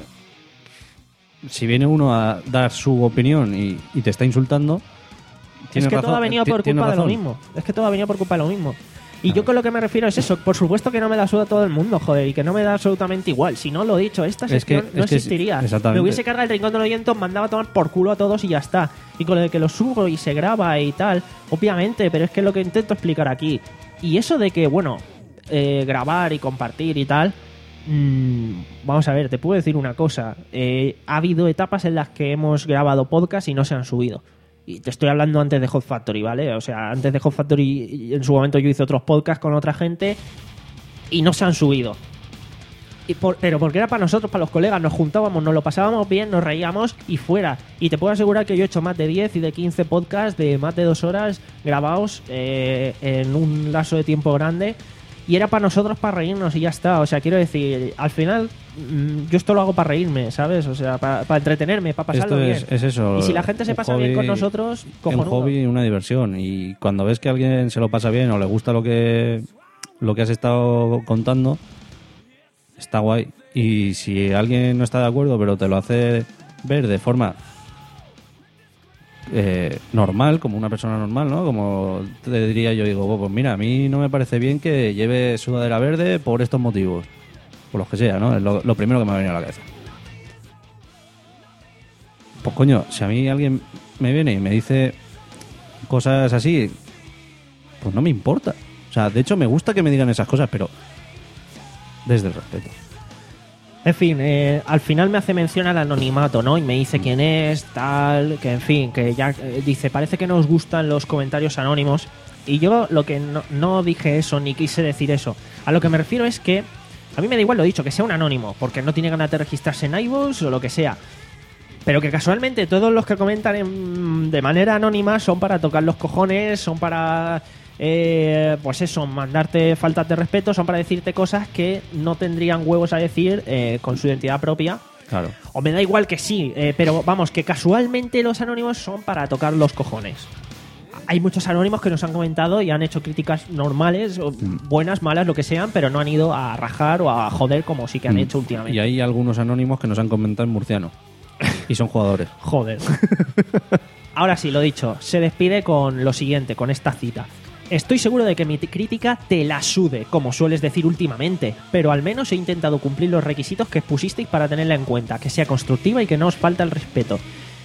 si viene uno a dar su opinión y, y te está insultando, Es tienes que razón, todo ha venido ti- por tienes culpa de lo razón. mismo. Es que todo ha venido por culpa de lo mismo. Y yo con lo que me refiero es eso. Por supuesto que no me da suda a todo el mundo, joder, y que no me da absolutamente igual. Si no lo he dicho, esta Es que- sección no es que sí, existiría. exactamente. Me hubiese cargado el rincón del oyente, os mandaba a tomar por culo a todos y ya está. Y con lo de que lo subo y se graba y tal, obviamente, pero es que es lo que intento explicar aquí. Y eso de que, bueno, eh, grabar y compartir y tal, mmm, vamos a ver, te puedo decir una cosa. Eh, ha habido etapas en las que hemos grabado podcast y no se han subido. Y te estoy hablando antes de Hot Factory, ¿vale? O sea, antes de Hot Factory, en su momento yo hice otros podcasts con otra gente y no se han subido. Y por- pero porque era para nosotros, para los colegas, nos juntábamos, nos lo pasábamos bien, nos reíamos y fuera. Y te puedo asegurar que yo he hecho más de diez y de quince podcasts de más de dos horas grabados eh, en un lapso de tiempo grande. Y era para nosotros, para reírnos y ya está. O sea, quiero decir, al final mm, yo esto lo hago para reírme, ¿sabes? O sea, para, para entretenerme, para pasarlo Esto bien. es, es eso. Y si la gente se un pasa bien hobby- con nosotros, un cojonudo. hobby y una diversión. Y cuando ves que alguien se lo pasa bien o le gusta lo que lo que has estado contando, está guay. Y si alguien no está de acuerdo, pero te lo hace ver de forma eh, normal, como una persona normal, ¿no? Como te diría yo, digo, pues mira, a mí no me parece bien que lleve sudadera verde por estos motivos. Por los que sea, ¿no? Es lo, lo primero que me ha venido a la cabeza. Pues coño, si a mí alguien me viene y me dice cosas así, pues no me importa. O sea, de hecho me gusta que me digan esas cosas, pero desde el respeto. En fin, eh, al final me hace mención al anonimato, ¿no? Y me dice quién es, tal, que en fin, que ya eh, dice, parece que no os gustan los comentarios anónimos. Y yo lo que no, no dije eso, ni quise decir eso. A lo que me refiero es que a mí me da igual lo dicho, que sea un anónimo, porque no tiene ganas de registrarse en iVoox o lo que sea. Pero que casualmente todos los que comentan en- de manera anónima son para tocar los cojones, son para... Eh, pues eso, mandarte faltas de respeto, son para decirte cosas que no tendrían huevos a decir eh, con su identidad propia. Claro. O me da igual que sí, eh, pero vamos, que casualmente los anónimos son para tocar los cojones. Hay muchos anónimos que nos han comentado y han hecho críticas normales, o buenas, malas, lo que sean, pero no han ido a rajar o a joder como sí que han Mm. hecho últimamente. Y hay algunos anónimos que nos han comentado en murciano. Y son jugadores. Joder. Ahora sí, lo dicho, se despide con lo siguiente, con esta cita. Estoy seguro de que mi t- crítica te la sude, como sueles decir últimamente, pero al menos he intentado cumplir los requisitos que pusisteis para tenerla en cuenta, que sea constructiva y que no os falta el respeto.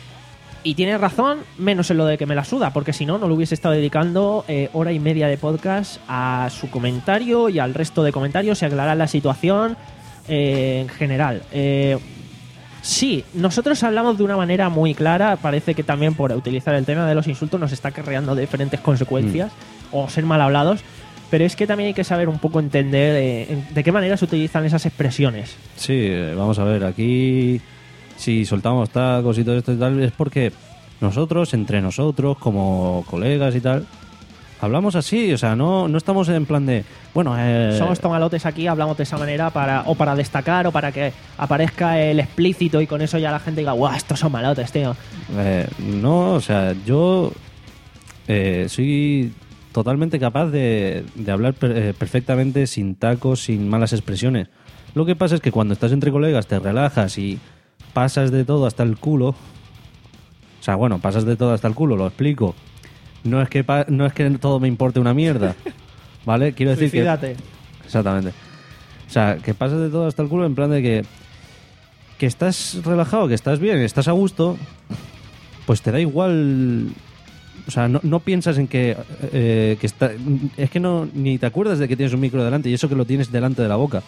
Y tiene razón, menos en lo de que me la suda, porque si no, no le hubiese estado dedicando eh, hora y media de podcast a su comentario y al resto de comentarios y aclarar la situación eh, en general. Eh, sí, nosotros hablamos de una manera muy clara, parece que también por utilizar el tema de los insultos nos está acarreando diferentes consecuencias o ser mal hablados, pero es que también hay que saber un poco entender eh, en- de qué manera se utilizan esas expresiones. Sí, eh, vamos a ver, aquí si soltamos tacos y todo esto y tal, es porque nosotros, entre nosotros, como colegas y tal, hablamos así, o sea, no, no estamos en plan de, bueno, eh, Somos tomalotes aquí, hablamos de esa manera para o para destacar o para que aparezca el explícito y con eso ya la gente diga, guau, estos son malotes, tío. eh, no, o sea, yo eh, soy totalmente capaz de, de hablar per- eh, perfectamente sin tacos, sin malas expresiones. Lo que pasa es que cuando estás entre colegas te relajas y pasas de todo hasta el culo. O sea, bueno, pasas de todo hasta el culo, lo explico. No es que pa- no es que todo me importe una mierda, ¿vale? Quiero decir que Suicídate. exactamente. O sea, que pasas de todo hasta el culo en plan de que que estás relajado, que estás bien, estás a gusto, pues te da igual. O sea, no, no piensas en que, eh, que está, es que no ni te acuerdas de que tienes un micro delante y eso que lo tienes delante de la boca.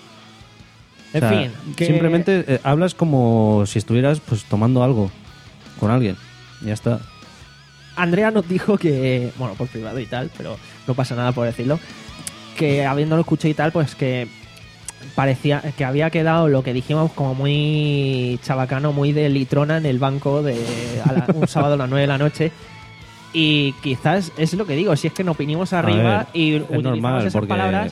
O En sea, fin, que- simplemente eh, hablas como si estuvieras pues tomando algo con alguien. Y ya está. Andrea nos dijo que, bueno, por privado y tal, pero no pasa nada por decirlo, que habiéndolo escuchado y tal, pues que parecía que había quedado lo que dijimos como muy chabacano, muy de litrona en el banco de a la- un sábado a las nueve de la noche. Y quizás es lo que digo, si es que nos vinimos arriba A ver, y es utilizamos normal, esas porque palabras,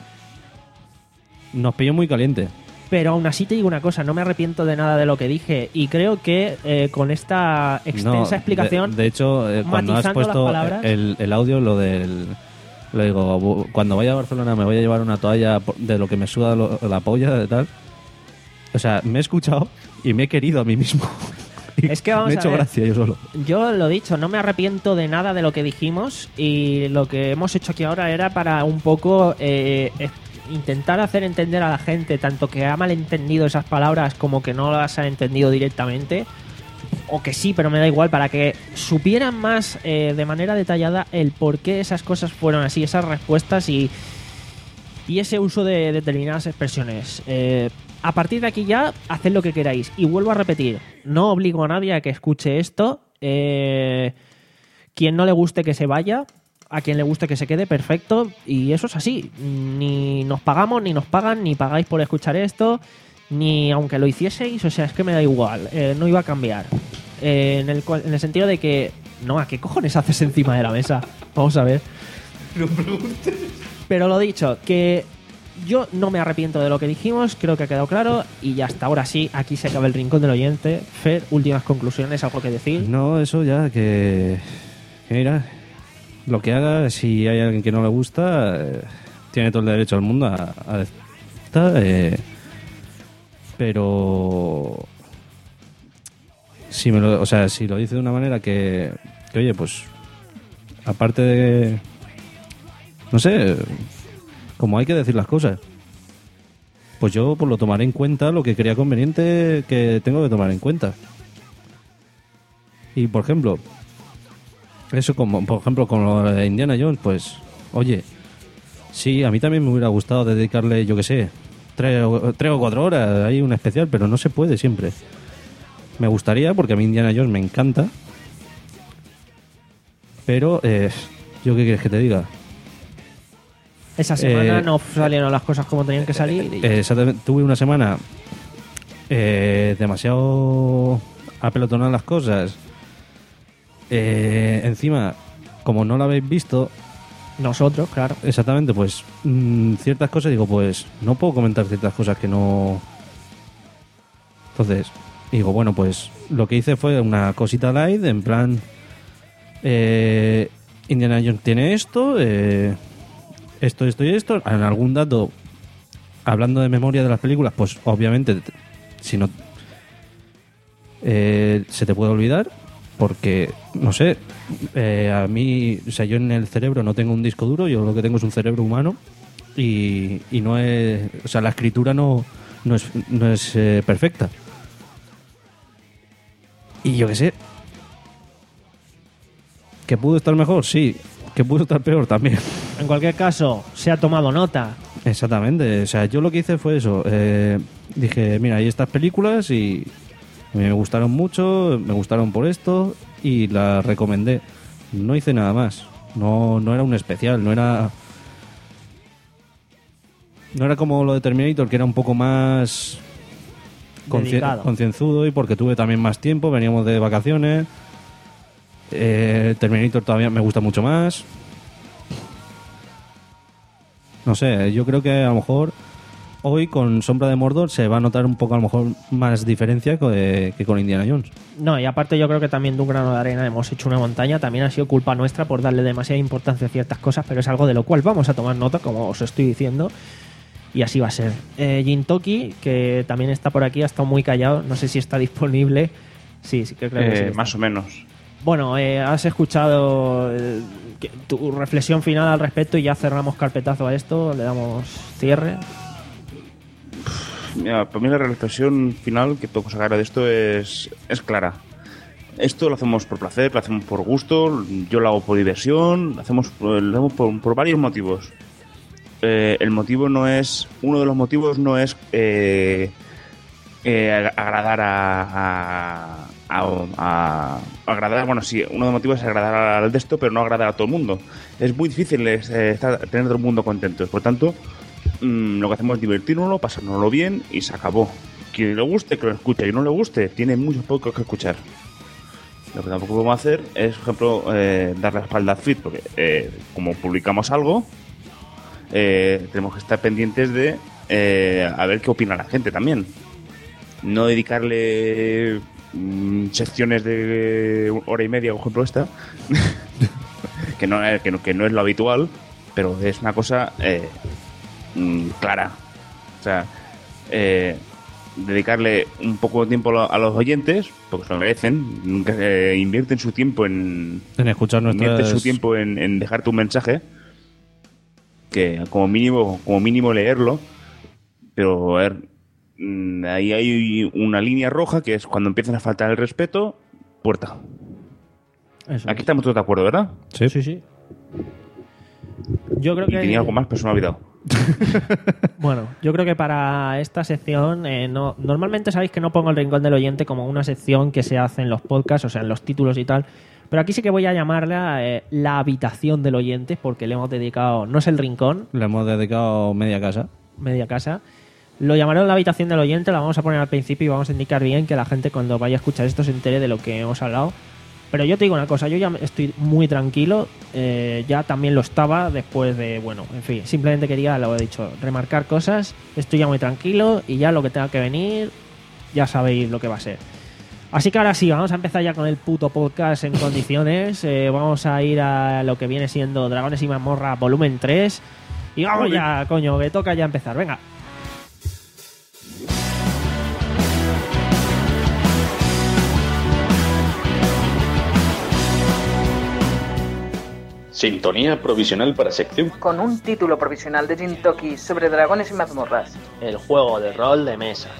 nos pilló muy caliente. pero aún así te digo una cosa, no me arrepiento de nada de lo que dije y creo que eh, con esta extensa No, explicación... De, de hecho, eh, cuando has matizando las puesto palabras. el, el audio, lo del. Lo digo, bu- cuando vaya a Barcelona me voy a llevar una toalla por- de lo que me suda lo- la polla, de tal. O sea, me he escuchado y me he querido a mí mismo. Y Es que vamos me he a hecho ver. gracia yo solo. Yo lo he dicho, no me arrepiento de nada de lo que dijimos y lo que hemos hecho aquí ahora era para un poco eh, eh, intentar hacer entender a la gente, tanto que ha malentendido esas palabras como que no las ha entendido directamente, o que sí, pero me da igual, para que supieran más eh, de manera detallada el por qué esas cosas fueron así, esas respuestas y, y ese uso de determinadas expresiones. Eh, a partir de aquí ya, haced lo que queráis. Y vuelvo a repetir, no obligo a nadie a que escuche esto. Eh, quien no le guste que se vaya, a quien le guste que se quede, perfecto. Y eso es así. Ni nos pagamos, ni nos pagan, ni pagáis por escuchar esto, ni aunque lo hicieseis, o sea, es que me da igual. Eh, no iba a cambiar. Eh, en, el, cual- en el sentido de que, no, ¿a qué cojones haces encima de la mesa? Vamos a ver. Pero lo dicho, que yo no me arrepiento de lo que dijimos, creo que ha quedado claro y ya hasta ahora sí, aquí se acaba el rincón del oyente. Fer, últimas conclusiones, algo que decir. No, eso ya que. que mira, lo que haga, si hay alguien que no le gusta, eh, tiene todo el derecho al mundo a, a decir. Eh, pero. Si me lo, o sea, si lo dice de una manera que, que dije, oye, pues aparte de... No sé, como hay que decir las cosas. Pues yo pues lo tomaré en cuenta, lo que crea conveniente que tengo que tomar en cuenta. Y por ejemplo, eso como por ejemplo con lo de Indiana Jones, pues oye, sí, a mí también me hubiera gustado dedicarle, yo qué sé, tres o, tres o cuatro horas, hay un especial, pero no se puede siempre. Me gustaría, porque a mí Indiana Jones me encanta, pero eh, yo qué quieres que te diga. Esa semana Eh, no salieron las cosas como tenían que salir. y- Eh, exactamente, tuve una semana eh, demasiado apelotonadas las cosas. Eh, encima, como no la habéis visto, Nosotros, claro. exactamente, pues mm, ciertas cosas, digo, pues no puedo comentar ciertas cosas que no... Entonces, digo, bueno, pues lo que hice fue una cosita light, en plan... Eh, Indiana Jones tiene esto, eh, esto, esto y esto. En algún dato, hablando de memoria de las películas, pues obviamente, t- si no... eh, se te puede olvidar, porque, no sé, eh, a mí, o sea, yo en el cerebro no tengo un disco duro, yo lo que tengo es un cerebro humano y, y no es... O sea, la escritura no, no es, no es eh, perfecta. Y yo qué sé. ¿Que pudo estar mejor? Sí. ¿Que pudo estar peor? También. En cualquier caso, se ha tomado nota. Exactamente. O sea, yo lo que hice fue eso. Eh, dije, mira, hay estas películas y me gustaron mucho, me gustaron por esto y las recomendé. No hice nada más. No, no era un especial, no era... No era como lo de Terminator, que era un poco más consci- Dedicado. concienzudo y porque tuve también más tiempo, veníamos de vacaciones. Eh, Terminator todavía me gusta mucho más. No sé, yo creo que a lo mejor hoy con Sombra de Mordor se va a notar un poco a lo mejor más diferencia que, que con Indiana Jones. No, y aparte yo creo que también de un grano de arena hemos hecho una montaña. También ha sido culpa nuestra por darle demasiada importancia a ciertas cosas, pero es algo de lo cual vamos a tomar nota, como os estoy diciendo. Y así va a ser. Eh, Jintoki, que también está por aquí, ha estado muy callado. No sé si está disponible. Sí, sí que creo que Eh, sí. más o menos. Bueno, eh, has escuchado eh, que- tu reflexión final al respecto y ya cerramos carpetazo a esto, le damos cierre. Mira, para mí la reflexión final que tengo que sacar de esto es, es clara. Esto lo hacemos por placer, lo hacemos por gusto, yo lo hago por diversión, lo hacemos, por- lo hacemos por, por varios motivos. Eh, el motivo no es, uno de los motivos no es eh, eh, ag- agradar a, a, a- a- agradar, bueno sí, uno de los motivos es agradar al de esto, pero no agradar a todo el mundo. Es muy difícil es, eh, estar, tener todo el mundo contentos, por tanto mm, lo que hacemos es divertirnos, pasárnoslo bien y se acabó. Quien le guste, que lo escuche, y no le guste, tiene mucho poco que escuchar. Lo que tampoco podemos hacer es, por ejemplo, eh, dar la espalda a Fit, porque eh, como publicamos algo, eh, tenemos que estar pendientes de eh, a ver qué opina la gente también. No dedicarle mm, secciones de hora y media, por ejemplo esta, que, no, es- que, no, que no es lo habitual, pero es una cosa eh, mm, clara. O sea, eh, dedicarle un poco de tiempo a los oyentes, porque se lo merecen, nunca eh, invierten su tiempo en, En escuchar invierten nuestras... su tiempo en, en dejarte un mensaje, que como mínimo, como mínimo leerlo, pero a ver, mm, ahí hay una línea roja que es cuando empiezan a faltar el respeto, puerta. Eso Aquí es. estamos todos de acuerdo, ¿verdad? Sí, Sí, sí. Yo creo Y que tenía algo más, pero se me ha olvidado. Bueno, yo creo que para esta sección, eh, no, normalmente sabéis que no pongo el rincón del oyente como una sección que se hace en los podcasts, o sea, en los títulos y tal, pero aquí sí que voy a llamarla eh, la habitación del oyente, porque le hemos dedicado, no es el rincón, Le hemos dedicado media casa. media casa, lo llamaré la habitación del oyente, la vamos a poner al principio y vamos a indicar bien que la gente cuando vaya a escuchar esto se entere de lo que hemos hablado. Pero yo te digo una cosa, yo ya estoy muy tranquilo, eh, ya también lo estaba después de, bueno, en fin, simplemente quería, lo he dicho, remarcar cosas, estoy ya muy tranquilo y ya lo que tenga que venir, ya sabéis lo que va a ser. Así que ahora sí, vamos a empezar ya con el puto podcast en condiciones, eh, vamos a ir a lo que viene siendo Dragones y Mazmorra volumen tres y vamos ya, coño, que toca ya empezar, venga. Sintonía provisional para sección. Con un título provisional de Jintoki sobre dragones y mazmorras. El juego de rol de mesa.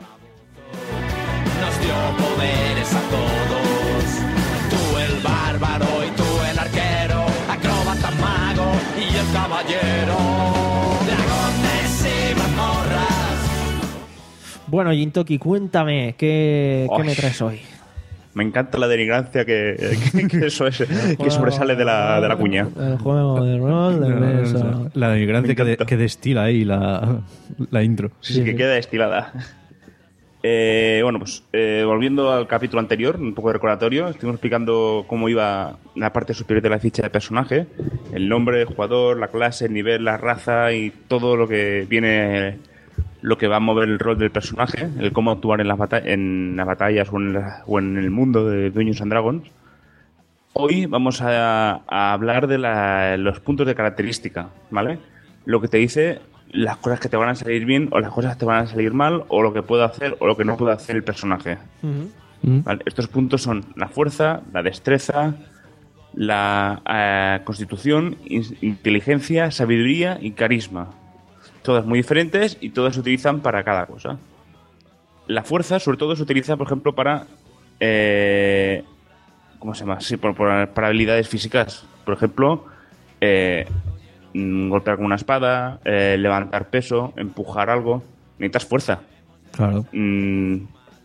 Nos dio poderes a todos. Tú el bárbaro y tú el arquero. Acróbata, mago y el caballero. Dragones y mazmorras. Bueno, Jintoki, cuéntame, ¿qué, ¿qué me traes hoy? Me encanta la denigrancia que, que, que eso es, que sobresale de la, de la cuña. El juego de rol de mesa. La denigrancia que, de, que destila ahí la, la intro. Sí, sí, que queda destilada. Eh, bueno, pues eh, volviendo al capítulo anterior, un poco de recordatorio, estuvimos explicando cómo iba la parte superior de la ficha de personaje, el nombre del jugador, la clase, el nivel, la raza y todo lo que viene, lo que va a mover el rol del personaje, el cómo actuar en las, batall- en las batallas o en, la, o en el mundo de Dungeons and Dragons. Hoy vamos a, a hablar de la, los puntos de característica, ¿vale? Lo que te dice las cosas que te van a salir bien o las cosas que te van a salir mal o lo que puede hacer o lo que no puede hacer el personaje. Uh-huh. ¿Vale? Estos puntos son la fuerza, la destreza, la eh, constitución, in- inteligencia, sabiduría y carisma. Todas muy diferentes y todas se utilizan para cada cosa. La fuerza, sobre todo, se utiliza, por ejemplo, para... Eh, ¿Cómo se llama? Sí, por, por- para habilidades físicas. Por ejemplo, eh, mm, golpear con una espada, eh, levantar peso, empujar algo. Necesitas fuerza. Claro. Mm,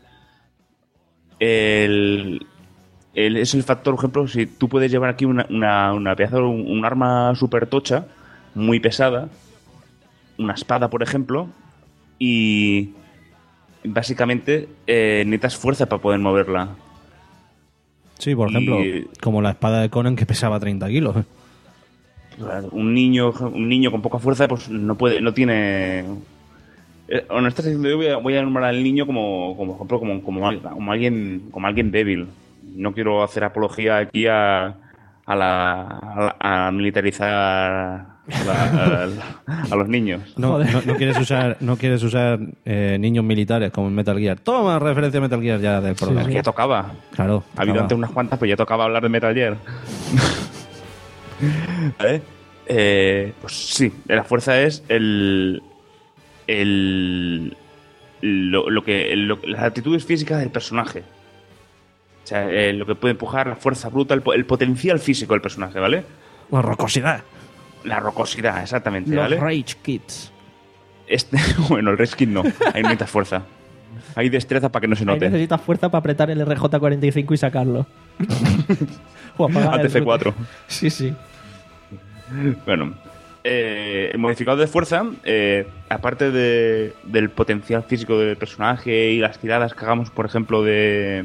el, el- es el factor, por ejemplo, si tú puedes llevar aquí una, una, una pedazo, un, un arma súper tocha, muy pesada, una espada, por ejemplo, y básicamente eh, necesitas fuerza para poder moverla. Sí, por ejemplo, Y- como la espada de Conan que pesaba treinta kilos. Claro, un niño un niño con poca fuerza pues no puede no tiene eh, o no estás diciendo yo voy a, voy a nombrar al niño como como por ejemplo, como, como, al- como alguien como alguien débil. No quiero hacer apología aquí a a la a, la- a militarizar a, la- a- a los niños. No, no, no quieres usar, no quieres usar eh, niños militares como en Metal Gear. Toma referencia a Metal Gear ya del programa. Es que ya tocaba. Claro. Ha habido tocaba. antes unas cuantas, pero ya tocaba hablar de Metal Gear. ¿Vale? Eh, pues sí, la fuerza es el. el lo, lo que, lo- las actitudes físicas del personaje. O sea, eh, lo que puede empujar, la fuerza bruta, el, po- el potencial físico del personaje, ¿vale? La rocosidad. La rocosidad, exactamente, Los ¿vale? Rage Kids. Este, bueno, el Rage Kid no. Ahí necesitas fuerza. Hay destreza para que no se Ahí note. necesitas fuerza para apretar el R J cuarenta y cinco y sacarlo. O apagar A T el C cuatro. router. Sí, sí. Bueno, eh, el modificador de fuerza, eh, aparte de, del potencial físico del personaje y las tiradas que hagamos, por ejemplo, de...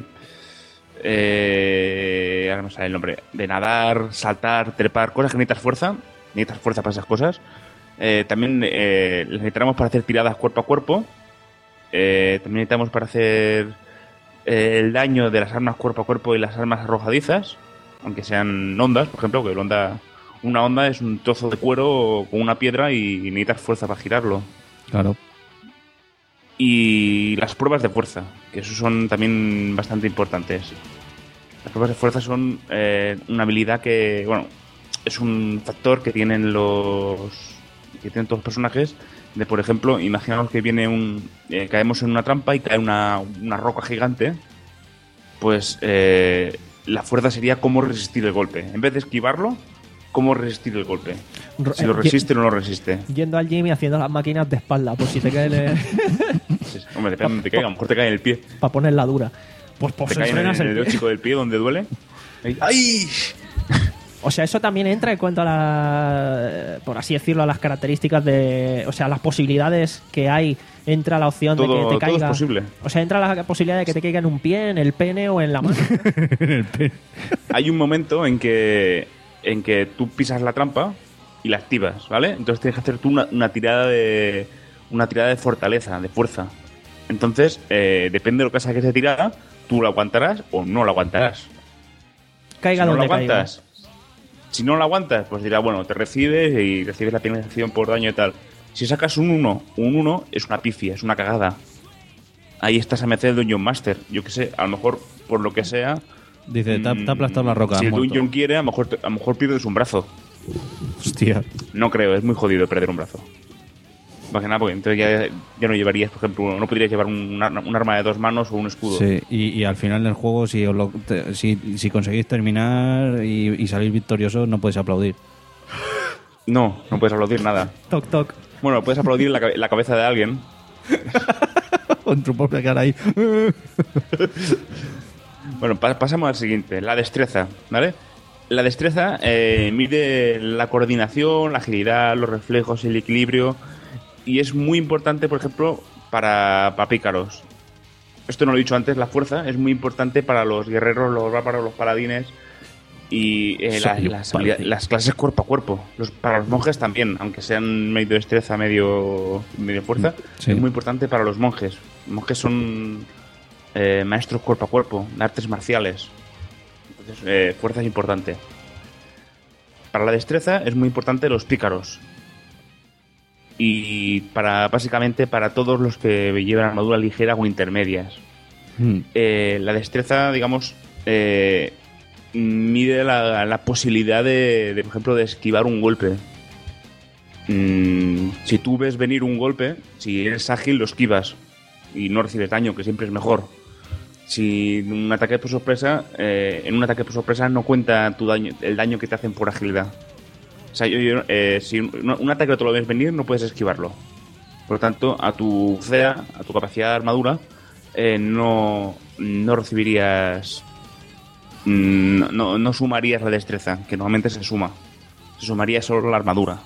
Eh, ahora no sale el nombre. De nadar, saltar, trepar, cosas que necesitas fuerza. Necesitas fuerza para esas cosas. Eh, también eh, las necesitamos para hacer tiradas cuerpo a cuerpo. Eh, también necesitamos para hacer eh, el daño de las armas cuerpo a cuerpo y las armas arrojadizas. Aunque sean ondas, por ejemplo, que el onda... Una onda es un trozo de cuero con una piedra y necesitas fuerza para girarlo. Claro. Y las pruebas de fuerza, que eso son también bastante importantes. Las pruebas de fuerza son eh, una habilidad que, bueno, es un factor que tienen los que tienen todos los personajes. De, por ejemplo, imaginamos que viene un eh, caemos en una trampa y cae una, una roca gigante. Pues eh, la fuerza sería cómo resistir el golpe. En vez de esquivarlo, cómo resistir el golpe. Ro- Si lo eh, resiste o no lo resiste. Yendo al gym y haciendo las máquinas de espalda, por si te cae el... Sí, sí. Hombre, depende de donde te caiga. A lo mejor te cae en el pie. para ponerla dura. Pues, pues Te cae en el, entrenas en el el dedo pie. chico del pie donde duele. ¡Ay! O sea, eso también entra en cuanto a la, por así decirlo, a las características de, o sea, las posibilidades que hay. Entra la opción Todo- de que todo te es caiga. posible. O sea, entra la posibilidad de que te caiga en un pie, en el pene o en la mano. Hay un momento en que en que tú pisas la trampa y la activas, ¿vale? Entonces tienes que hacer tú una, una tirada de una tirada de fortaleza, de fuerza. Entonces, eh, depende de lo que saques de tirada, tú la aguantarás o no la aguantarás. Caiga si no la donde caiga. aguantas, si no la aguantas, pues dirá, bueno, te recibes y recibes la penalización por daño y tal. Si sacas un uno, un uno es una pifia, es una cagada. Ahí estás a merced del Dungeon Master. Yo qué sé, a lo mejor, por lo que sea... Dice, te ha te ha aplastado la roca. Si has el muerto. Dungeon quiere, a lo mejor, a lo mejor pierdes un brazo. Hostia. No creo, es muy jodido perder un brazo. Más que nada, porque entonces ya, ya no llevarías, por ejemplo, no podrías llevar un, un arma de dos manos o un escudo. Sí, y, y al final del juego, si, os lo- te- si, si conseguís terminar y, y salir victoriosos, no puedes aplaudir. No, no puedes aplaudir nada. Toc, toc. Bueno, puedes aplaudir la, cabe- la cabeza de alguien. Con tu propia cara ahí. Bueno, pa- pasamos al siguiente, la destreza, ¿vale? La destreza eh, mide la coordinación, la agilidad, los reflejos, el equilibrio, y es muy importante, por ejemplo, para, para pícaros. Esto no lo he dicho antes, la fuerza es muy importante para los guerreros, los bárbaros, los paladines y eh, la- Soy un las, habilidad- paladín. las clases cuerpo a cuerpo. Los, para los monjes también, aunque sean medio destreza, medio, medio fuerza, Sí. es muy importante para los monjes. Los monjes son eh, maestros cuerpo a cuerpo, de artes marciales. Entonces, eh, fuerza es importante. Para la destreza es muy importante los pícaros. Y para básicamente para todos los que llevan armadura ligera o intermedias. Mm. Eh, la destreza, digamos, eh, mide la, la posibilidad de, de, por ejemplo, de esquivar un golpe. Mm, si tú ves venir un golpe, si eres ágil, lo esquivas y no recibes daño, que siempre es mejor. Si un ataque por sorpresa, eh, en un ataque por sorpresa no cuenta tu daño, el daño que te hacen por agilidad. O sea, yo, yo, eh, si un, un ataque no te lo ves venir, no puedes esquivarlo. Por lo tanto, a tu C A, a tu capacidad de armadura, eh, no, no recibirías... mm, No, no sumarías la destreza, que normalmente se suma. Se sumaría solo la armadura.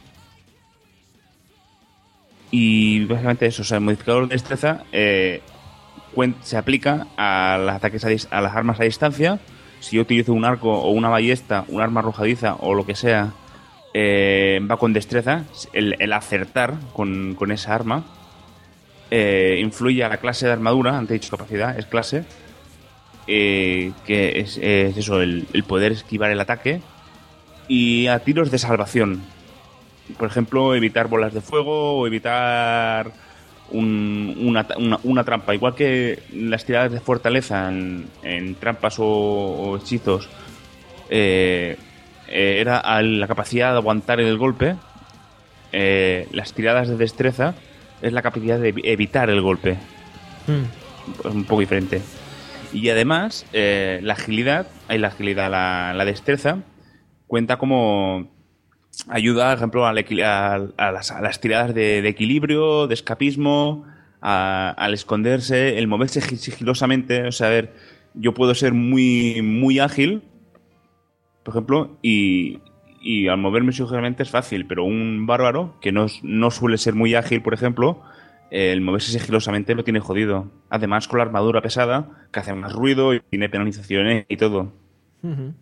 Y básicamente eso, o sea, el modificador de destreza eh, cuen- se aplica a los ataques a, dis- a las armas a distancia. Si yo utilizo un arco o una ballesta, un arma arrojadiza o lo que sea, eh, va con destreza. El, el acertar con, con esa arma eh, influye a la clase de armadura, antes he dicho capacidad, es clase, eh, que es, es eso, el, el poder esquivar el ataque, y a tiros de salvación. Por ejemplo, evitar bolas de fuego o evitar un- una, una- una trampa. Igual que las tiradas de fortaleza en, en trampas o, o hechizos eh, eh, era a la capacidad de aguantar el golpe, eh, las tiradas de destreza es la capacidad de evi- evitar el golpe. Mm. Es un poco diferente. Y además, eh, la agilidad, hay la agilidad, la, la destreza, cuenta como ayuda, por ejemplo, al equili- a, a las, a las tiradas de, de equilibrio, de escapismo, a- al esconderse, el moverse gi- sigilosamente. O sea, a ver, yo puedo ser muy, muy ágil, por ejemplo, y, y al moverme sigilosamente es fácil, pero un bárbaro que no, es- no suele ser muy ágil, por ejemplo, eh, el moverse sigilosamente lo tiene jodido. Además, con la armadura pesada, que hace más ruido y tiene penalizaciones y todo. Ujú.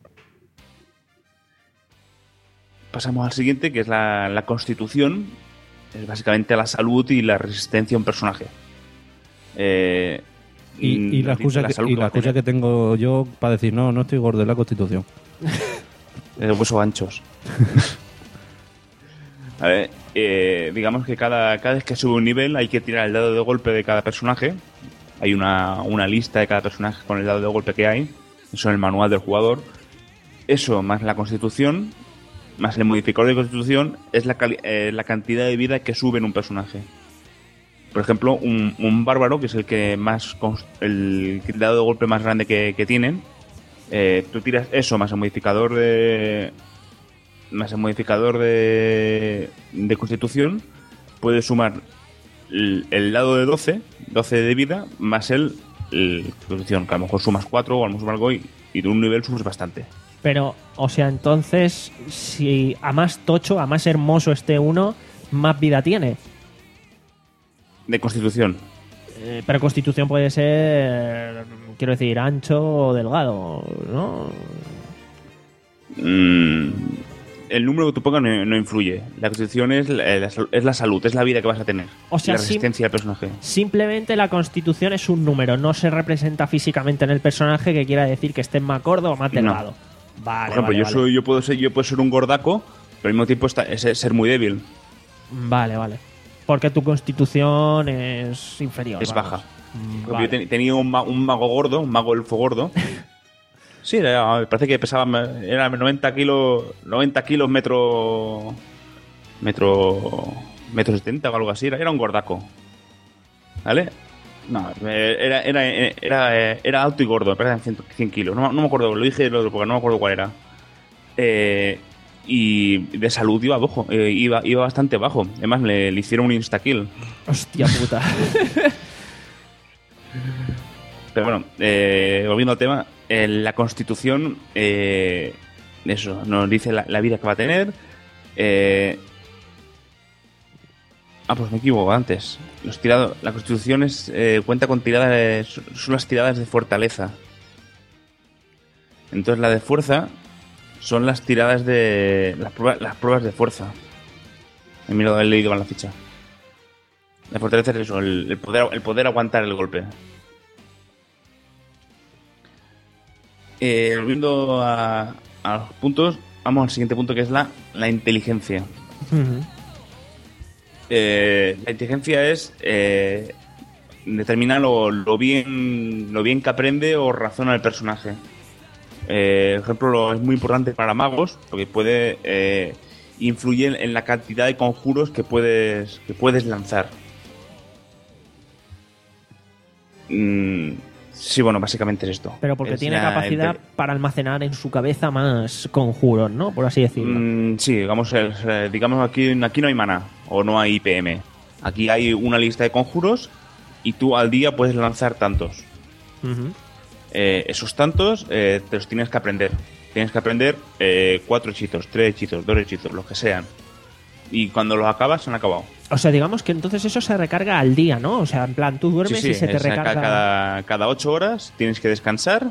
Pasamos al siguiente, que es la, la constitución. Es básicamente la salud y la resistencia a un personaje. Eh, Y, y la nos dice excusa, que, salud y que la va a excusa que tengo yo para decir, no, no estoy gordo, es la Constitución. tener, eh, huesos anchos. A ver, eh, digamos que cada, cada vez que sube un nivel hay que tirar el dado de golpe de cada personaje. Hay una, una lista de cada personaje con el dado de golpe que hay. Eso en el manual del jugador. Eso más la constitución, más el modificador de constitución, es la, cali- eh, la cantidad de vida que sube en un personaje. Por ejemplo, un, un bárbaro, que es el que más cons- el, el dado de golpe más grande que, que tienen, eh, tú tiras eso más el modificador de más el modificador de, de constitución, puedes sumar el, el dado de doce, doce de vida, más el, el constitución, que a lo mejor sumas cuatro o a lo mejor sumas algo y, y de un nivel subes bastante. Pero, o sea, entonces, si a más tocho, a más hermoso esté uno, más vida tiene. De constitución. Eh, pero constitución puede ser, quiero decir, ancho o delgado, ¿no? Mm, el número que tú pongas no, no influye. La constitución es la, la sal- es la salud, es la vida que vas a tener. O sea, la sim- resistencia del personaje. Simplemente la constitución es un número, no se representa físicamente en el personaje que quiera decir que esté más gordo o más delgado. Vale, Por ejemplo, vale, yo vale. soy, yo puedo ser, yo puedo ser un gordaco, pero al mismo tiempo está- es ser muy débil. Vale, vale. Porque tu constitución es inferior. Es vamos. baja. Mm, Por ejemplo, vale. Yo ten- tenía un, ma- un mago gordo, un mago elfo gordo, Sí, era, me parece que pesaba era noventa kilos, noventa kilos metro metro metro setenta o algo así, era, era un gordaco. ¿Vale? No, era era era era alto y gordo, me parece cien kilos, no, no me acuerdo, lo dije porque no me acuerdo cuál era. Eh, y de salud iba bajo, eh, iba iba bastante bajo. Además le, le hicieron un insta kill. Hostia puta. Pero bueno, eh, volviendo al tema, eh, la Constitución, eh, eso, nos dice la, la vida que va a tener. Eh, ah, pues me equivoco antes. Los tirado, la Constitución es, eh, cuenta con tiradas, son las tiradas de fortaleza. Entonces la de fuerza son las tiradas de las pruebas, las pruebas de fuerza. He mirado, he leído en la ficha. La fortaleza es eso, el, el poder, el poder aguantar el golpe. Eh, volviendo a, a los puntos, vamos al siguiente punto, que es la, la inteligencia. Uh-huh. Eh, la inteligencia es eh, determinar lo, lo bien lo bien que aprende o razona el personaje. Eh, por ejemplo, lo, es muy importante para magos porque puede eh, influir en la cantidad de conjuros que puedes que puedes lanzar. Mm. Sí, bueno, básicamente es esto. Pero porque es tiene la, capacidad el, para almacenar en su cabeza más conjuros, ¿no? Por así decirlo. Mmm, sí, digamos, eh, digamos aquí, aquí no hay maná o no hay I P M. Aquí hay una lista de conjuros y tú al día puedes lanzar tantos. Uh-huh. Eh, esos tantos eh, te los tienes que aprender. Tienes que aprender eh, cuatro hechizos, tres hechizos, dos hechizos, los que sean. Y cuando los acabas, se han acabado. O sea, digamos que entonces eso se recarga al día, ¿no? O sea, en plan, tú duermes sí, sí, y se te es, recarga... Cada, cada ocho horas tienes que descansar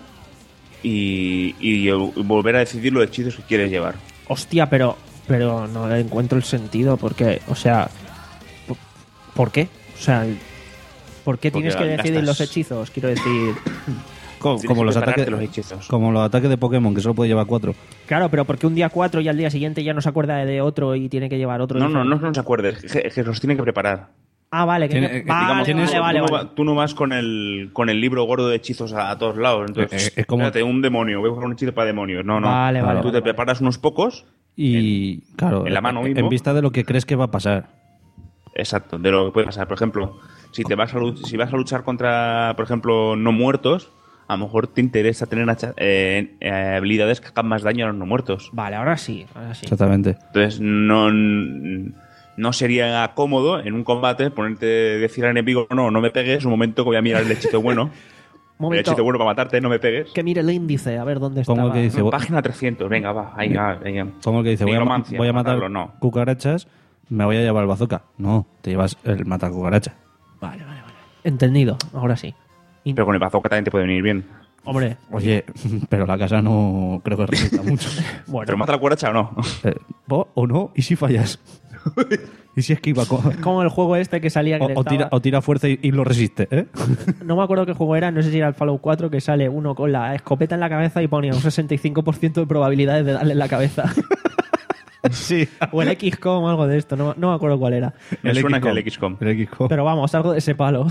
y, y volver a decidir los hechizos que quieres llevar. Hostia, pero, pero no le encuentro el sentido, porque, o sea... ¿Por, ¿por qué? O sea, ¿por qué tienes porque que decidir gastas... los hechizos? Quiero decir... Como, como los ataques los hechizos. Como los ataques de Pokémon, que solo puede llevar cuatro. Claro, pero porque un día cuatro y al día siguiente ya no se acuerda de otro y tiene que llevar otro. No, no, no, no se acuerde, es que, que los tiene que preparar. Ah, vale, que Tiene, me... eh, vale, digamos, vale, tú, vale, no, vale. va, tú no vas con el con el libro gordo de hechizos a, a todos lados. Entonces, es, es como... espérate, un demonio, voy a buscar un hechizo para demonios. No, no. Vale, vale, tú vale, te vale. preparas unos pocos Y, en, claro, en la mano en, mismo. en vista de lo que crees que va a pasar. Exacto, de lo que puede pasar. Por ejemplo, si te vas a si vas a luchar contra, por ejemplo, no muertos, a lo mejor te interesa tener eh, eh, habilidades que hagan más daño a los no muertos. Vale, ahora sí, ahora sí. Exactamente. Entonces, no, no sería cómodo en un combate ponerte decir al enemigo, no, no me pegues, un momento que voy a mirar el hechizo bueno. Momento, el hechizo bueno para matarte, no me pegues. que mire el índice, a ver dónde está. Como el que dice, No, página trescientos, venga, va, ahí, va, venga. Como el que dice, voy a, Nigromancia, voy a matar matarlo, no. cucarachas, me voy a llevar el bazooka. No, te llevas el matar cucaracha. Vale, vale, vale. Entendido, ahora sí. In- Pero con el bazooka también te puede venir bien. Hombre, Oye, pero la casa no creo que resista mucho. bueno, ¿Pero mata la cucaracha o no? Eh, ¿o o no? ¿Y si fallas? ¿Y si esquiva? Co- como el juego este que salía que O, le o tira, estaba- o tira fuerza y, y lo resiste, ¿eh? No me acuerdo qué juego era, no sé si era el Fallout cuatro, que sale uno con la escopeta en la cabeza y ponía un sesenta y cinco por ciento de probabilidades de darle en la cabeza. Sí. O el X COM o algo de esto, no, no me acuerdo cuál era. Me suena X que COM. el X COM. El X COM. Pero vamos, algo de ese palo.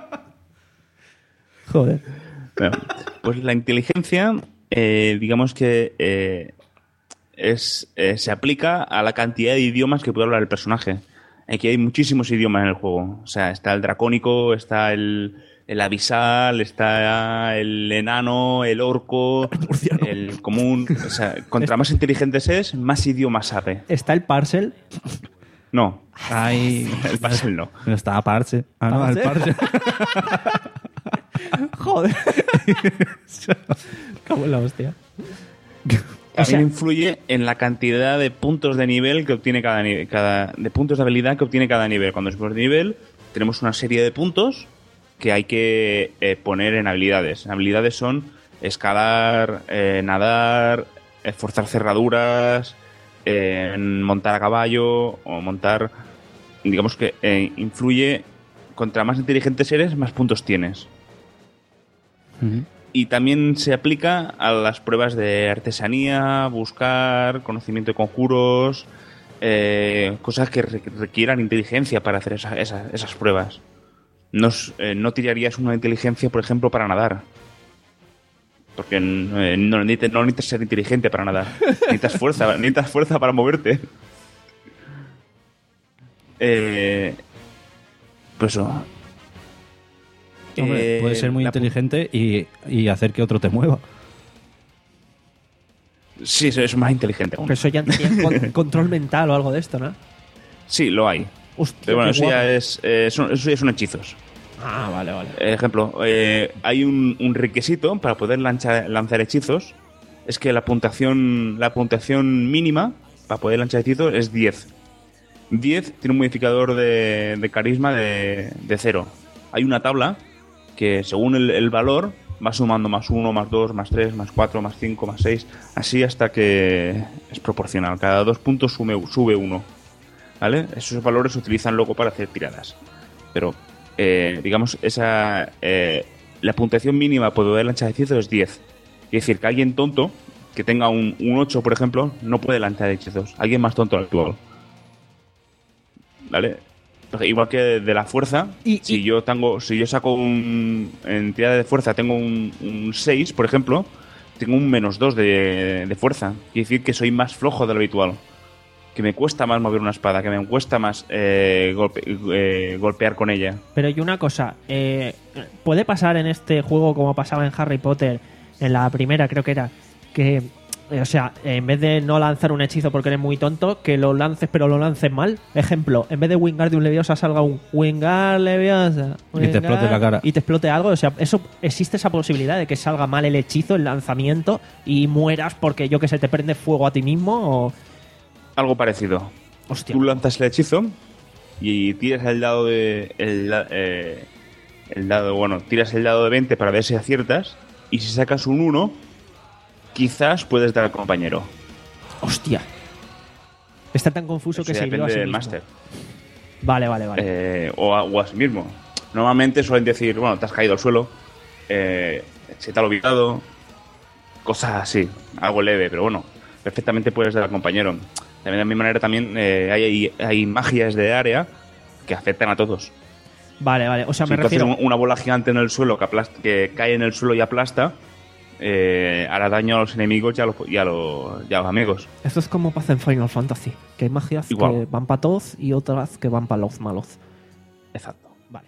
Joder. Bueno, pues la inteligencia, eh, digamos que eh, es eh, se aplica a la cantidad de idiomas que puede hablar el personaje. Aquí hay muchísimos idiomas en el juego. O sea, está el dracónico, está el, el abisal, está el enano, el orco, el común. O sea, contra más inteligentes es, más idiomas sabe. Está el parcel. No, Ay, el parcel no. no estaba parche. Ah, no, el ¿Parche? parche. Joder. Cago en la hostia. También sea- influye en la cantidad de puntos de nivel que obtiene cada nivel, cada, de puntos de habilidad que obtiene cada nivel. Cuando subimos de nivel, tenemos una serie de puntos que hay que eh, poner en habilidades. Habilidades son escalar, eh, nadar, eh, forzar cerraduras, eh, montar a caballo o montar. Digamos que eh, influye. Contra más inteligentes eres, más puntos tienes. Ujú. Y también se aplica a las pruebas de artesanía, buscar, conocimiento de conjuros, eh, cosas que re- requieran inteligencia para hacer esa- esa- esas pruebas. No, es- eh, no tirarías una inteligencia, por ejemplo, para nadar. Porque eh, no, necesitas, no necesitas ser inteligente para nadar. Necesitas fuerza, necesitas fuerza para moverte. Eh, pues eso. Hombre, Eh, puedes ser muy la- inteligente y, y hacer que otro te mueva. Sí, eso es más inteligente. aún. Pero eso ya tenía con- control mental o algo de esto, ¿no? Sí, lo hay. Hostia, Pero bueno, qué eso ya, guapo. es, eh, son, eso ya son hechizos. Ah, vale, vale. Ejemplo, eh, hay un, un requisito para poder lanzar, lanzar hechizos. Es que la puntuación, la puntuación mínima para poder lanzar hechizos es diez. diez tiene un modificador de, de carisma de, de cero. Hay una tabla que según el, el valor va sumando más uno, más dos, más tres, más cuatro, más cinco, más seis, así hasta que es proporcional. Cada dos puntos sube, sube uno. ¿Vale? Esos valores se utilizan luego para hacer tiradas. Pero, eh, digamos, esa eh, la puntuación mínima para poder lanzar hechizos es diez. Quiere decir que alguien tonto, que tenga un, un ocho, por ejemplo, no puede lanzar hechizos. Alguien más tonto al actual. ¿Vale? Igual que de la fuerza, Y- si y- yo tengo, si yo saco un en tirada de fuerza tengo un, un seis, por ejemplo, tengo un menos dos de, de fuerza. Quiere decir que soy más flojo de lo habitual. Que me cuesta más mover una espada, que me cuesta más eh, golpe- eh, golpear con ella. Pero y una cosa, eh, ¿puede pasar en este juego como pasaba en Harry Potter, en la primera creo que era, que, eh, o sea, en vez de no lanzar un hechizo porque eres muy tonto, que lo lances pero lo lances mal? Ejemplo, en vez de Wingardium Leviosa salga un Wingardium Leviosa Y te explote la cara. y te explote algo, o sea, eso existe esa posibilidad de que salga mal el hechizo, el lanzamiento y mueras porque yo que sé, te prende fuego a ti mismo o... Algo parecido. Hostia. Tú lanzas el hechizo y tiras el dado de. El, da- eh, el dado, bueno, tiras el dado de veinte para ver si aciertas. Y si sacas un uno, quizás puedes dar al compañero. Hostia. Está tan confuso Eso que ya se hirió depende a sí del mismo. máster. Vale, vale, vale. Eh, o, a, o a sí mismo. Normalmente suelen decir, bueno, te has caído al suelo, eh, se te ha olvidado, cosas así, algo leve, pero bueno, perfectamente puedes dar al compañero. También de la misma manera también eh, hay, hay magias de área que afectan a todos. Vale, vale. O sea, Si me tú haces refiero... un- una bola gigante en el suelo que, aplasta- que cae en el suelo y aplasta, eh, hará daño a los enemigos y a los, y a los, y a los amigos. Esto es como pasa en Final Fantasy, que hay magias Igual. que van para todos y otras que van para los malos. Exacto. Vale.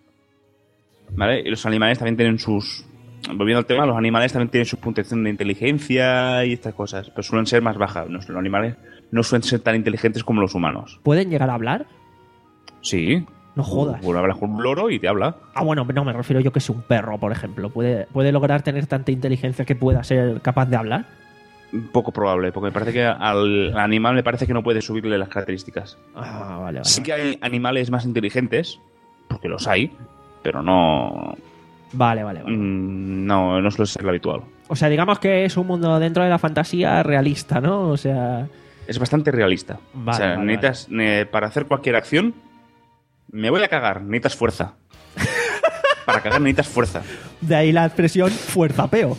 ¿Vale? Y los animales también tienen sus... Volviendo al tema, los animales también tienen su puntuación de inteligencia y estas cosas, pero suelen ser más bajas. Los los animales no suelen ser tan inteligentes como los humanos. ¿Pueden llegar a hablar? Sí. No jodas. Bueno, hablas con un loro y te habla. Ah, bueno, no, me refiero yo que es un perro, por ejemplo. ¿Puede, puede lograr tener tanta inteligencia que pueda ser capaz de hablar? Poco probable, porque me parece que al animal me parece que no puede subirle las características. Ah, vale, vale. Sí que hay animales más inteligentes, porque los hay, pero no... Vale, vale, vale. mm, No, no suele ser lo habitual. O sea, digamos que es un mundo dentro de la fantasía realista, ¿no? O sea... Es bastante realista. Vale, o sea, vale, necesitas, ne- para hacer cualquier acción, me voy a cagar, necesitas fuerza. Para cagar necesitas fuerza. De ahí la expresión fuerzapeo.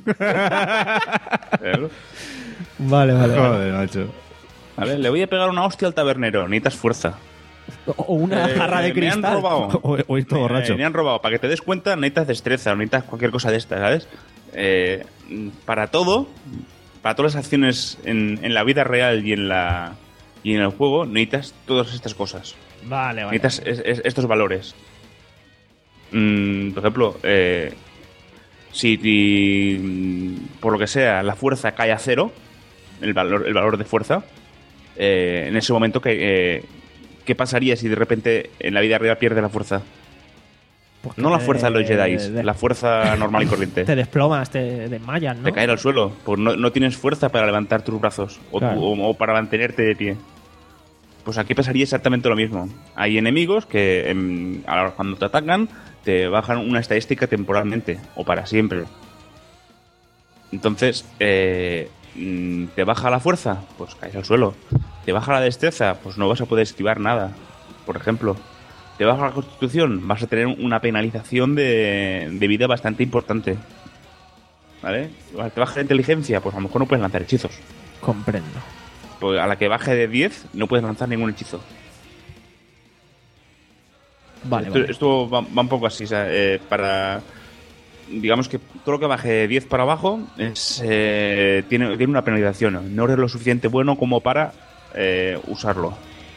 ¿Vale? Vale, vale. vale. Joder, macho. ¿Vale? Le voy a pegar una hostia al tabernero, necesitas fuerza. O una Eh, jarra de me han cristal. robado. O, o ir todo Me- borracho. Me han robado. Para que te des cuenta, necesitas destreza, necesitas cualquier cosa de esta, ¿sabes? Eh, para todo, para todas las acciones en, en la vida real y en la y en el juego, necesitas todas estas cosas. Vale, vale. Necesitas es- es- estos valores. Mm, por ejemplo, eh, si, ti- mm, por lo que sea la fuerza cae a cero, el valor, el valor de fuerza, eh, en ese momento, que, eh, ¿qué pasaría si de repente en la vida real pierdes la fuerza? Pues No la te- fuerza de los Jedi, de- la fuerza normal y corriente. Te desplomas, te desmayas, ¿no? Te caer al suelo, pues no, no tienes fuerza para levantar tus brazos o, tu- Claro. o- o para mantenerte de pie. Pues aquí pasaría exactamente lo mismo. Hay enemigos que em, ahora cuando te atacan te bajan una estadística temporalmente o para siempre. Entonces, eh, mm, ¿te baja la fuerza? Pues caes al suelo. ¿Te baja la destreza? Pues no vas a poder esquivar nada, por ejemplo. ¿Te baja la constitución? Vas a tener una penalización de, de vida bastante importante. ¿Vale? ¿Te baja la inteligencia? Pues a lo mejor no puedes lanzar hechizos. Comprendo. Pues a la que baje de diez no puedes lanzar ningún hechizo. Vale, esto, vale. esto va, va un poco así, o sea, eh, para... digamos que todo lo que baje de diez para abajo es, eh, tiene, tiene una penalización. No eres lo suficiente bueno como para eh, usarlo.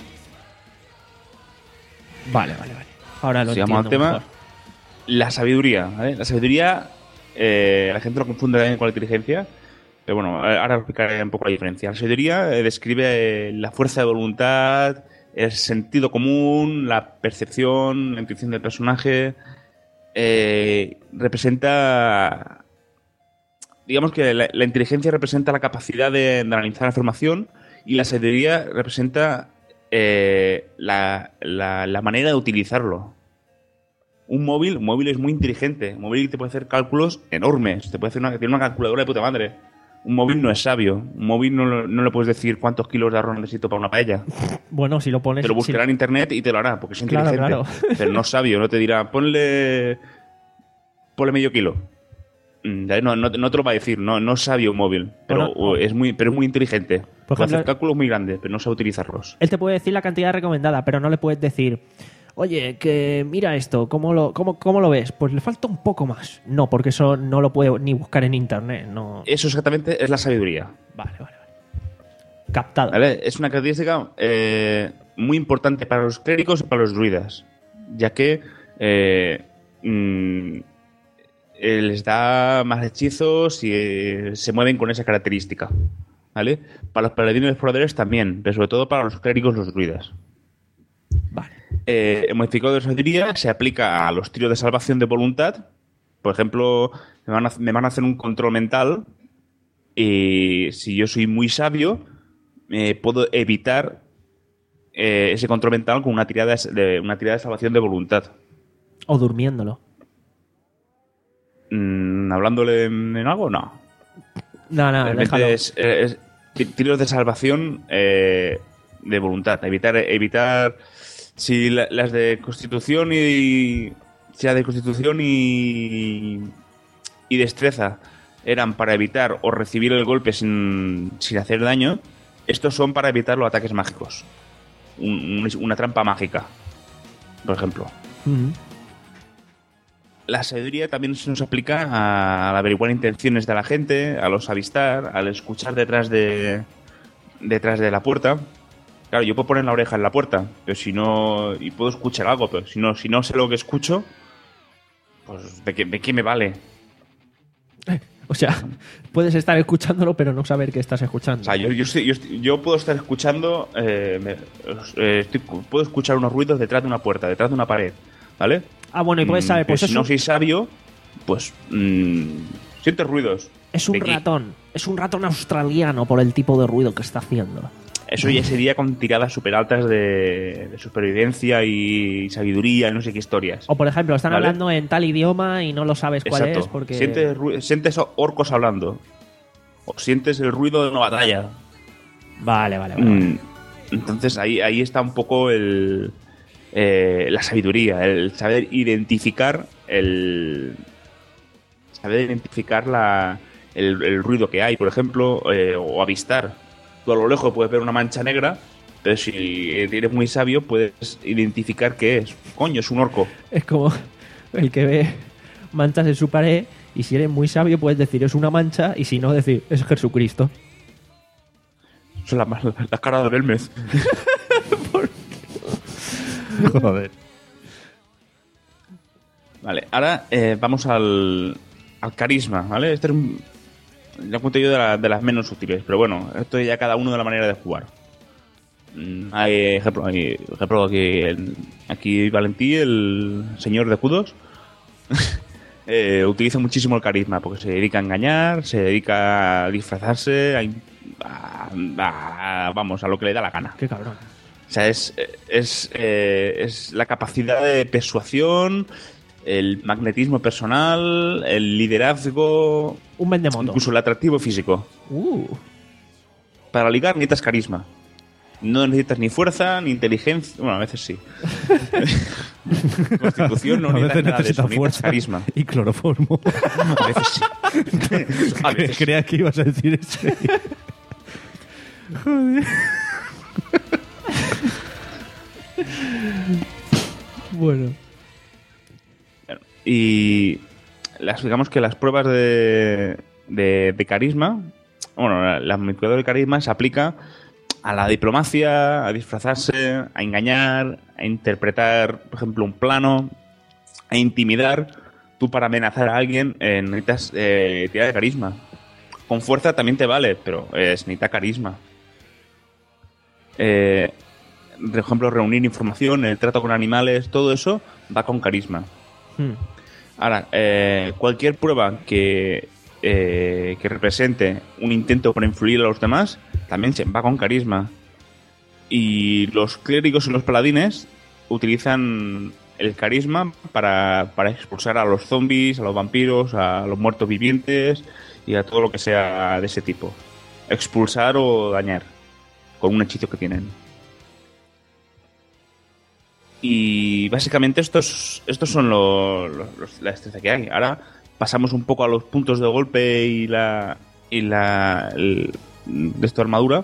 Vale, vale, vale. Ahora lo Sigamos entiendo al tema. mejor. La sabiduría, ¿vale? La sabiduría, eh, la gente lo confunde también con la inteligencia, pero bueno, ahora explicaré un poco la diferencia. La sabiduría eh, describe la fuerza de voluntad, el sentido común, la percepción, la intuición del personaje. Eh, representa, digamos que la, la inteligencia representa la capacidad de, de analizar la información, y la sabiduría representa eh, la, la, la manera de utilizarlo. Un móvil, un móvil es muy inteligente. Un móvil te puede hacer cálculos enormes. Te puede hacer una, tiene una calculadora de puta madre. Un móvil no es sabio. Un móvil no, no le puedes decir cuántos kilos de arroz necesito para una paella. Bueno, si lo pones... Te lo buscará si... en internet y te lo hará, porque es Claro, inteligente. claro. Pero no es sabio. No te dirá, ponle, ponle medio kilo. No, no, no te lo va a decir. No, no es sabio un móvil. Pero, Bueno, es muy, pero es muy inteligente. Por Puede ejemplo, hacer cálculos muy grandes, pero no sabe utilizarlos. Él te puede decir la cantidad recomendada, pero no le puedes decir... Oye, que mira esto, ¿cómo lo, cómo, ¿cómo lo ves? Pues le falta un poco más. No, porque eso no lo puede ni buscar en internet. No. Eso exactamente es la sabiduría. Vale, vale, vale. Captado. ¿Vale? Es una característica eh, muy importante para los clérigos y para los druidas, ya que eh, mm, eh, les da más hechizos y eh, se mueven con esa característica. ¿Vale? Para los paladinos y exploradores también, pero sobre todo para los clérigos y los druidas. Vale. Eh, el modificador de sabiduría se aplica a los tiros de salvación de voluntad. Por ejemplo, me van a, me van a hacer un control mental y si yo soy muy sabio, eh, puedo evitar eh, ese control mental con una tirada de, una tirada de salvación de voluntad. O durmiéndolo. Mm, ¿Hablándole en, en algo? No. No, no, Realmente déjalo. es, es tiros de salvación eh, de voluntad. Evitar, evitar si la, las de constitución y si las de constitución y y destreza eran para evitar o recibir el golpe sin, sin hacer daño, estos son para evitar los ataques mágicos. Un, un, una trampa mágica, por ejemplo. Uh-huh. La sabiduría también se nos aplica al averiguar intenciones de la gente, a los avistar, al escuchar detrás de detrás de la puerta. Claro, yo puedo poner la oreja en la puerta, pero si no, y puedo escuchar algo, pero si no, si no sé lo que escucho, pues ¿de qué, de qué me vale? O sea, puedes estar escuchándolo, pero no saber qué estás escuchando. O sea, yo, yo, estoy- yo, estoy- yo puedo estar escuchando, eh, me- eh, estoy- puedo escuchar unos ruidos detrás de una puerta, detrás de una pared, ¿vale? Ah, bueno, y puedes Mm, saber, pero pues si es no un, soy sabio, pues mm, sientes ruidos. es un ¿De qué? ratón. Es un ratón australiano por el tipo de ruido que está haciendo. Eso ya sería con tiradas súper altas de, de supervivencia y sabiduría y no sé qué historias. O por ejemplo, están ¿Vale? hablando en tal idioma y no lo sabes cuál Exacto. es porque... Sientes, ru- sientes orcos hablando. O sientes el ruido de una batalla. Vale, vale, vale. Mm, Entonces ahí, ahí está un poco el, eh, la sabiduría, el saber identificar el saber identificar la, el, el ruido que hay, por ejemplo, eh, o avistar. Tú a lo lejos puedes ver una mancha negra, pero si eres muy sabio puedes identificar qué es. Coño, es un orco. Es como el que ve manchas en su pared y si eres muy sabio puedes decir es una mancha y si no decir es Jesucristo. Son las la, la cara de Belmez. Joder. Vale, ahora eh, vamos al, al carisma, ¿vale? Este es un, ya cuento yo de, la- de las menos útiles, pero bueno, esto ya cada uno de la manera de jugar. Mm, Hay ejemplo, hay ejemplo aquí, el- aquí Valentí, el señor de escudos, eh, utiliza muchísimo el carisma porque se dedica a engañar, se dedica a disfrazarse, a, in- a- a- vamos, a lo que le da la gana. Qué cabrón. O sea, es, es, eh, es la capacidad de persuasión, el magnetismo personal, el liderazgo, Un vendemoto. incluso el atractivo físico. Uh, Para ligar necesitas carisma. No necesitas ni fuerza, ni inteligencia. Bueno, a veces sí. Constitución no A veces necesitas nada de necesita eso, necesitas fuerza carisma. y cloroformo. A veces sí. A veces sí. Creía que ibas a decir eso. Joder. bueno. Y las, digamos que las pruebas de, de, de carisma, bueno, la, la modificador de carisma se aplica a la diplomacia, a disfrazarse, a engañar, a interpretar, por ejemplo, un plano, a intimidar. Tú para amenazar a alguien eh, necesitas eh, tirar de carisma. Con fuerza también te vale, pero eh, se necesita carisma. Eh, por ejemplo, reunir información, el trato con animales, todo eso va con carisma. Hmm. Ahora, eh, cualquier prueba que, eh, que represente un intento para influir a los demás también se va con carisma. Y los clérigos y los paladines utilizan el carisma para, para expulsar a los zombies, a los vampiros, a los muertos vivientes y a todo lo que sea de ese tipo. Expulsar o dañar con un hechizo que tienen. Y básicamente estos, estos son los, los, los, la destreza que hay. Ahora pasamos un poco a los puntos de golpe y la y la el, de esta armadura.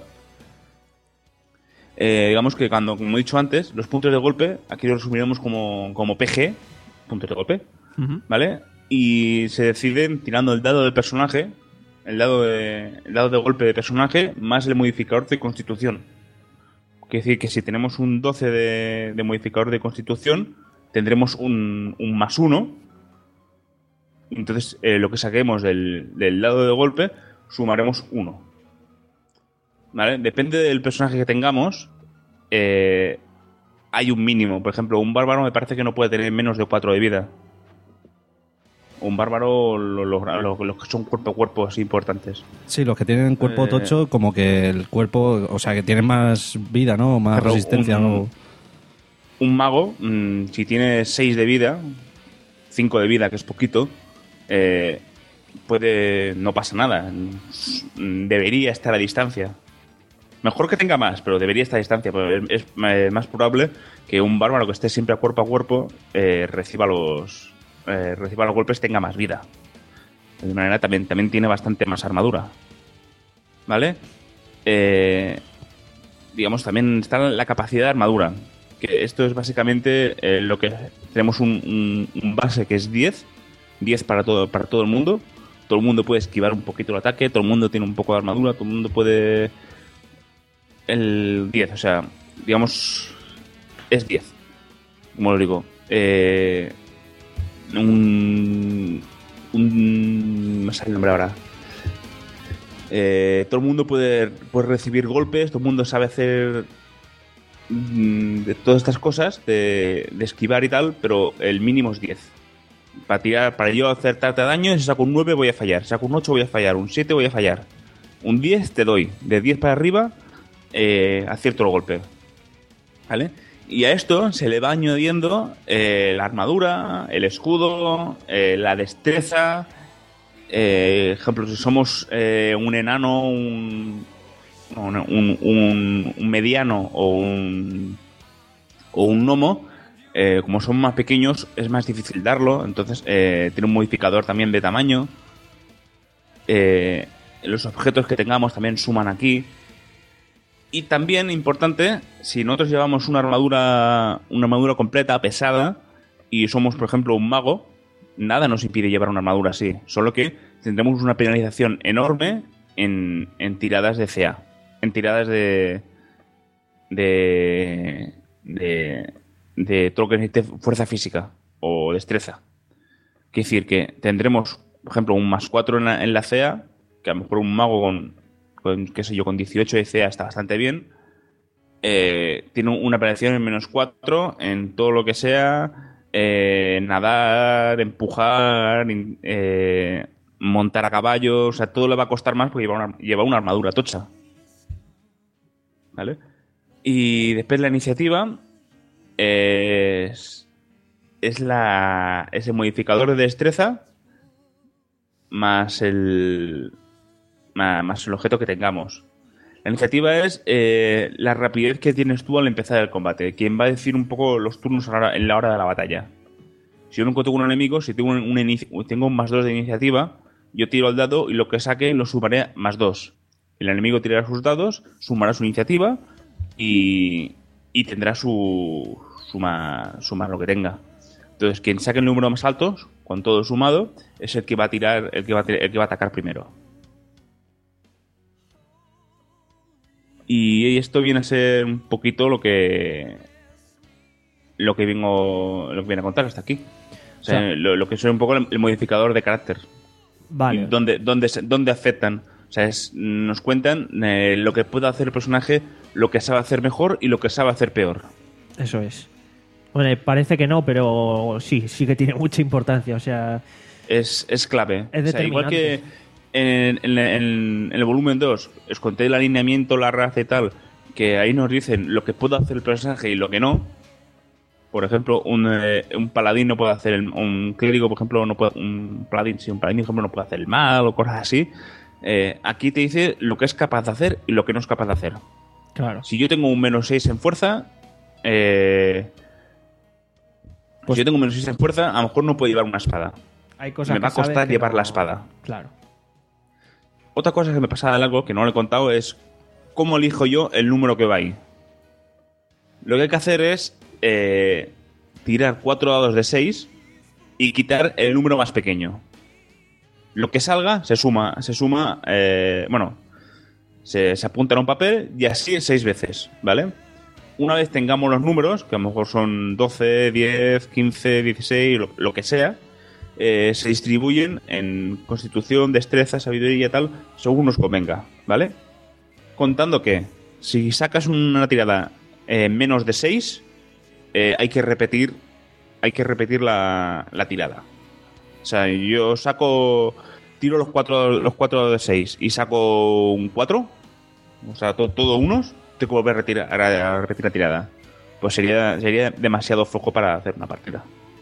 Eh, digamos que cuando, como he dicho antes, los puntos de golpe, aquí los resumiremos como, como P G, puntos de golpe, uh-huh. ¿Vale? Y se deciden tirando el dado del personaje, el dado de, el dado de golpe de personaje, más el modificador de constitución. Quiere decir que si tenemos un doce de, de modificador de constitución, tendremos un, un más uno. Entonces, eh, lo que saquemos del, del dado de golpe, sumaremos uno. ¿Vale? Depende del personaje que tengamos, eh, hay un mínimo. Por ejemplo, un bárbaro me parece que no puede tener menos de cuatro de vida. Un bárbaro, los lo, lo, lo que son cuerpo a cuerpo así importantes. Sí, los que tienen cuerpo eh, tocho, como que el cuerpo, o sea, que tienen más vida, ¿no? Más resistencia, un, ¿no? Un mago, mmm, si tiene seis de vida, cinco de vida, que es poquito, eh, puede, no pasa nada. Debería estar a distancia. Mejor que tenga más, pero debería estar a distancia. Porque es, es más probable que un bárbaro que esté siempre a cuerpo a cuerpo eh, reciba los eh, reciba los golpes, tenga más vida. De manera también, también tiene bastante más armadura. ¿Vale? Eh, digamos, también está la capacidad de armadura. Que esto es básicamente eh, lo que tenemos un, un, un base que es diez. diez para todo, para todo el mundo. Todo el mundo puede esquivar un poquito el ataque. Todo el mundo tiene un poco de armadura. Todo el mundo puede... El diez, o sea, digamos, es diez. Como lo digo. Eh, un... un no sé el nombre ahora. Eh, todo el mundo puede, puede recibir golpes. Todo el mundo sabe hacer mm, de todas estas cosas, de, de esquivar y tal, pero el mínimo es diez. Para tirar, para yo acertarte daño, si saco un nueve voy a fallar. Si saco un ocho voy a fallar. Un siete voy a fallar. Un diez te doy. De diez para arriba... Eh, acierto el golpe, ¿vale? Y a esto se le va añadiendo eh, la armadura, el escudo, eh, la destreza. Eh, ejemplo, si somos eh, un enano, un, un, un, un mediano o un, o un gnomo, eh, como son más pequeños es más difícil darlo. Entonces eh, tiene un modificador también de tamaño. Eh, los objetos que tengamos también suman aquí. Y también, importante, si nosotros llevamos una armadura una armadura completa, pesada, y somos, por ejemplo, un mago, nada nos impide llevar una armadura así. Solo que tendremos una penalización enorme en, en tiradas de C A. En tiradas de... De... De... De todo lo que necesite fuerza física o destreza. Quiere decir que tendremos, por ejemplo, un más cuatro en la, en la C A, que a lo mejor un mago con... Con, qué sé yo, con dieciocho de C A está bastante bien. Eh, tiene una penalización en menos cuatro en todo lo que sea eh, nadar, empujar, eh, montar a caballo. O sea, todo le va a costar más porque lleva una, lleva una armadura tocha. ¿Vale? Y después la iniciativa es, es, la, es el modificador de destreza más el... más el objeto que tengamos. La iniciativa es eh, la rapidez que tienes tú al empezar el combate, quien va a decir un poco los turnos en la hora de la batalla. Si yo me encuentro con un enemigo, si tengo un, un, tengo un más dos de iniciativa, yo tiro el dado y lo que saque lo sumaré más dos. El enemigo tirará sus dados, sumará su iniciativa y, y tendrá su suma, sumar lo que tenga. Entonces, quien saque el número más alto con todo sumado, es el que va a tirar, el que va a, el que va a atacar primero. Y esto viene a ser un poquito lo que lo que vengo lo que viene a contar hasta aquí. O sea, o sea lo, lo que es un poco el, el modificador de carácter. Vale. Y donde, donde, donde afectan. O sea, es, nos cuentan eh, lo que puede hacer el personaje, lo que sabe hacer mejor y lo que sabe hacer peor. Eso es. Bueno, parece que no, pero sí, sí que tiene mucha importancia. O sea, es, es clave. Es o sea, igual que en, en, en, en el volumen dos os conté el alineamiento, la raza y tal, que ahí nos dicen lo que puede hacer el personaje y lo que no. Por ejemplo, un, eh, un paladín no puede hacer el, un clérigo, por ejemplo, no puede, un paladín, sí, un paladín, por ejemplo, no puede hacer el mal o cosas así. Eh, aquí te dice lo que es capaz de hacer y lo que no es capaz de hacer. Claro. Si yo tengo un menos seis en fuerza, eh, pues si yo tengo un menos seis en fuerza, a lo mejor no puedo llevar una espada. Hay cosas me va a que costar que llevar no... la espada. Claro. Otra cosa que me pasa de algo que no le he contado es cómo elijo yo el número que va ahí. Lo que hay que hacer es eh, tirar cuatro dados de seis y quitar el número más pequeño. Lo que salga se suma, se suma, eh, bueno, se, se apunta en un papel y así seis veces, ¿vale? Una vez tengamos los números, que a lo mejor son doce, diez, quince, dieciséis, lo, lo que sea, eh, se distribuyen en constitución, destreza, sabiduría y tal, según nos convenga, ¿vale? Contando que si sacas una tirada eh, menos de seis, eh, hay que repetir, hay que repetir la, la tirada. O sea, yo saco, tiro los cuatro, los cuatro de seis y saco un cuatro, o sea, to, todo unos, tengo que volver a, retirar, a repetir la tirada. Pues sería, sería demasiado flojo para hacer una partida.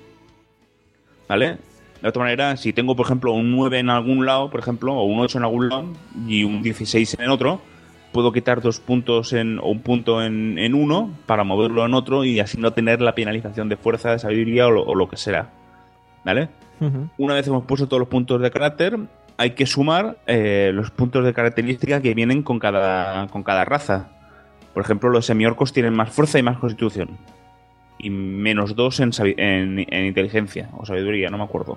¿Vale? De otra manera, si tengo, por ejemplo, un nueve en algún lado, por ejemplo, o un ocho en algún lado y un dieciséis en el otro, puedo quitar dos puntos en, o un punto en, en uno para moverlo en otro y así no tener la penalización de fuerza, de sabiduría o lo, o lo que sea. ¿Vale? Uh-huh. Una vez hemos puesto todos los puntos de carácter, hay que sumar eh, los puntos de característica que vienen con cada, con cada raza. Por ejemplo, los semiorcos tienen más fuerza y más constitución. Y menos dos en, en, en inteligencia o sabiduría, no me acuerdo.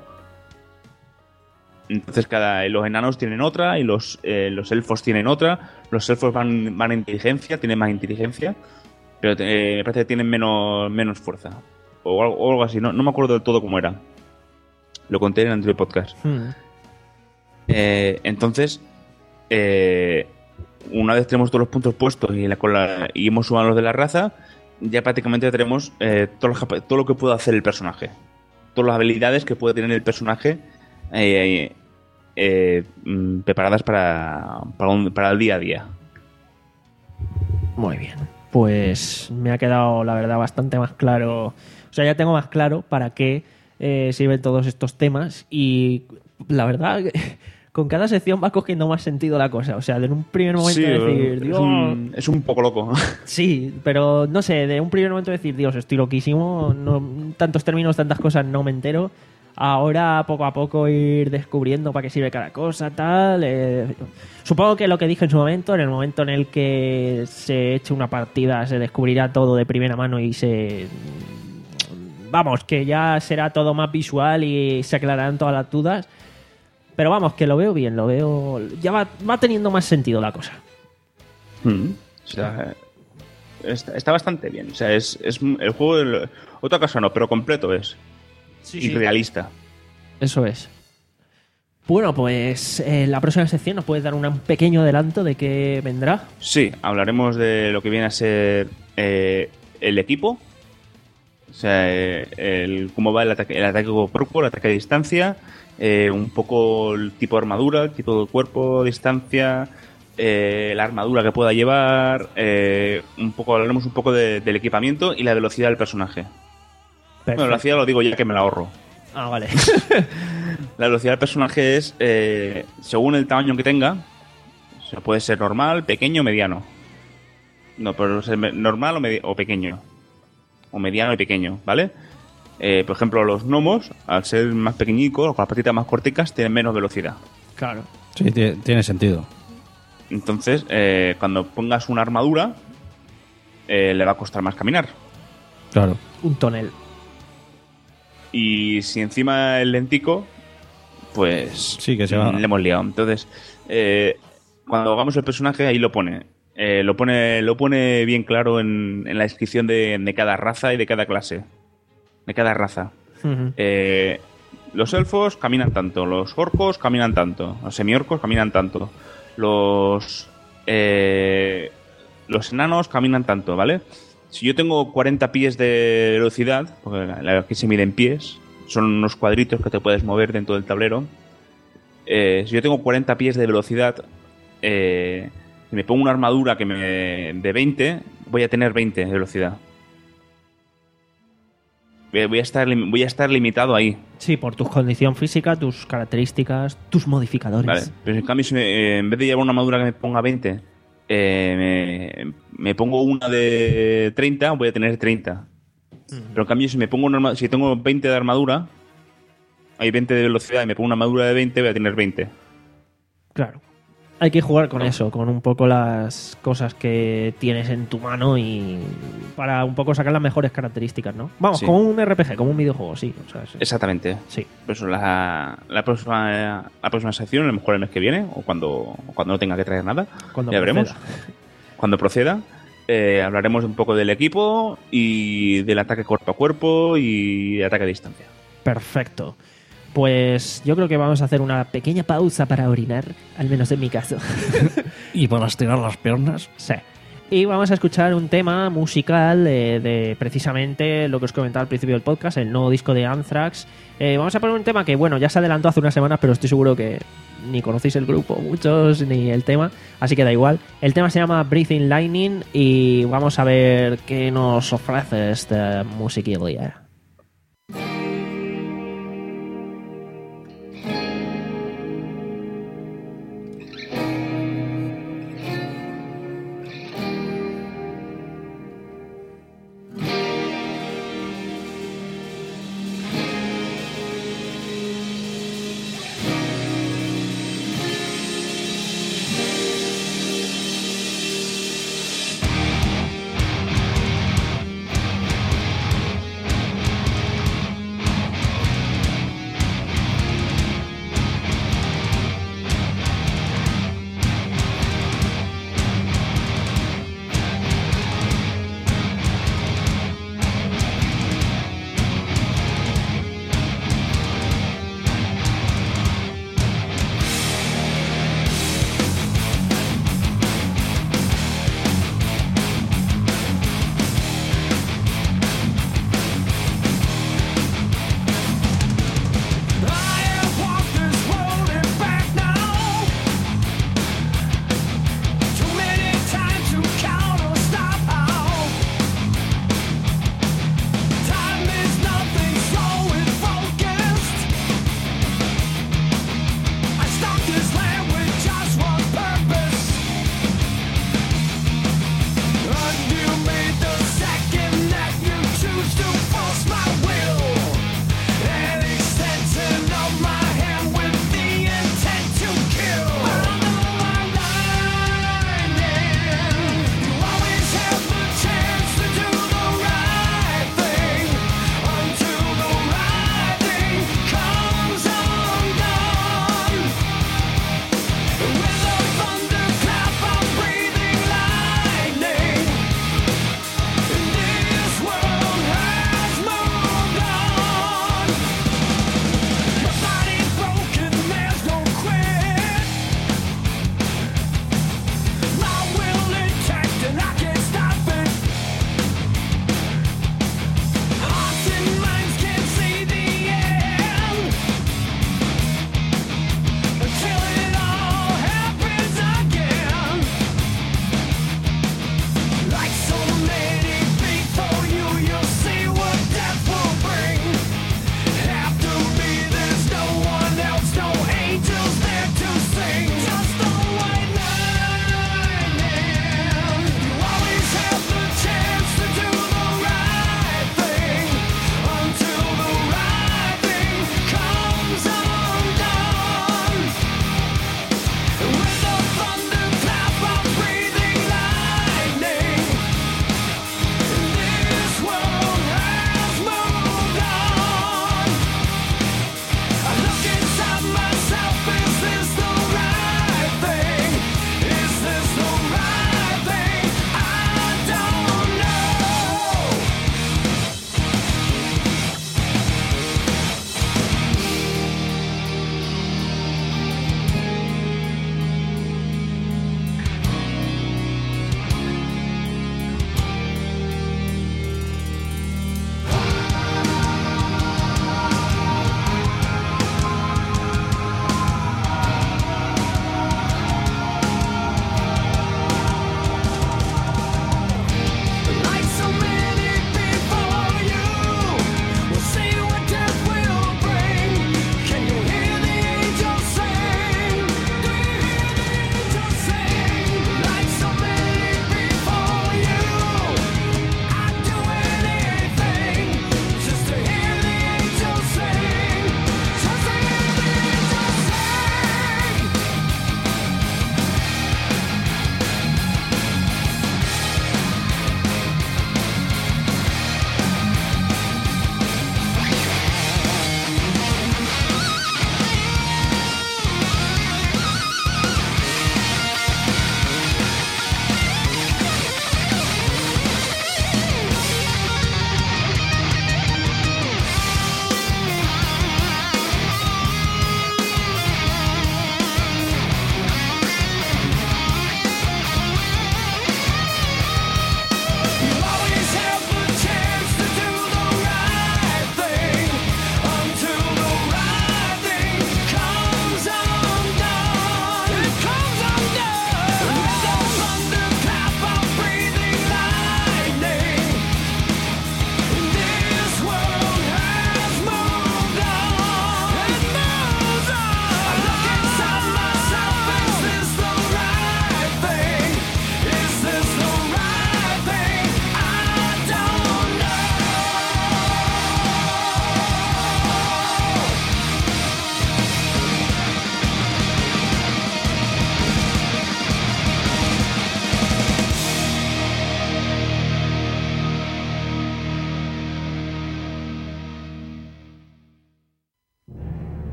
Entonces cada los enanos tienen otra y los, eh, los elfos tienen otra. Los elfos van, van en inteligencia, tienen más inteligencia, pero eh, me parece que tienen menos, menos fuerza. O algo, o algo así, no, no me acuerdo del todo cómo era. Lo conté en el anterior podcast. Hmm. Eh, entonces, eh, una vez tenemos todos los puntos puestos y, la, con la, y hemos sumado los de la raza, ya prácticamente tenemos eh, todo, lo, todo lo que puede hacer el personaje. Todas las habilidades que puede tener el personaje eh, eh, eh, preparadas para, para, un, para el día a día. Muy bien. Pues me ha quedado, la verdad, bastante más claro. O sea, ya tengo más claro para qué eh, sirven todos estos temas y la verdad... Con cada sección va cogiendo más sentido la cosa. O sea, de un primer momento sí, decir... Es, Dios, un, es un poco loco. Sí, pero no sé, de un primer momento decir, Dios, estoy loquísimo, no, tantos términos, tantas cosas, no me entero. Ahora, poco a poco, ir descubriendo para qué sirve cada cosa, tal... Eh, supongo que lo que dije en su momento, en el momento en el que se eche una partida, se descubrirá todo de primera mano y se... Vamos, que ya será todo más visual y se aclararán todas las dudas. Pero vamos, que lo veo bien, lo veo... Ya va, va teniendo más sentido la cosa. Mm. O sea, está, está bastante bien. O sea, es, es el juego... El, otra cosa no, pero completo es. Sí, y sí. realista. Eso es. Bueno, pues en eh, la próxima sección nos puedes dar un pequeño adelanto de qué vendrá. Sí, hablaremos de lo que viene a ser eh, el equipo. O sea, eh, el, cómo va el ataque, el ataque con cuerpo, el ataque a distancia... Eh, un poco el tipo de armadura, el tipo de cuerpo, distancia, eh, la armadura que pueda llevar, eh, un poco hablaremos un poco de, del equipamiento y la velocidad del personaje. Perfecto. Bueno, la velocidad lo digo ya que me la ahorro. Ah, vale. La velocidad del personaje es eh, según el tamaño que tenga. O sea, puede ser normal, pequeño, mediano. No, pero normal o, medi- o pequeño. O mediano y pequeño, ¿vale? Eh, por ejemplo, los gnomos, al ser más pequeñicos, con las patitas más corticas, tienen menos velocidad. Claro. Sí, t- tiene sentido. Entonces, eh, cuando pongas una armadura, eh, le va a costar más caminar. Claro. Un tonel. Y si encima el lentico, pues sí, que se va. Le hemos liado. Entonces, eh, cuando hagamos el personaje, ahí lo pone. Eh, lo pone lo pone bien claro en, en la descripción de, de cada raza y de cada clase. De cada raza. Ujú. Eh, los elfos caminan tanto, los orcos caminan tanto, los semiorcos caminan tanto, los eh, los enanos caminan tanto, ¿vale? Si yo tengo cuarenta pies de velocidad, porque aquí se mide en pies, son unos cuadritos que te puedes mover dentro del tablero. Eh, si yo tengo cuarenta pies de velocidad, eh, si me pongo una armadura que me de veinte, voy a tener veinte de velocidad. Voy a estar, voy a estar limitado ahí. Sí, por tu condición física, tus características, tus modificadores. Vale, pero en cambio, si me, eh, en vez de llevar una armadura que me ponga veinte, eh, me, me pongo una de treinta, voy a tener treinta. Uh-huh. Pero en cambio, si me pongo una armadura, si tengo veinte de armadura, hay veinte de velocidad y me pongo una armadura de veinte, voy a tener veinte. Claro. Hay que jugar con eso, con un poco las cosas que tienes en tu mano y para un poco sacar las mejores características, ¿no? Vamos, Sí. como un R P G, como un videojuego, sí. O sea, sí. Exactamente. Sí. Pues la, la, próxima, la próxima sección, a lo mejor el mes que viene, o cuando, o cuando no tenga que traer nada, Cuando ya proceda. veremos. Cuando proceda, eh, hablaremos un poco del equipo y del ataque cuerpo a cuerpo y de ataque a distancia. Perfecto. Pues yo creo que vamos a hacer una pequeña pausa para orinar, al menos en mi caso. ¿Y para estirar las piernas? Sí. Y vamos a escuchar un tema musical eh, de precisamente lo que os comentaba al principio del podcast, el nuevo disco de Anthrax. Eh, vamos a poner un tema que, bueno, ya se adelantó hace unas semanas, pero estoy seguro que ni conocéis el grupo muchos, ni el tema, así que da igual. El tema se llama Breathing Lightning y vamos a ver qué nos ofrece esta musiquilla.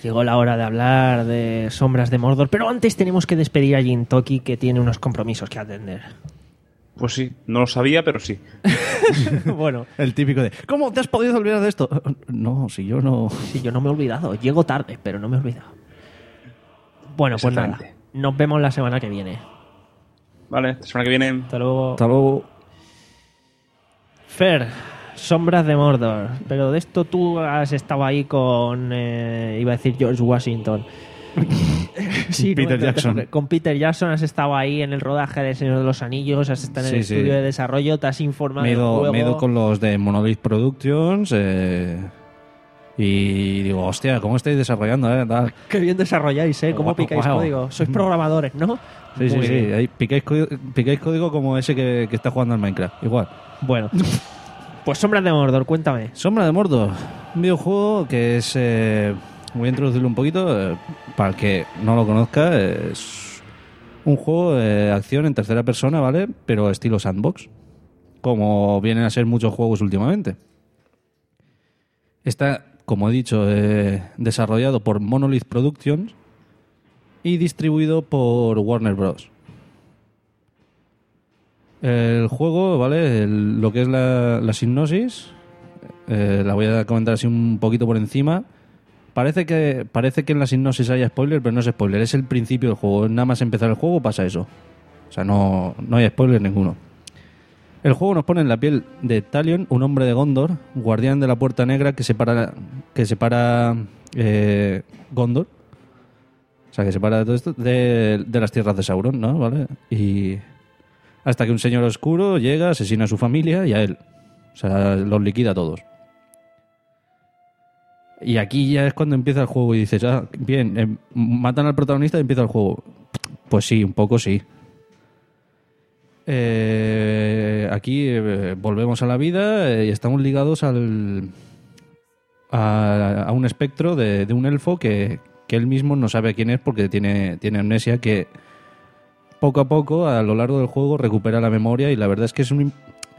Llegó la hora de hablar de Sombras de Mordor, pero antes tenemos que despedir a Jin Toki, que tiene unos compromisos que atender. Pues sí, no lo sabía, pero sí. Bueno. El típico de, ¿cómo te has podido olvidar de esto? No, si yo no... Si yo no me he olvidado. Llego tarde, pero no me he olvidado. Bueno, pues nada. Nos vemos la semana que viene. Vale, la semana que viene. Hasta luego. Hasta luego. Fer, Sombras de Mordor. Pero de esto tú has estado ahí con... Eh, iba a decir George Washington. Sí, Peter no, Jackson. Con Peter Jackson has estado ahí en el rodaje de Señor de los Anillos, has estado en el Sí, sí. estudio de desarrollo, te has informado Me he del ido, juego. me he ido con los de Monolith Productions eh, y digo, hostia, ¿cómo estáis desarrollando? Eh? Tal. Qué bien desarrolláis, ¿eh? ¿Cómo Guau, picáis guau. código? Sois programadores, ¿no? Sí, sí, Muy sí. bien. Ahí picáis, código, picáis código como ese que, que está jugando al Minecraft. Igual. Bueno. Pues Sombras de Mordor, cuéntame. Sombra de Mordor. Un videojuego que es... Eh, voy a introducirlo un poquito. Eh, para el que no lo conozca, es un juego de acción en tercera persona, ¿vale? Pero estilo sandbox. Como vienen a ser muchos juegos últimamente. Está, como he dicho, eh, desarrollado por Monolith Productions y distribuido por Warner Bros. El juego, ¿vale? El- lo que es la, la sinopsis, eh, la voy a comentar así un poquito por encima. Parece que, parece que en la sinopsis haya spoiler, pero no es spoiler, es el principio del juego. Nada más empezar el juego pasa eso. O sea, no, no hay spoiler ninguno. El juego nos pone en la piel de Talion, un hombre de Gondor, guardián de la Puerta Negra que separa, que separa eh, Gondor. O sea, que separa de todo esto de, de las tierras de Sauron, ¿no? ¿Vale? Y hasta que un señor oscuro llega, asesina a su familia y a él. O sea, los liquida a todos. Y aquí ya es cuando empieza el juego y dices, ah, bien, eh, matan al protagonista y empieza el juego. Pues sí, un poco sí. Eh, aquí eh, volvemos a la vida eh, y estamos ligados al a, a un espectro de, de un elfo que, que él mismo no sabe quién es porque tiene, tiene amnesia, que poco a poco a lo largo del juego recupera la memoria y la verdad es que es un...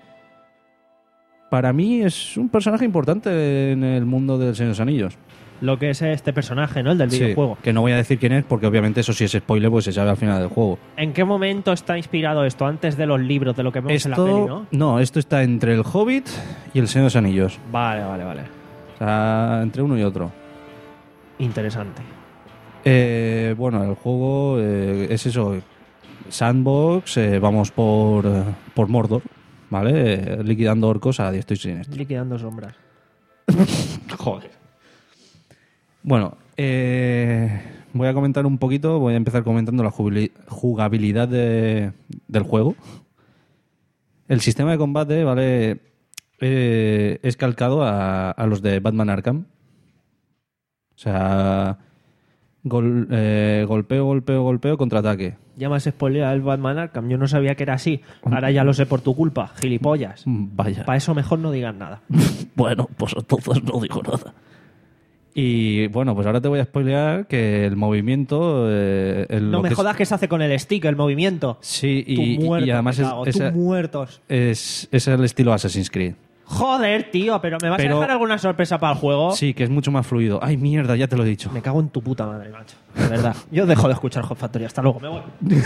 Para mí es un personaje importante en el mundo del Señor de los Anillos. Lo que es este personaje, ¿no? El del Sí, videojuego. que no voy a decir quién es porque obviamente eso sí es spoiler pues se sabe al final del juego. ¿En qué momento está inspirado esto? Antes de los libros, de lo que vemos Esto, en la peli, ¿no? no, esto está entre el Hobbit y el Señor de los Anillos. Vale, vale, vale. O sea, entre uno y otro. Interesante. Eh, bueno, el juego eh, es eso, sandbox, eh, vamos por, eh, por Mordor, ¿vale? Eh, liquidando orcos a diestro y siniestro. Liquidando sombras. Joder. Bueno, eh, voy a comentar un poquito, voy a empezar comentando la jubili- jugabilidad de- del juego. El sistema de combate, ¿vale? Eh, es calcado a, a los de Batman Arkham. O sea, gol- eh, golpeo, golpeo, golpeo, contraataque. Ya me has spoileado el Batman Arkham. Yo no sabía que era así. Ahora ya lo sé por tu culpa, gilipollas. Vaya. Para eso mejor no digas nada. Bueno, pues entonces no digo nada. Y bueno, pues ahora te voy a spoilear que el movimiento... Eh, el- No lo me que jodas es, que se hace con el stick, el movimiento. Sí, Tú y, muerto, y además me es, cago, es, tú muertos. es, es el estilo Assassin's Creed. Joder, tío, pero ¿me vas Pero- a dejar alguna sorpresa para el juego? Sí, que es mucho más fluido. Ay, mierda, ya te lo he dicho. Me cago en tu puta madre, macho. De verdad. Yo dejo de escuchar Hot Factory. Hasta luego, me voy.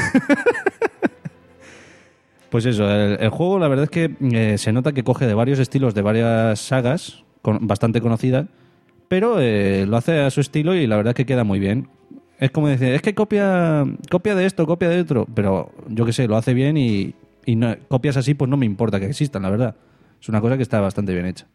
Pues eso, el, el juego la verdad es que eh, se nota que coge de varios estilos, de varias sagas con, bastante conocidas, pero eh, lo hace a su estilo y la verdad es que queda muy bien. Es como decir, es que copia copia de esto, copia de otro, pero yo qué sé, lo hace bien y, y no, copias así pues no me importa que existan, la verdad. Es una cosa que está bastante bien hecha.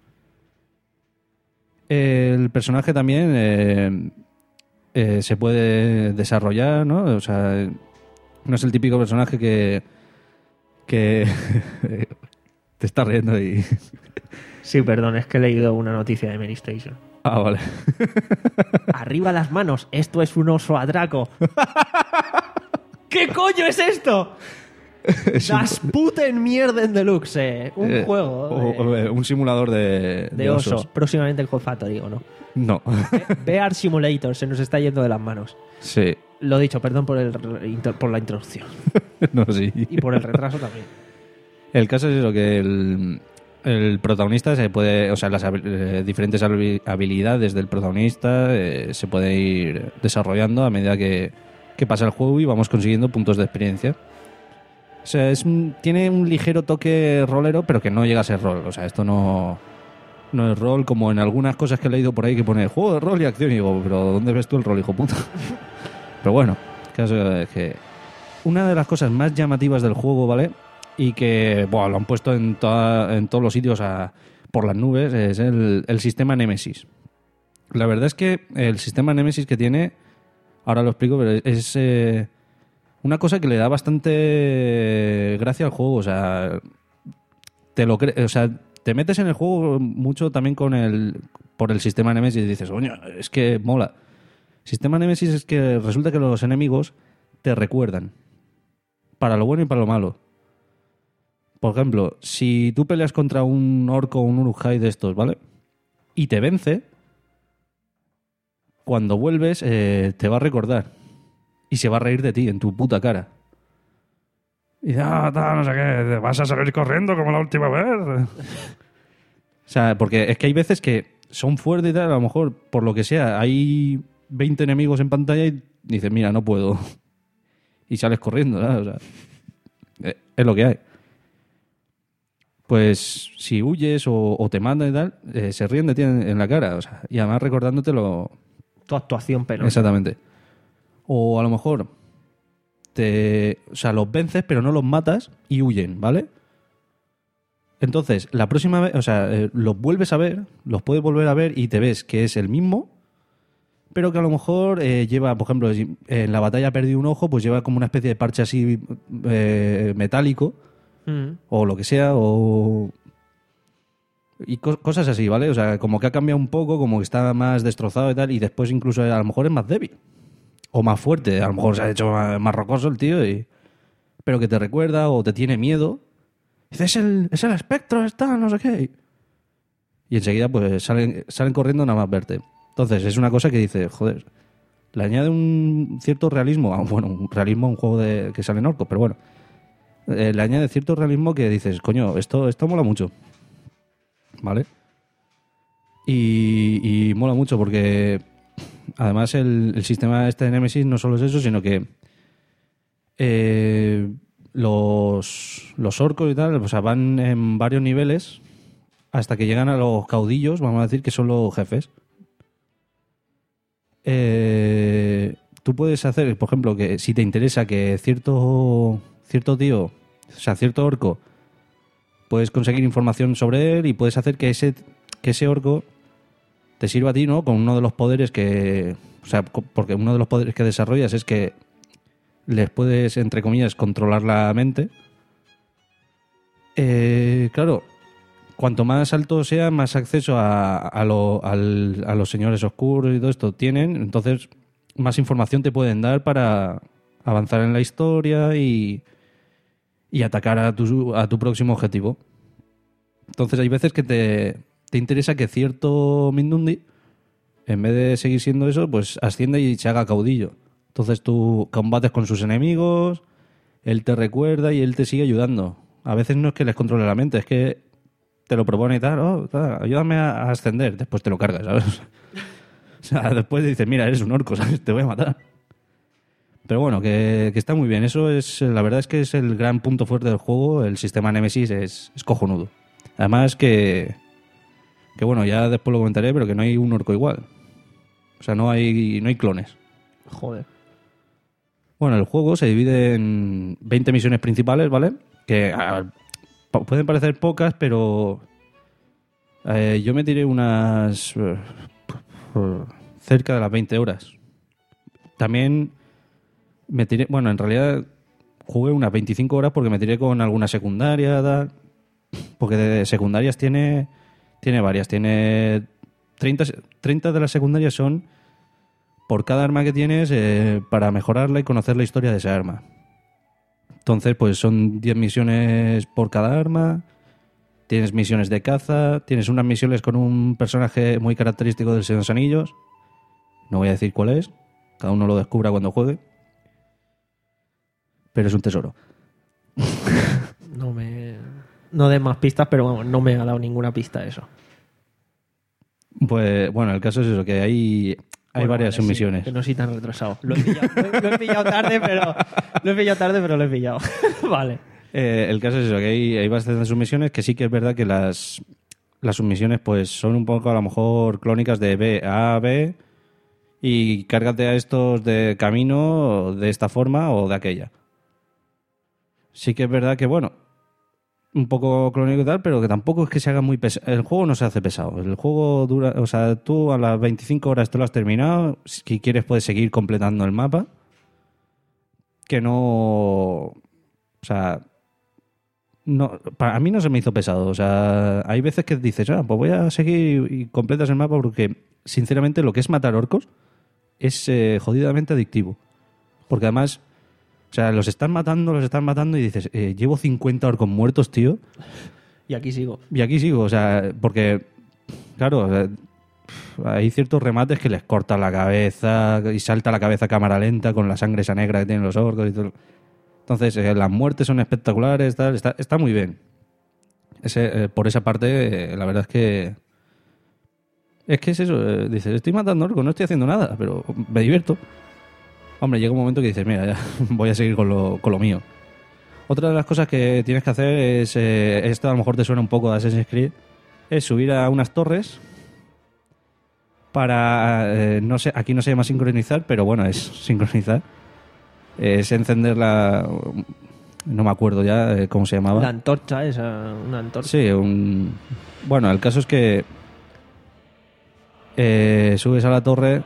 El personaje también eh, eh, se puede desarrollar, ¿no? O sea, no es el típico personaje que que te está riendo y... Sí, perdón, es que he leído una noticia de Mary Station. Ah, vale. Arriba las manos, esto es un oso atraco. ¿Qué coño es esto? Es un- Das Puten Mierden Deluxe, eh. Un eh, juego o- o, eh, un simulador de, de, de oso. osos. Próximamente el Hot Factory, ¿o no? No. Bear Simulator, se nos está yendo de las manos. Sí. Lo dicho, perdón por, el, inter- por la introducción. No, sí. Y por el retraso también. El caso es eso, que el, el protagonista se puede, o sea, las habi- eh, diferentes habi- habilidades del protagonista eh, se pueden ir desarrollando a medida que, que pasa el juego y vamos consiguiendo puntos de experiencia. O sea, es un- tiene un ligero toque rolero, pero que no llega a ser rol. O sea, esto no, no es rol como en algunas cosas que he leído por ahí que pone juego de rol y acción. Y digo, pero ¿dónde ves tú el rol, hijo puta? Pero bueno, el caso es que una de las cosas más llamativas del juego, ¿vale? Y que buah, lo han puesto en, toda- en todos los sitios a- por las nubes, es el, el sistema Nemesis. La verdad es que el sistema Nemesis que tiene, ahora lo explico, pero es eh, una cosa que le da bastante gracia al juego. O sea, te lo cre- o sea, te metes en el juego mucho también con el por el sistema Nemesis y dices, coño, es que mola. Sistema Nemesis es que resulta que los enemigos te recuerdan para lo bueno y para lo malo. Por ejemplo, si tú peleas contra un orco o un uruk-hai de estos, ¿vale? Y te vence, cuando vuelves eh, te va a recordar y se va a reír de ti en tu puta cara. Y dice, ah, tal, no sé qué, vas a salir corriendo como la última vez. O sea, porque es que hay veces que son fuertes y tal, a lo mejor, por lo que sea, hay veinte enemigos en pantalla y dices, mira, no puedo. Y sales corriendo, ¿sabes? O sea, eh, es lo que hay. Pues si huyes o, o te mandan y tal, eh, se ríen de ti en, en la cara. O sea, y además recordándotelo. Tu actuación penosa. Exactamente. O a lo mejor te, o sea, los vences pero no los matas y huyen, ¿vale? Entonces, la próxima vez, o sea, eh, los vuelves a ver, los puedes volver a ver y te ves que es el mismo, pero que a lo mejor eh, lleva, por ejemplo, si en la batalla ha perdido un ojo, pues lleva como una especie de parche así eh, metálico, Mm. o lo que sea, o... Y co- cosas así, ¿vale? O sea, como que ha cambiado un poco, como que está más destrozado y tal, y después incluso a lo mejor es más débil. O más fuerte, a lo mejor se ha hecho más, más rocoso el tío, y... pero que te recuerda o te tiene miedo. Dice, es el, es el espectro, está, no sé qué. Y enseguida pues salen, salen corriendo nada más verte. Entonces es una cosa que dice, joder, le añade un cierto realismo, a- bueno, un realismo a un juego de, que sale en orcos, pero bueno. Eh, le añade cierto realismo que dices, coño, esto, esto mola mucho. ¿Vale? Y, y mola mucho porque además el, el sistema este de Nemesis no solo es eso, sino que eh, los, los orcos y tal, o sea, van en varios niveles hasta que llegan a los caudillos, vamos a decir que son los jefes. Eh, tú puedes hacer, por ejemplo, que si te interesa que cierto cierto tío, o sea, cierto orco, puedes conseguir información sobre él y puedes hacer que ese que ese orco te sirva a ti, ¿no? Con uno de los poderes que, o sea, co- porque uno de los poderes que desarrollas es que les puedes, entre comillas, controlar la mente. Eh, claro, cuanto más alto sea, más acceso a, a, lo- al- a los señores oscuros y todo esto tienen, entonces más información te pueden dar para avanzar en la historia y, y atacar a tu, a tu próximo objetivo. Entonces hay veces que te, te interesa que cierto Mindundi, en vez de seguir siendo eso, pues asciende y se haga caudillo. Entonces tú combates con sus enemigos, él te recuerda y él te sigue ayudando. A veces no es que les controle la mente, es que te lo propone y tal, oh, tal, ayúdame a a ascender, después te lo cargas, ¿sabes? O sea, después dices, mira, eres un orco, ¿sabes? Te voy a matar. Pero bueno, que, que está muy bien. Eso es, la verdad es que es el gran punto fuerte del juego. El sistema Nemesis es, es cojonudo. Además que, que bueno, ya después lo comentaré, pero que no hay un orco igual. O sea, no hay, no hay clones. Joder. Bueno, el juego se divide en veinte misiones principales, ¿vale? Que a- pa- pueden parecer pocas, pero eh, yo me tiré unas eh, cerca de las veinte horas. También me tiré, bueno, en realidad jugué unas veinticinco horas porque me tiré con alguna secundaria, tal, porque de secundarias tiene tiene varias, tiene treinta, treinta de las secundarias son por cada arma que tienes eh, para mejorarla y conocer la historia de esa arma. Entonces, pues son diez misiones por cada arma, tienes misiones de caza, tienes unas misiones con un personaje muy característico del Señor de los Anillos, no voy a decir cuál es, cada uno lo descubra cuando juegue, pero es un tesoro. No me... no des más pistas, pero vamos, no me ha dado ninguna pista eso. Pues bueno, el caso es eso, que hay, hay Bueno, varias vale, submisiones. Sí, que no soy tan retrasado. Lo he pillado, lo, lo he pillado tarde, pero lo he pillado tarde, pero lo he pillado. Vale. Eh, el caso es eso, que hay, hay bastantes submisiones, que sí que es verdad que las, las submisiones pues son un poco a lo mejor clónicas de B a B y cárgate a estos de camino de esta forma o de aquella. Sí que es verdad que, bueno, un poco clónico y tal, pero que tampoco es que se haga muy pesado. El juego no se hace pesado. El juego dura, o sea, tú a las veinticinco horas te lo has terminado. Si quieres puedes seguir completando el mapa. Que no... O sea... No, para mí no se me hizo pesado. O sea, hay veces que dices, ah, pues voy a seguir y completas el mapa porque, sinceramente, lo que es matar orcos es eh, jodidamente adictivo. Porque además... O sea, los están matando, los están matando y dices, eh, llevo cincuenta orcos muertos, tío. Y aquí sigo. Y aquí sigo, o sea, porque, claro, o sea, hay ciertos remates que les corta la cabeza y salta la cabeza a cámara lenta con la sangre esa negra que tienen los orcos y todo. Entonces, eh, las muertes son espectaculares, tal, está, está muy bien. Ese, eh, por esa parte, eh, la verdad es que... Es que es eso, eh, dices, estoy matando orcos, no estoy haciendo nada, pero me divierto. Hombre, llega un momento que dices, mira, ya voy a seguir con lo, con lo mío. Otra de las cosas que tienes que hacer es, eh, esto a lo mejor te suena un poco a Assassin's Creed, es subir a unas torres para, eh, no sé, aquí no se llama sincronizar, pero bueno, es sincronizar. Es encender la... No me acuerdo ya eh, cómo se llamaba. La antorcha esa, una antorcha. Sí, un... Bueno, el caso es que eh, subes a la torre...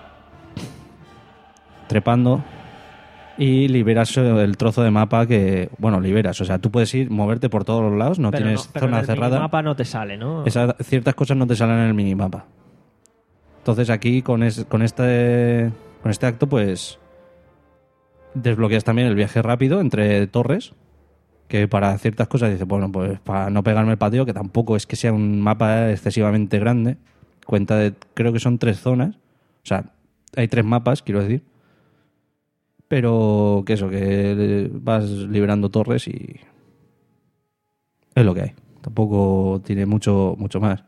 trepando y liberas el trozo de mapa que, bueno, liberas, o sea, tú puedes ir, moverte por todos los lados, no pero tienes no, pero zona en el cerrada. El mapa no te sale, ¿no? Esa, ciertas cosas no te salen en el minimapa. Entonces aquí con, es, con este con este acto pues desbloqueas también el viaje rápido entre torres, que para ciertas cosas dices, bueno, pues para no pegarme el patio, que tampoco es que sea un mapa excesivamente grande, cuenta de, creo que son tres zonas, o sea, hay tres mapas, quiero decir. Pero que eso, que vas liberando torres y es lo que hay. Tampoco tiene mucho, mucho más.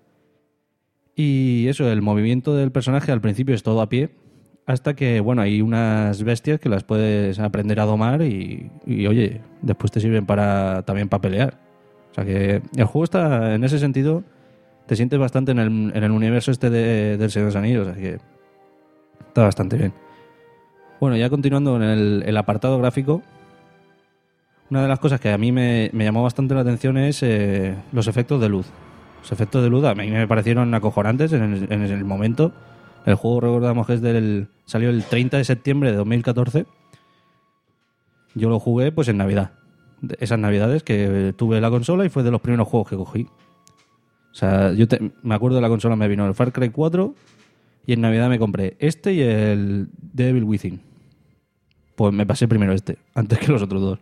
Y eso, el movimiento del personaje al principio es todo a pie, hasta que, bueno, hay unas bestias que las puedes aprender a domar y, y oye, después te sirven para también para pelear. O sea que el juego está, en ese sentido, te sientes bastante en el, en el universo este de, del Señor de los Anillos, así que está bastante bien. Bueno, ya continuando en el, el apartado gráfico, una de las cosas que a mí me, me llamó bastante la atención es eh, los efectos de luz. Los efectos de luz a mí me parecieron acojonantes en el, en el momento. El juego, recordamos que es del, salió el treinta de septiembre de dos mil catorce. Yo lo jugué pues en Navidad. Esas Navidades que tuve la consola y fue de los primeros juegos que cogí. O sea, yo te, me acuerdo de la consola, me vino el Far Cry cuatro y en Navidad me compré este y el Devil Within. Pues me pasé primero este, antes que los otros dos.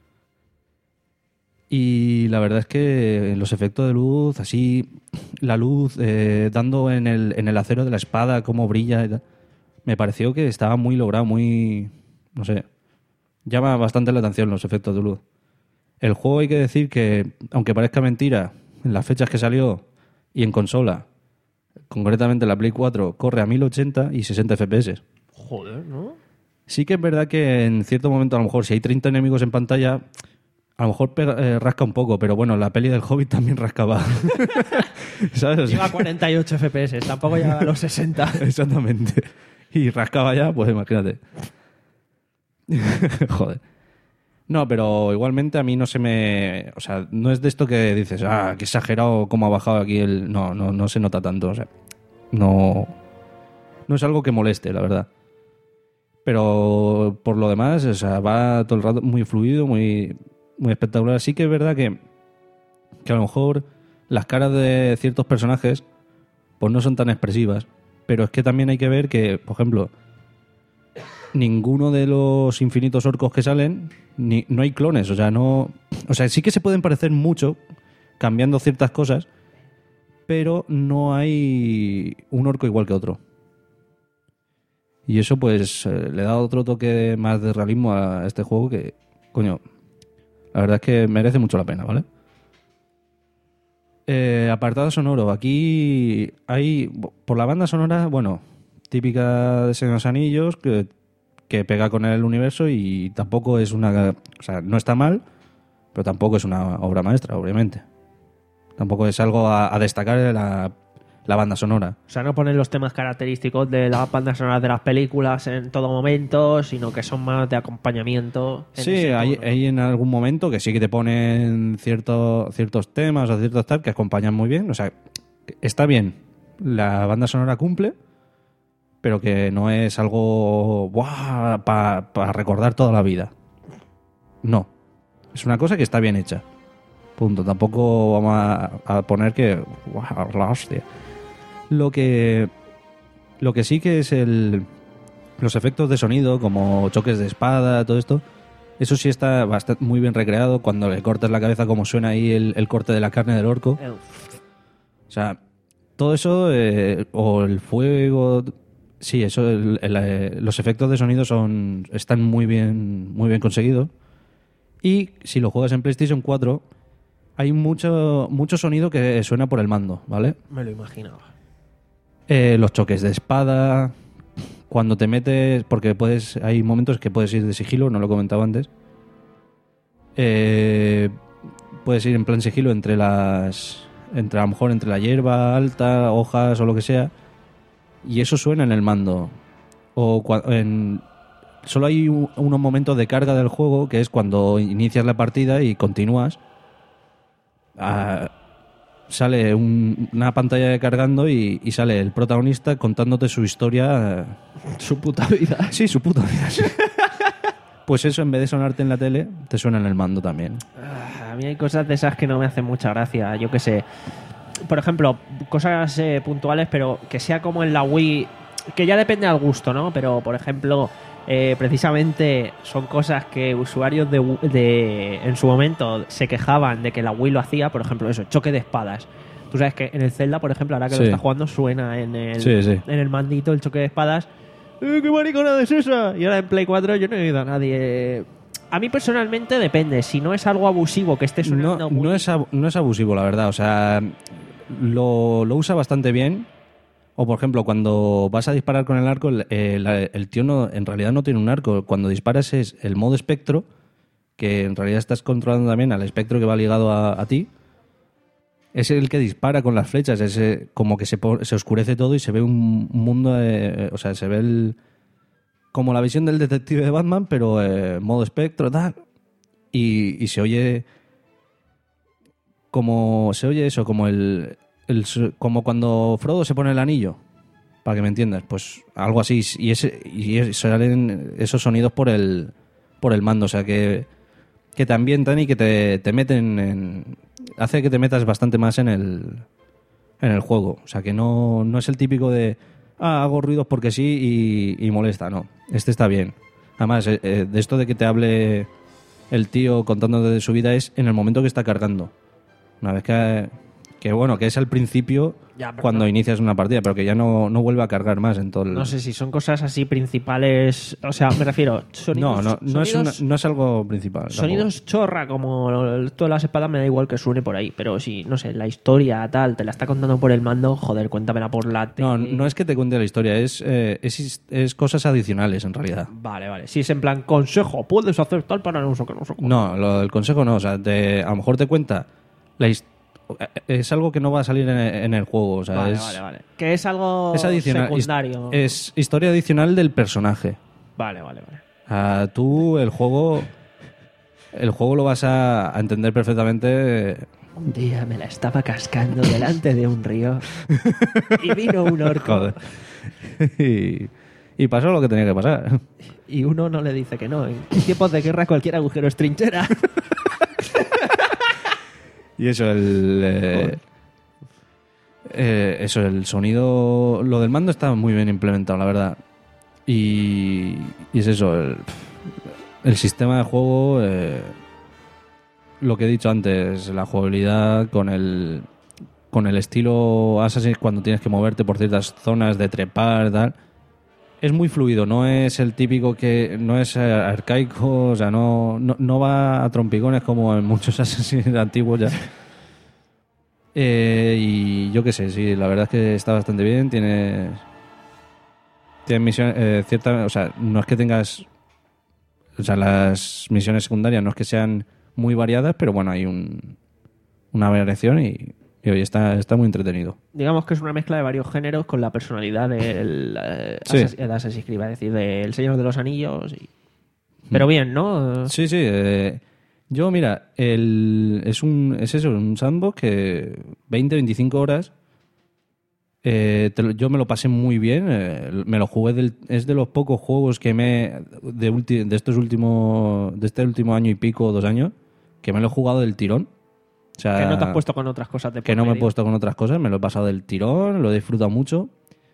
Y la verdad es que los efectos de luz, así, la luz eh, dando en el, en el acero de la espada, cómo brilla y tal, me pareció que estaba muy logrado, muy... no sé, llama bastante la atención los efectos de luz. El juego, hay que decir que, aunque parezca mentira, en las fechas que salió y en consola, concretamente la Play cuatro, corre a mil ochenta y sesenta F P S. Joder, ¿no? Sí que es verdad que en cierto momento, a lo mejor, si hay treinta enemigos en pantalla, a lo mejor pega, eh, rasca un poco, pero bueno, la peli del Hobbit también rascaba. ¿Sabes? Iba a cuarenta y ocho F P S, tampoco llegaba a los sesenta. Exactamente. Y rascaba ya, pues imagínate. Joder. No, pero igualmente a mí no se me... O sea, no es de esto que dices, ah, qué exagerado cómo ha bajado aquí el... No, no, no se nota tanto, o sea, no... No es algo que moleste, la verdad. Pero por lo demás, o sea, va todo el rato muy fluido, muy, muy espectacular. Sí que es verdad que, que a lo mejor las caras de ciertos personajes pues no son tan expresivas. Pero es que también hay que ver que, por ejemplo, ninguno de los infinitos orcos que salen, ni, no hay clones. O sea, no, o sea, sí que se pueden parecer mucho cambiando ciertas cosas, pero no hay un orco igual que otro. Y eso pues eh, le da otro toque más de realismo a este juego que, coño, la verdad es que merece mucho la pena, ¿vale? Eh, apartado sonoro. Aquí hay, por la banda sonora, bueno, típica de Señor de los Anillos, que, que pega con el universo y tampoco es una... O sea, no está mal, pero tampoco es una obra maestra, obviamente. Tampoco es algo a, a destacar en la, la banda sonora. O sea, no ponen los temas característicos de las bandas sonoras de las películas en todo momento, sino que son más de acompañamiento. En Sí, ese hay, tono. hay en algún momento que sí que te ponen cierto, ciertos temas o ciertos tal que acompañan muy bien. O sea, está bien. La banda sonora cumple, pero que no es algo para pa recordar toda la vida. No. Es una cosa que está bien hecha. Punto. Tampoco vamos a, a poner que... ¡Wow! La hostia. Lo que... Lo que sí que es el... Los efectos de sonido, como choques de espada, todo esto, eso sí está bastante, muy bien recreado. Cuando le cortas la cabeza, como suena ahí el, el corte de la carne del orco. O sea, todo eso, eh, o el fuego... Sí, eso, el, el, el, los efectos de sonido son están muy bien, muy bien conseguidos. Y si lo juegas en PlayStation cuatro, hay mucho, mucho sonido que suena por el mando, ¿vale? Me lo imaginaba. Eh, los choques de espada, cuando te metes, porque puedes, hay momentos que puedes ir de sigilo, no lo he comentado antes. Eh, puedes ir en plan sigilo entre las, entre a lo mejor entre la hierba alta, hojas o lo que sea, y eso suena en el mando. O cua- en Solo hay un, unos momentos de carga del juego, que es cuando inicias la partida y continúas. Ah, sale un, una pantalla de cargando y, y sale el protagonista contándote su historia. Su puta vida. Sí, su puta vida. Sí. Pues eso, en vez de sonarte en la tele, te suena en el mando también. A mí hay cosas de esas que no me hacen mucha gracia. Yo qué sé. Por ejemplo, cosas eh, puntuales, pero que sea como en la Wii, que ya depende al gusto, ¿no? Pero, por ejemplo... Eh, precisamente son cosas que usuarios de, de en su momento se quejaban de que la Wii lo hacía, por ejemplo eso, choque de espadas. Tú sabes que en el Zelda, por ejemplo, ahora que Sí. lo estás jugando, suena en el, Sí, sí. en el mandito el choque de espadas. ¡Eh, qué mariconada es esa! Y ahora en Play cuatro yo no he oído a nadie. A mí personalmente depende, si no es algo abusivo que esté sonando No, muy... no, es, ab- no es abusivo, la verdad. O sea, lo, lo usa bastante bien. O, por ejemplo, cuando vas a disparar con el arco, el, el, el tío no, en realidad no tiene un arco. Cuando disparas es el modo espectro, que en realidad estás controlando también al espectro que va ligado a, a ti. Es el que dispara con las flechas. Es eh, como que se, po- se oscurece todo y se ve un mundo... eh, o sea, se ve el... Como la visión del detective de Batman, pero eh, modo espectro, tal. Y, y se oye... Como... Se oye eso, como el... El, como cuando Frodo se pone el anillo, para que me entiendas, pues algo así, y ese y es- salen esos sonidos por el por el mando, o sea que que te ambientan y que te, te meten en, hace que te metas bastante más en el en el juego, o sea que no, no es el típico de ah, hago ruidos porque sí y, y molesta, no, este está bien. Además, eh, eh, de esto de que te hable el tío contándote de su vida es en el momento que está cargando. Una vez que Que bueno, que es al principio Ya, pero cuando no- inicias una partida, pero que ya no, no vuelve a cargar más en todo el... No sé si son cosas así principales. O sea, me refiero. Sonidos, no, no, no, es sonidos- una- no es algo principal. tampoco. Sonidos chorra, como todas las espadas, me da igual que suene por ahí. Pero si, no sé, la historia tal, te la está contando por el mando, joder, cuéntamela por la tele. No, no es que te cuente la historia, es, eh, es, es cosas adicionales en realidad. Vale, vale. Si es en plan, consejo, puedes hacer tal para no sé qué, no sé cuánto. No, lo del consejo no, o sea, te- a lo mejor te cuenta la his- es algo que no va a salir en el, en el juego, o sea, Vale, es, vale, vale. Que es algo es adicional, secundario. es, es historia adicional del personaje. Vale, vale, vale. Ah, tú el juego el juego lo vas a, a entender perfectamente. Un día me la estaba cascando delante de un río y vino un orco. Joder. y, y pasó lo que tenía que pasar. Y uno no le dice que no. En tiempos de guerra cualquier agujero es trinchera. Y eso, el eh, eh, eso, el sonido, lo del mando está muy bien implementado, la verdad. Y, y es eso, el, el sistema de juego, eh, lo que he dicho antes, la jugabilidad con el con el estilo Assassin's cuando tienes que moverte por ciertas zonas de trepar, tal. Es muy fluido, no es el típico que no es eh, arcaico, o sea, no, no, no va a trompicones como en muchos Assassin's antiguos ya. Eh, y yo qué sé, sí, la verdad es que está bastante bien. Tienes, tienes misiones, eh, cierta, o sea, no es que tengas, o sea, las misiones secundarias no es que sean muy variadas, pero bueno, hay un, una variación y, y oye, está, está muy entretenido. Digamos que es una mezcla de varios géneros con la personalidad del eh, Sí. Assassin's el Assassin's Creed, es decir, del Señor de los Anillos. Y... Pero bien, ¿no? Sí, sí. Eh, yo, mira, el, es un es eso, un sandbox que veinte, veinticinco horas. Eh, te lo- yo me lo pasé muy bien. eh, me lo jugué. Del, es de los pocos juegos que me. De, ulti- de estos últimos. De este último año y pico, dos años. Que me lo he jugado del tirón. O sea, Que no te has puesto con otras cosas de que por no me he medio. puesto con otras cosas, me lo he pasado del tirón, lo he disfrutado mucho.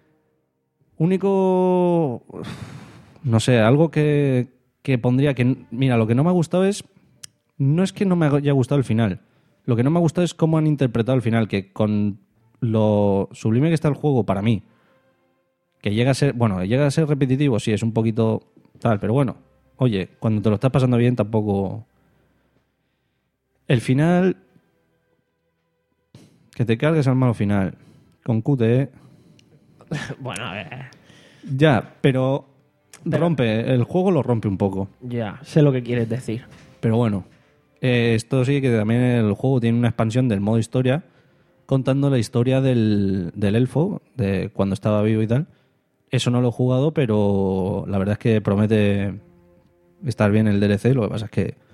Único, no sé, algo que, que pondría que, mira, lo que no me ha gustado es, no es que no me haya gustado el final, lo que no me ha gustado es cómo han interpretado el final, que con lo sublime que está el juego para mí, que llega a ser, bueno, llega a ser repetitivo, sí, es un poquito tal, pero bueno, oye, cuando te lo estás pasando bien tampoco... El final... Que te cargues al malo final. Con Q T E. Bueno, a ver. Ya, pero, rompe. El juego lo rompe un poco. Ya, sé lo que quieres decir. Pero bueno. eh, esto sí que también el juego tiene una expansión del modo historia. Contando la historia del, del elfo. De cuando estaba vivo y tal. Eso no lo he jugado, pero la verdad es que promete estar bien el D L C. Lo que pasa es que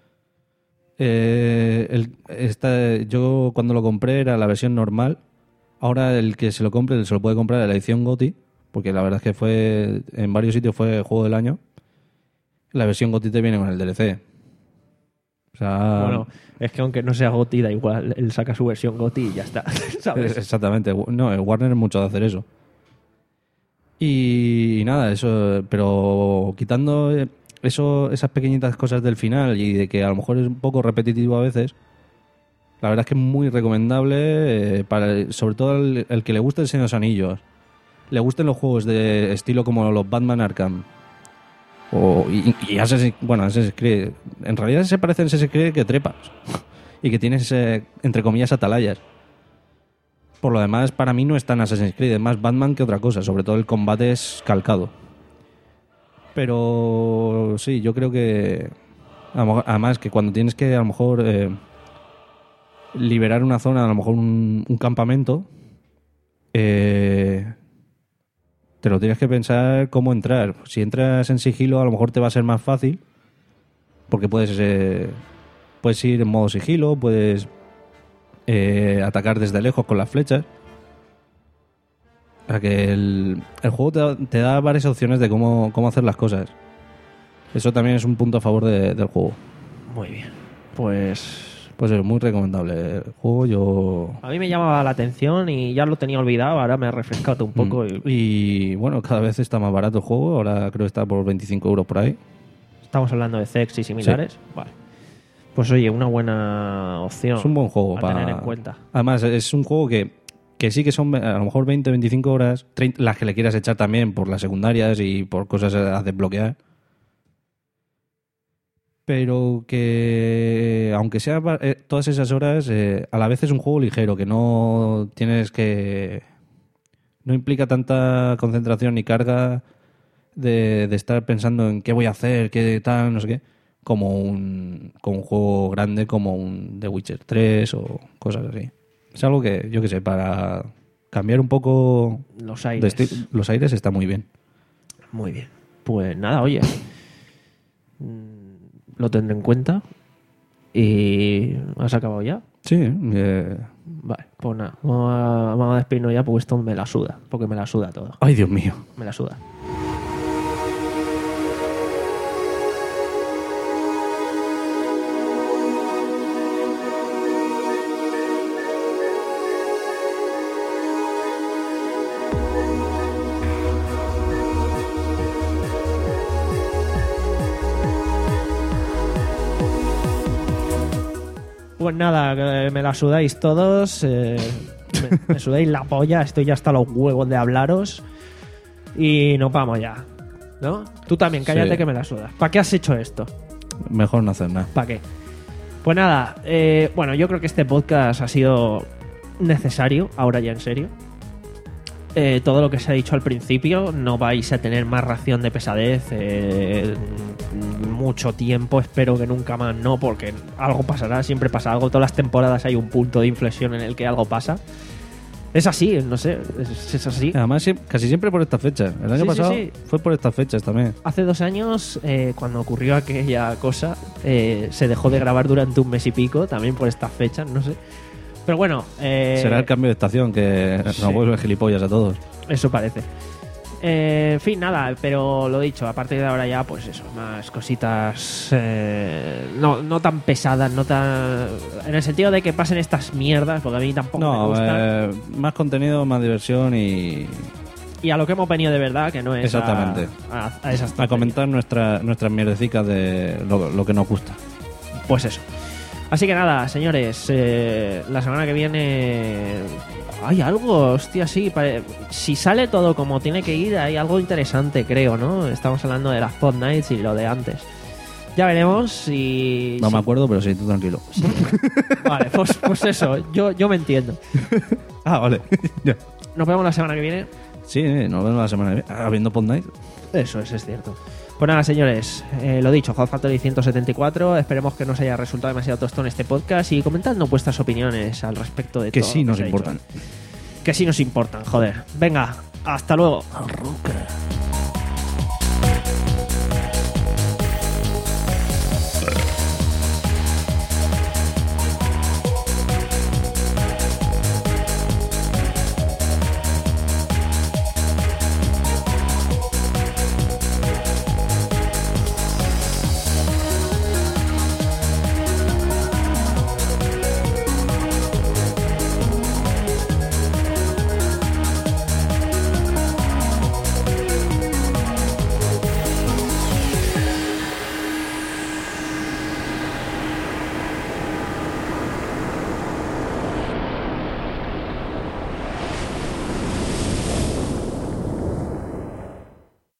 Eh, el, esta, yo cuando lo compré era la versión normal. Ahora el que se lo compre se lo puede comprar en la edición GOTY, porque la verdad es que fue en varios sitios fue juego del año. La versión GOTY te viene con el D L C. O sea, Bueno, es que aunque no sea GOTY, da igual. Él saca su versión GOTY y ya está. ¿Sabes? exactamente. No, el Warner es mucho de hacer eso. Y, y nada, eso. Pero quitando eso, esas pequeñitas cosas del final y de que a lo mejor es un poco repetitivo a veces, la verdad es que es muy recomendable, eh, para, sobre todo el, el que le guste el Señor de los Anillos, le gusten los juegos de estilo como los Batman Arkham o, y, y Assassin's, bueno, Assassin's Creed. En realidad se parece a Assassin's Creed que trepas y que tienes, eh, entre comillas, atalayas. Por lo demás, para mí no es tan Assassin's Creed, es más Batman que otra cosa. Sobre todo el combate es calcado. Pero sí, yo creo que... Además que cuando tienes que a lo mejor eh, liberar una zona, a lo mejor un, un campamento, eh, te lo tienes que pensar cómo entrar. Si entras en sigilo, a lo mejor te va a ser más fácil, porque puedes, eh, puedes ir en modo sigilo, puedes... Eh, atacar desde lejos con las flechas. O sea que el, el juego te da, te da varias opciones de cómo, cómo hacer las cosas. Eso también es un punto a favor de, del juego. Muy bien. Pues... Pues es muy recomendable el juego. Yo... A mí me llamaba la atención y ya lo tenía olvidado. Ahora me he refrescado un poco. Mm. Y... y bueno, cada vez está más barato el juego. Ahora creo que está por veinticinco euros por ahí. Estamos hablando de C X y similares. Sí. Vale. Pues oye, una buena opción. Es un buen juego a para tener en cuenta. Además, es un juego que, que sí que son a lo mejor veinte, veinticinco horas, treinta, las que le quieras echar también por las secundarias y por cosas a desbloquear. Pero que, aunque sea eh, todas esas horas, eh, a la vez es un juego ligero, que no tienes que... No implica tanta concentración ni carga de, de estar pensando en qué voy a hacer, qué tal, no sé qué. Como un, como un juego grande como un The Witcher tres o cosas así. Es algo que, yo qué sé, para cambiar un poco los aires. De esti- los aires está muy bien. Muy bien. Pues nada, oye. Lo tendré en cuenta. ¿Y has acabado ya? Sí. Eh... Vale, pues nada. Vamos a, vamos a despedirnos ya porque esto me la suda. Porque me la suda todo. Ay, Dios mío. Me la suda. Pues nada, que me la sudáis todos, eh, me, me sudáis la polla, estoy ya hasta los huevos de hablaros y nos vamos ya, ¿no? Tú también, cállate sí. Que me la sudas. ¿Para qué has hecho esto? Mejor no hacer nada. ¿Para qué? Pues nada, eh, bueno, yo creo que este podcast ha sido necesario, ahora ya en serio. Eh, todo lo que se ha dicho al principio, no vais a tener más ración de pesadez eh, mucho tiempo, espero que nunca más no, porque algo pasará, siempre pasa algo, todas las temporadas hay un punto de inflexión en el que algo pasa. Es así, no sé, es, es así. Además, sí, casi siempre por estas fechas. El año Sí, sí, pasado sí. fue por estas fechas también. Hace dos años, eh, cuando ocurrió aquella cosa, eh, se dejó de grabar durante un mes y pico, también por estas fechas, no sé. Pero bueno... Eh, Será el cambio de estación que sí. nos vuelve gilipollas a todos. Eso parece. Eh, en fin, nada, pero lo dicho, a partir de ahora ya, pues eso, más cositas eh, no, no tan pesadas, no tan... En el sentido de que pasen estas mierdas, porque a mí tampoco me No, gustan. eh, más contenido, más diversión y... Y a lo que hemos venido de verdad, que no es a- Exactamente. a, a esas A tonterías. comentar nuestra, nuestras mierdecicas de lo, lo que nos gusta. Pues eso. Así que nada, señores, eh, la semana que viene hay algo, hostia, sí. pare- Si sale todo como tiene que ir, hay algo interesante, creo, ¿no? Estamos hablando de las Pod Nights y lo de antes. Ya veremos si... No si- me acuerdo, pero sí, tú tranquilo. Vale, pues, pues eso, yo, yo me entiendo. Ah, vale. Ya. Nos vemos la semana que viene. Sí, nos vemos la semana que viene. Habiendo Pod Night. Eso es, es cierto. Pues nada, señores, eh, lo dicho, Hot Factory ciento setenta y cuatro. Esperemos que no os haya resultado demasiado tostón este podcast y comentadnos vuestras opiniones al respecto de Que todo sí lo nos se ha dicho. importan. Que sí nos importan, joder. Venga, hasta luego. Arroca.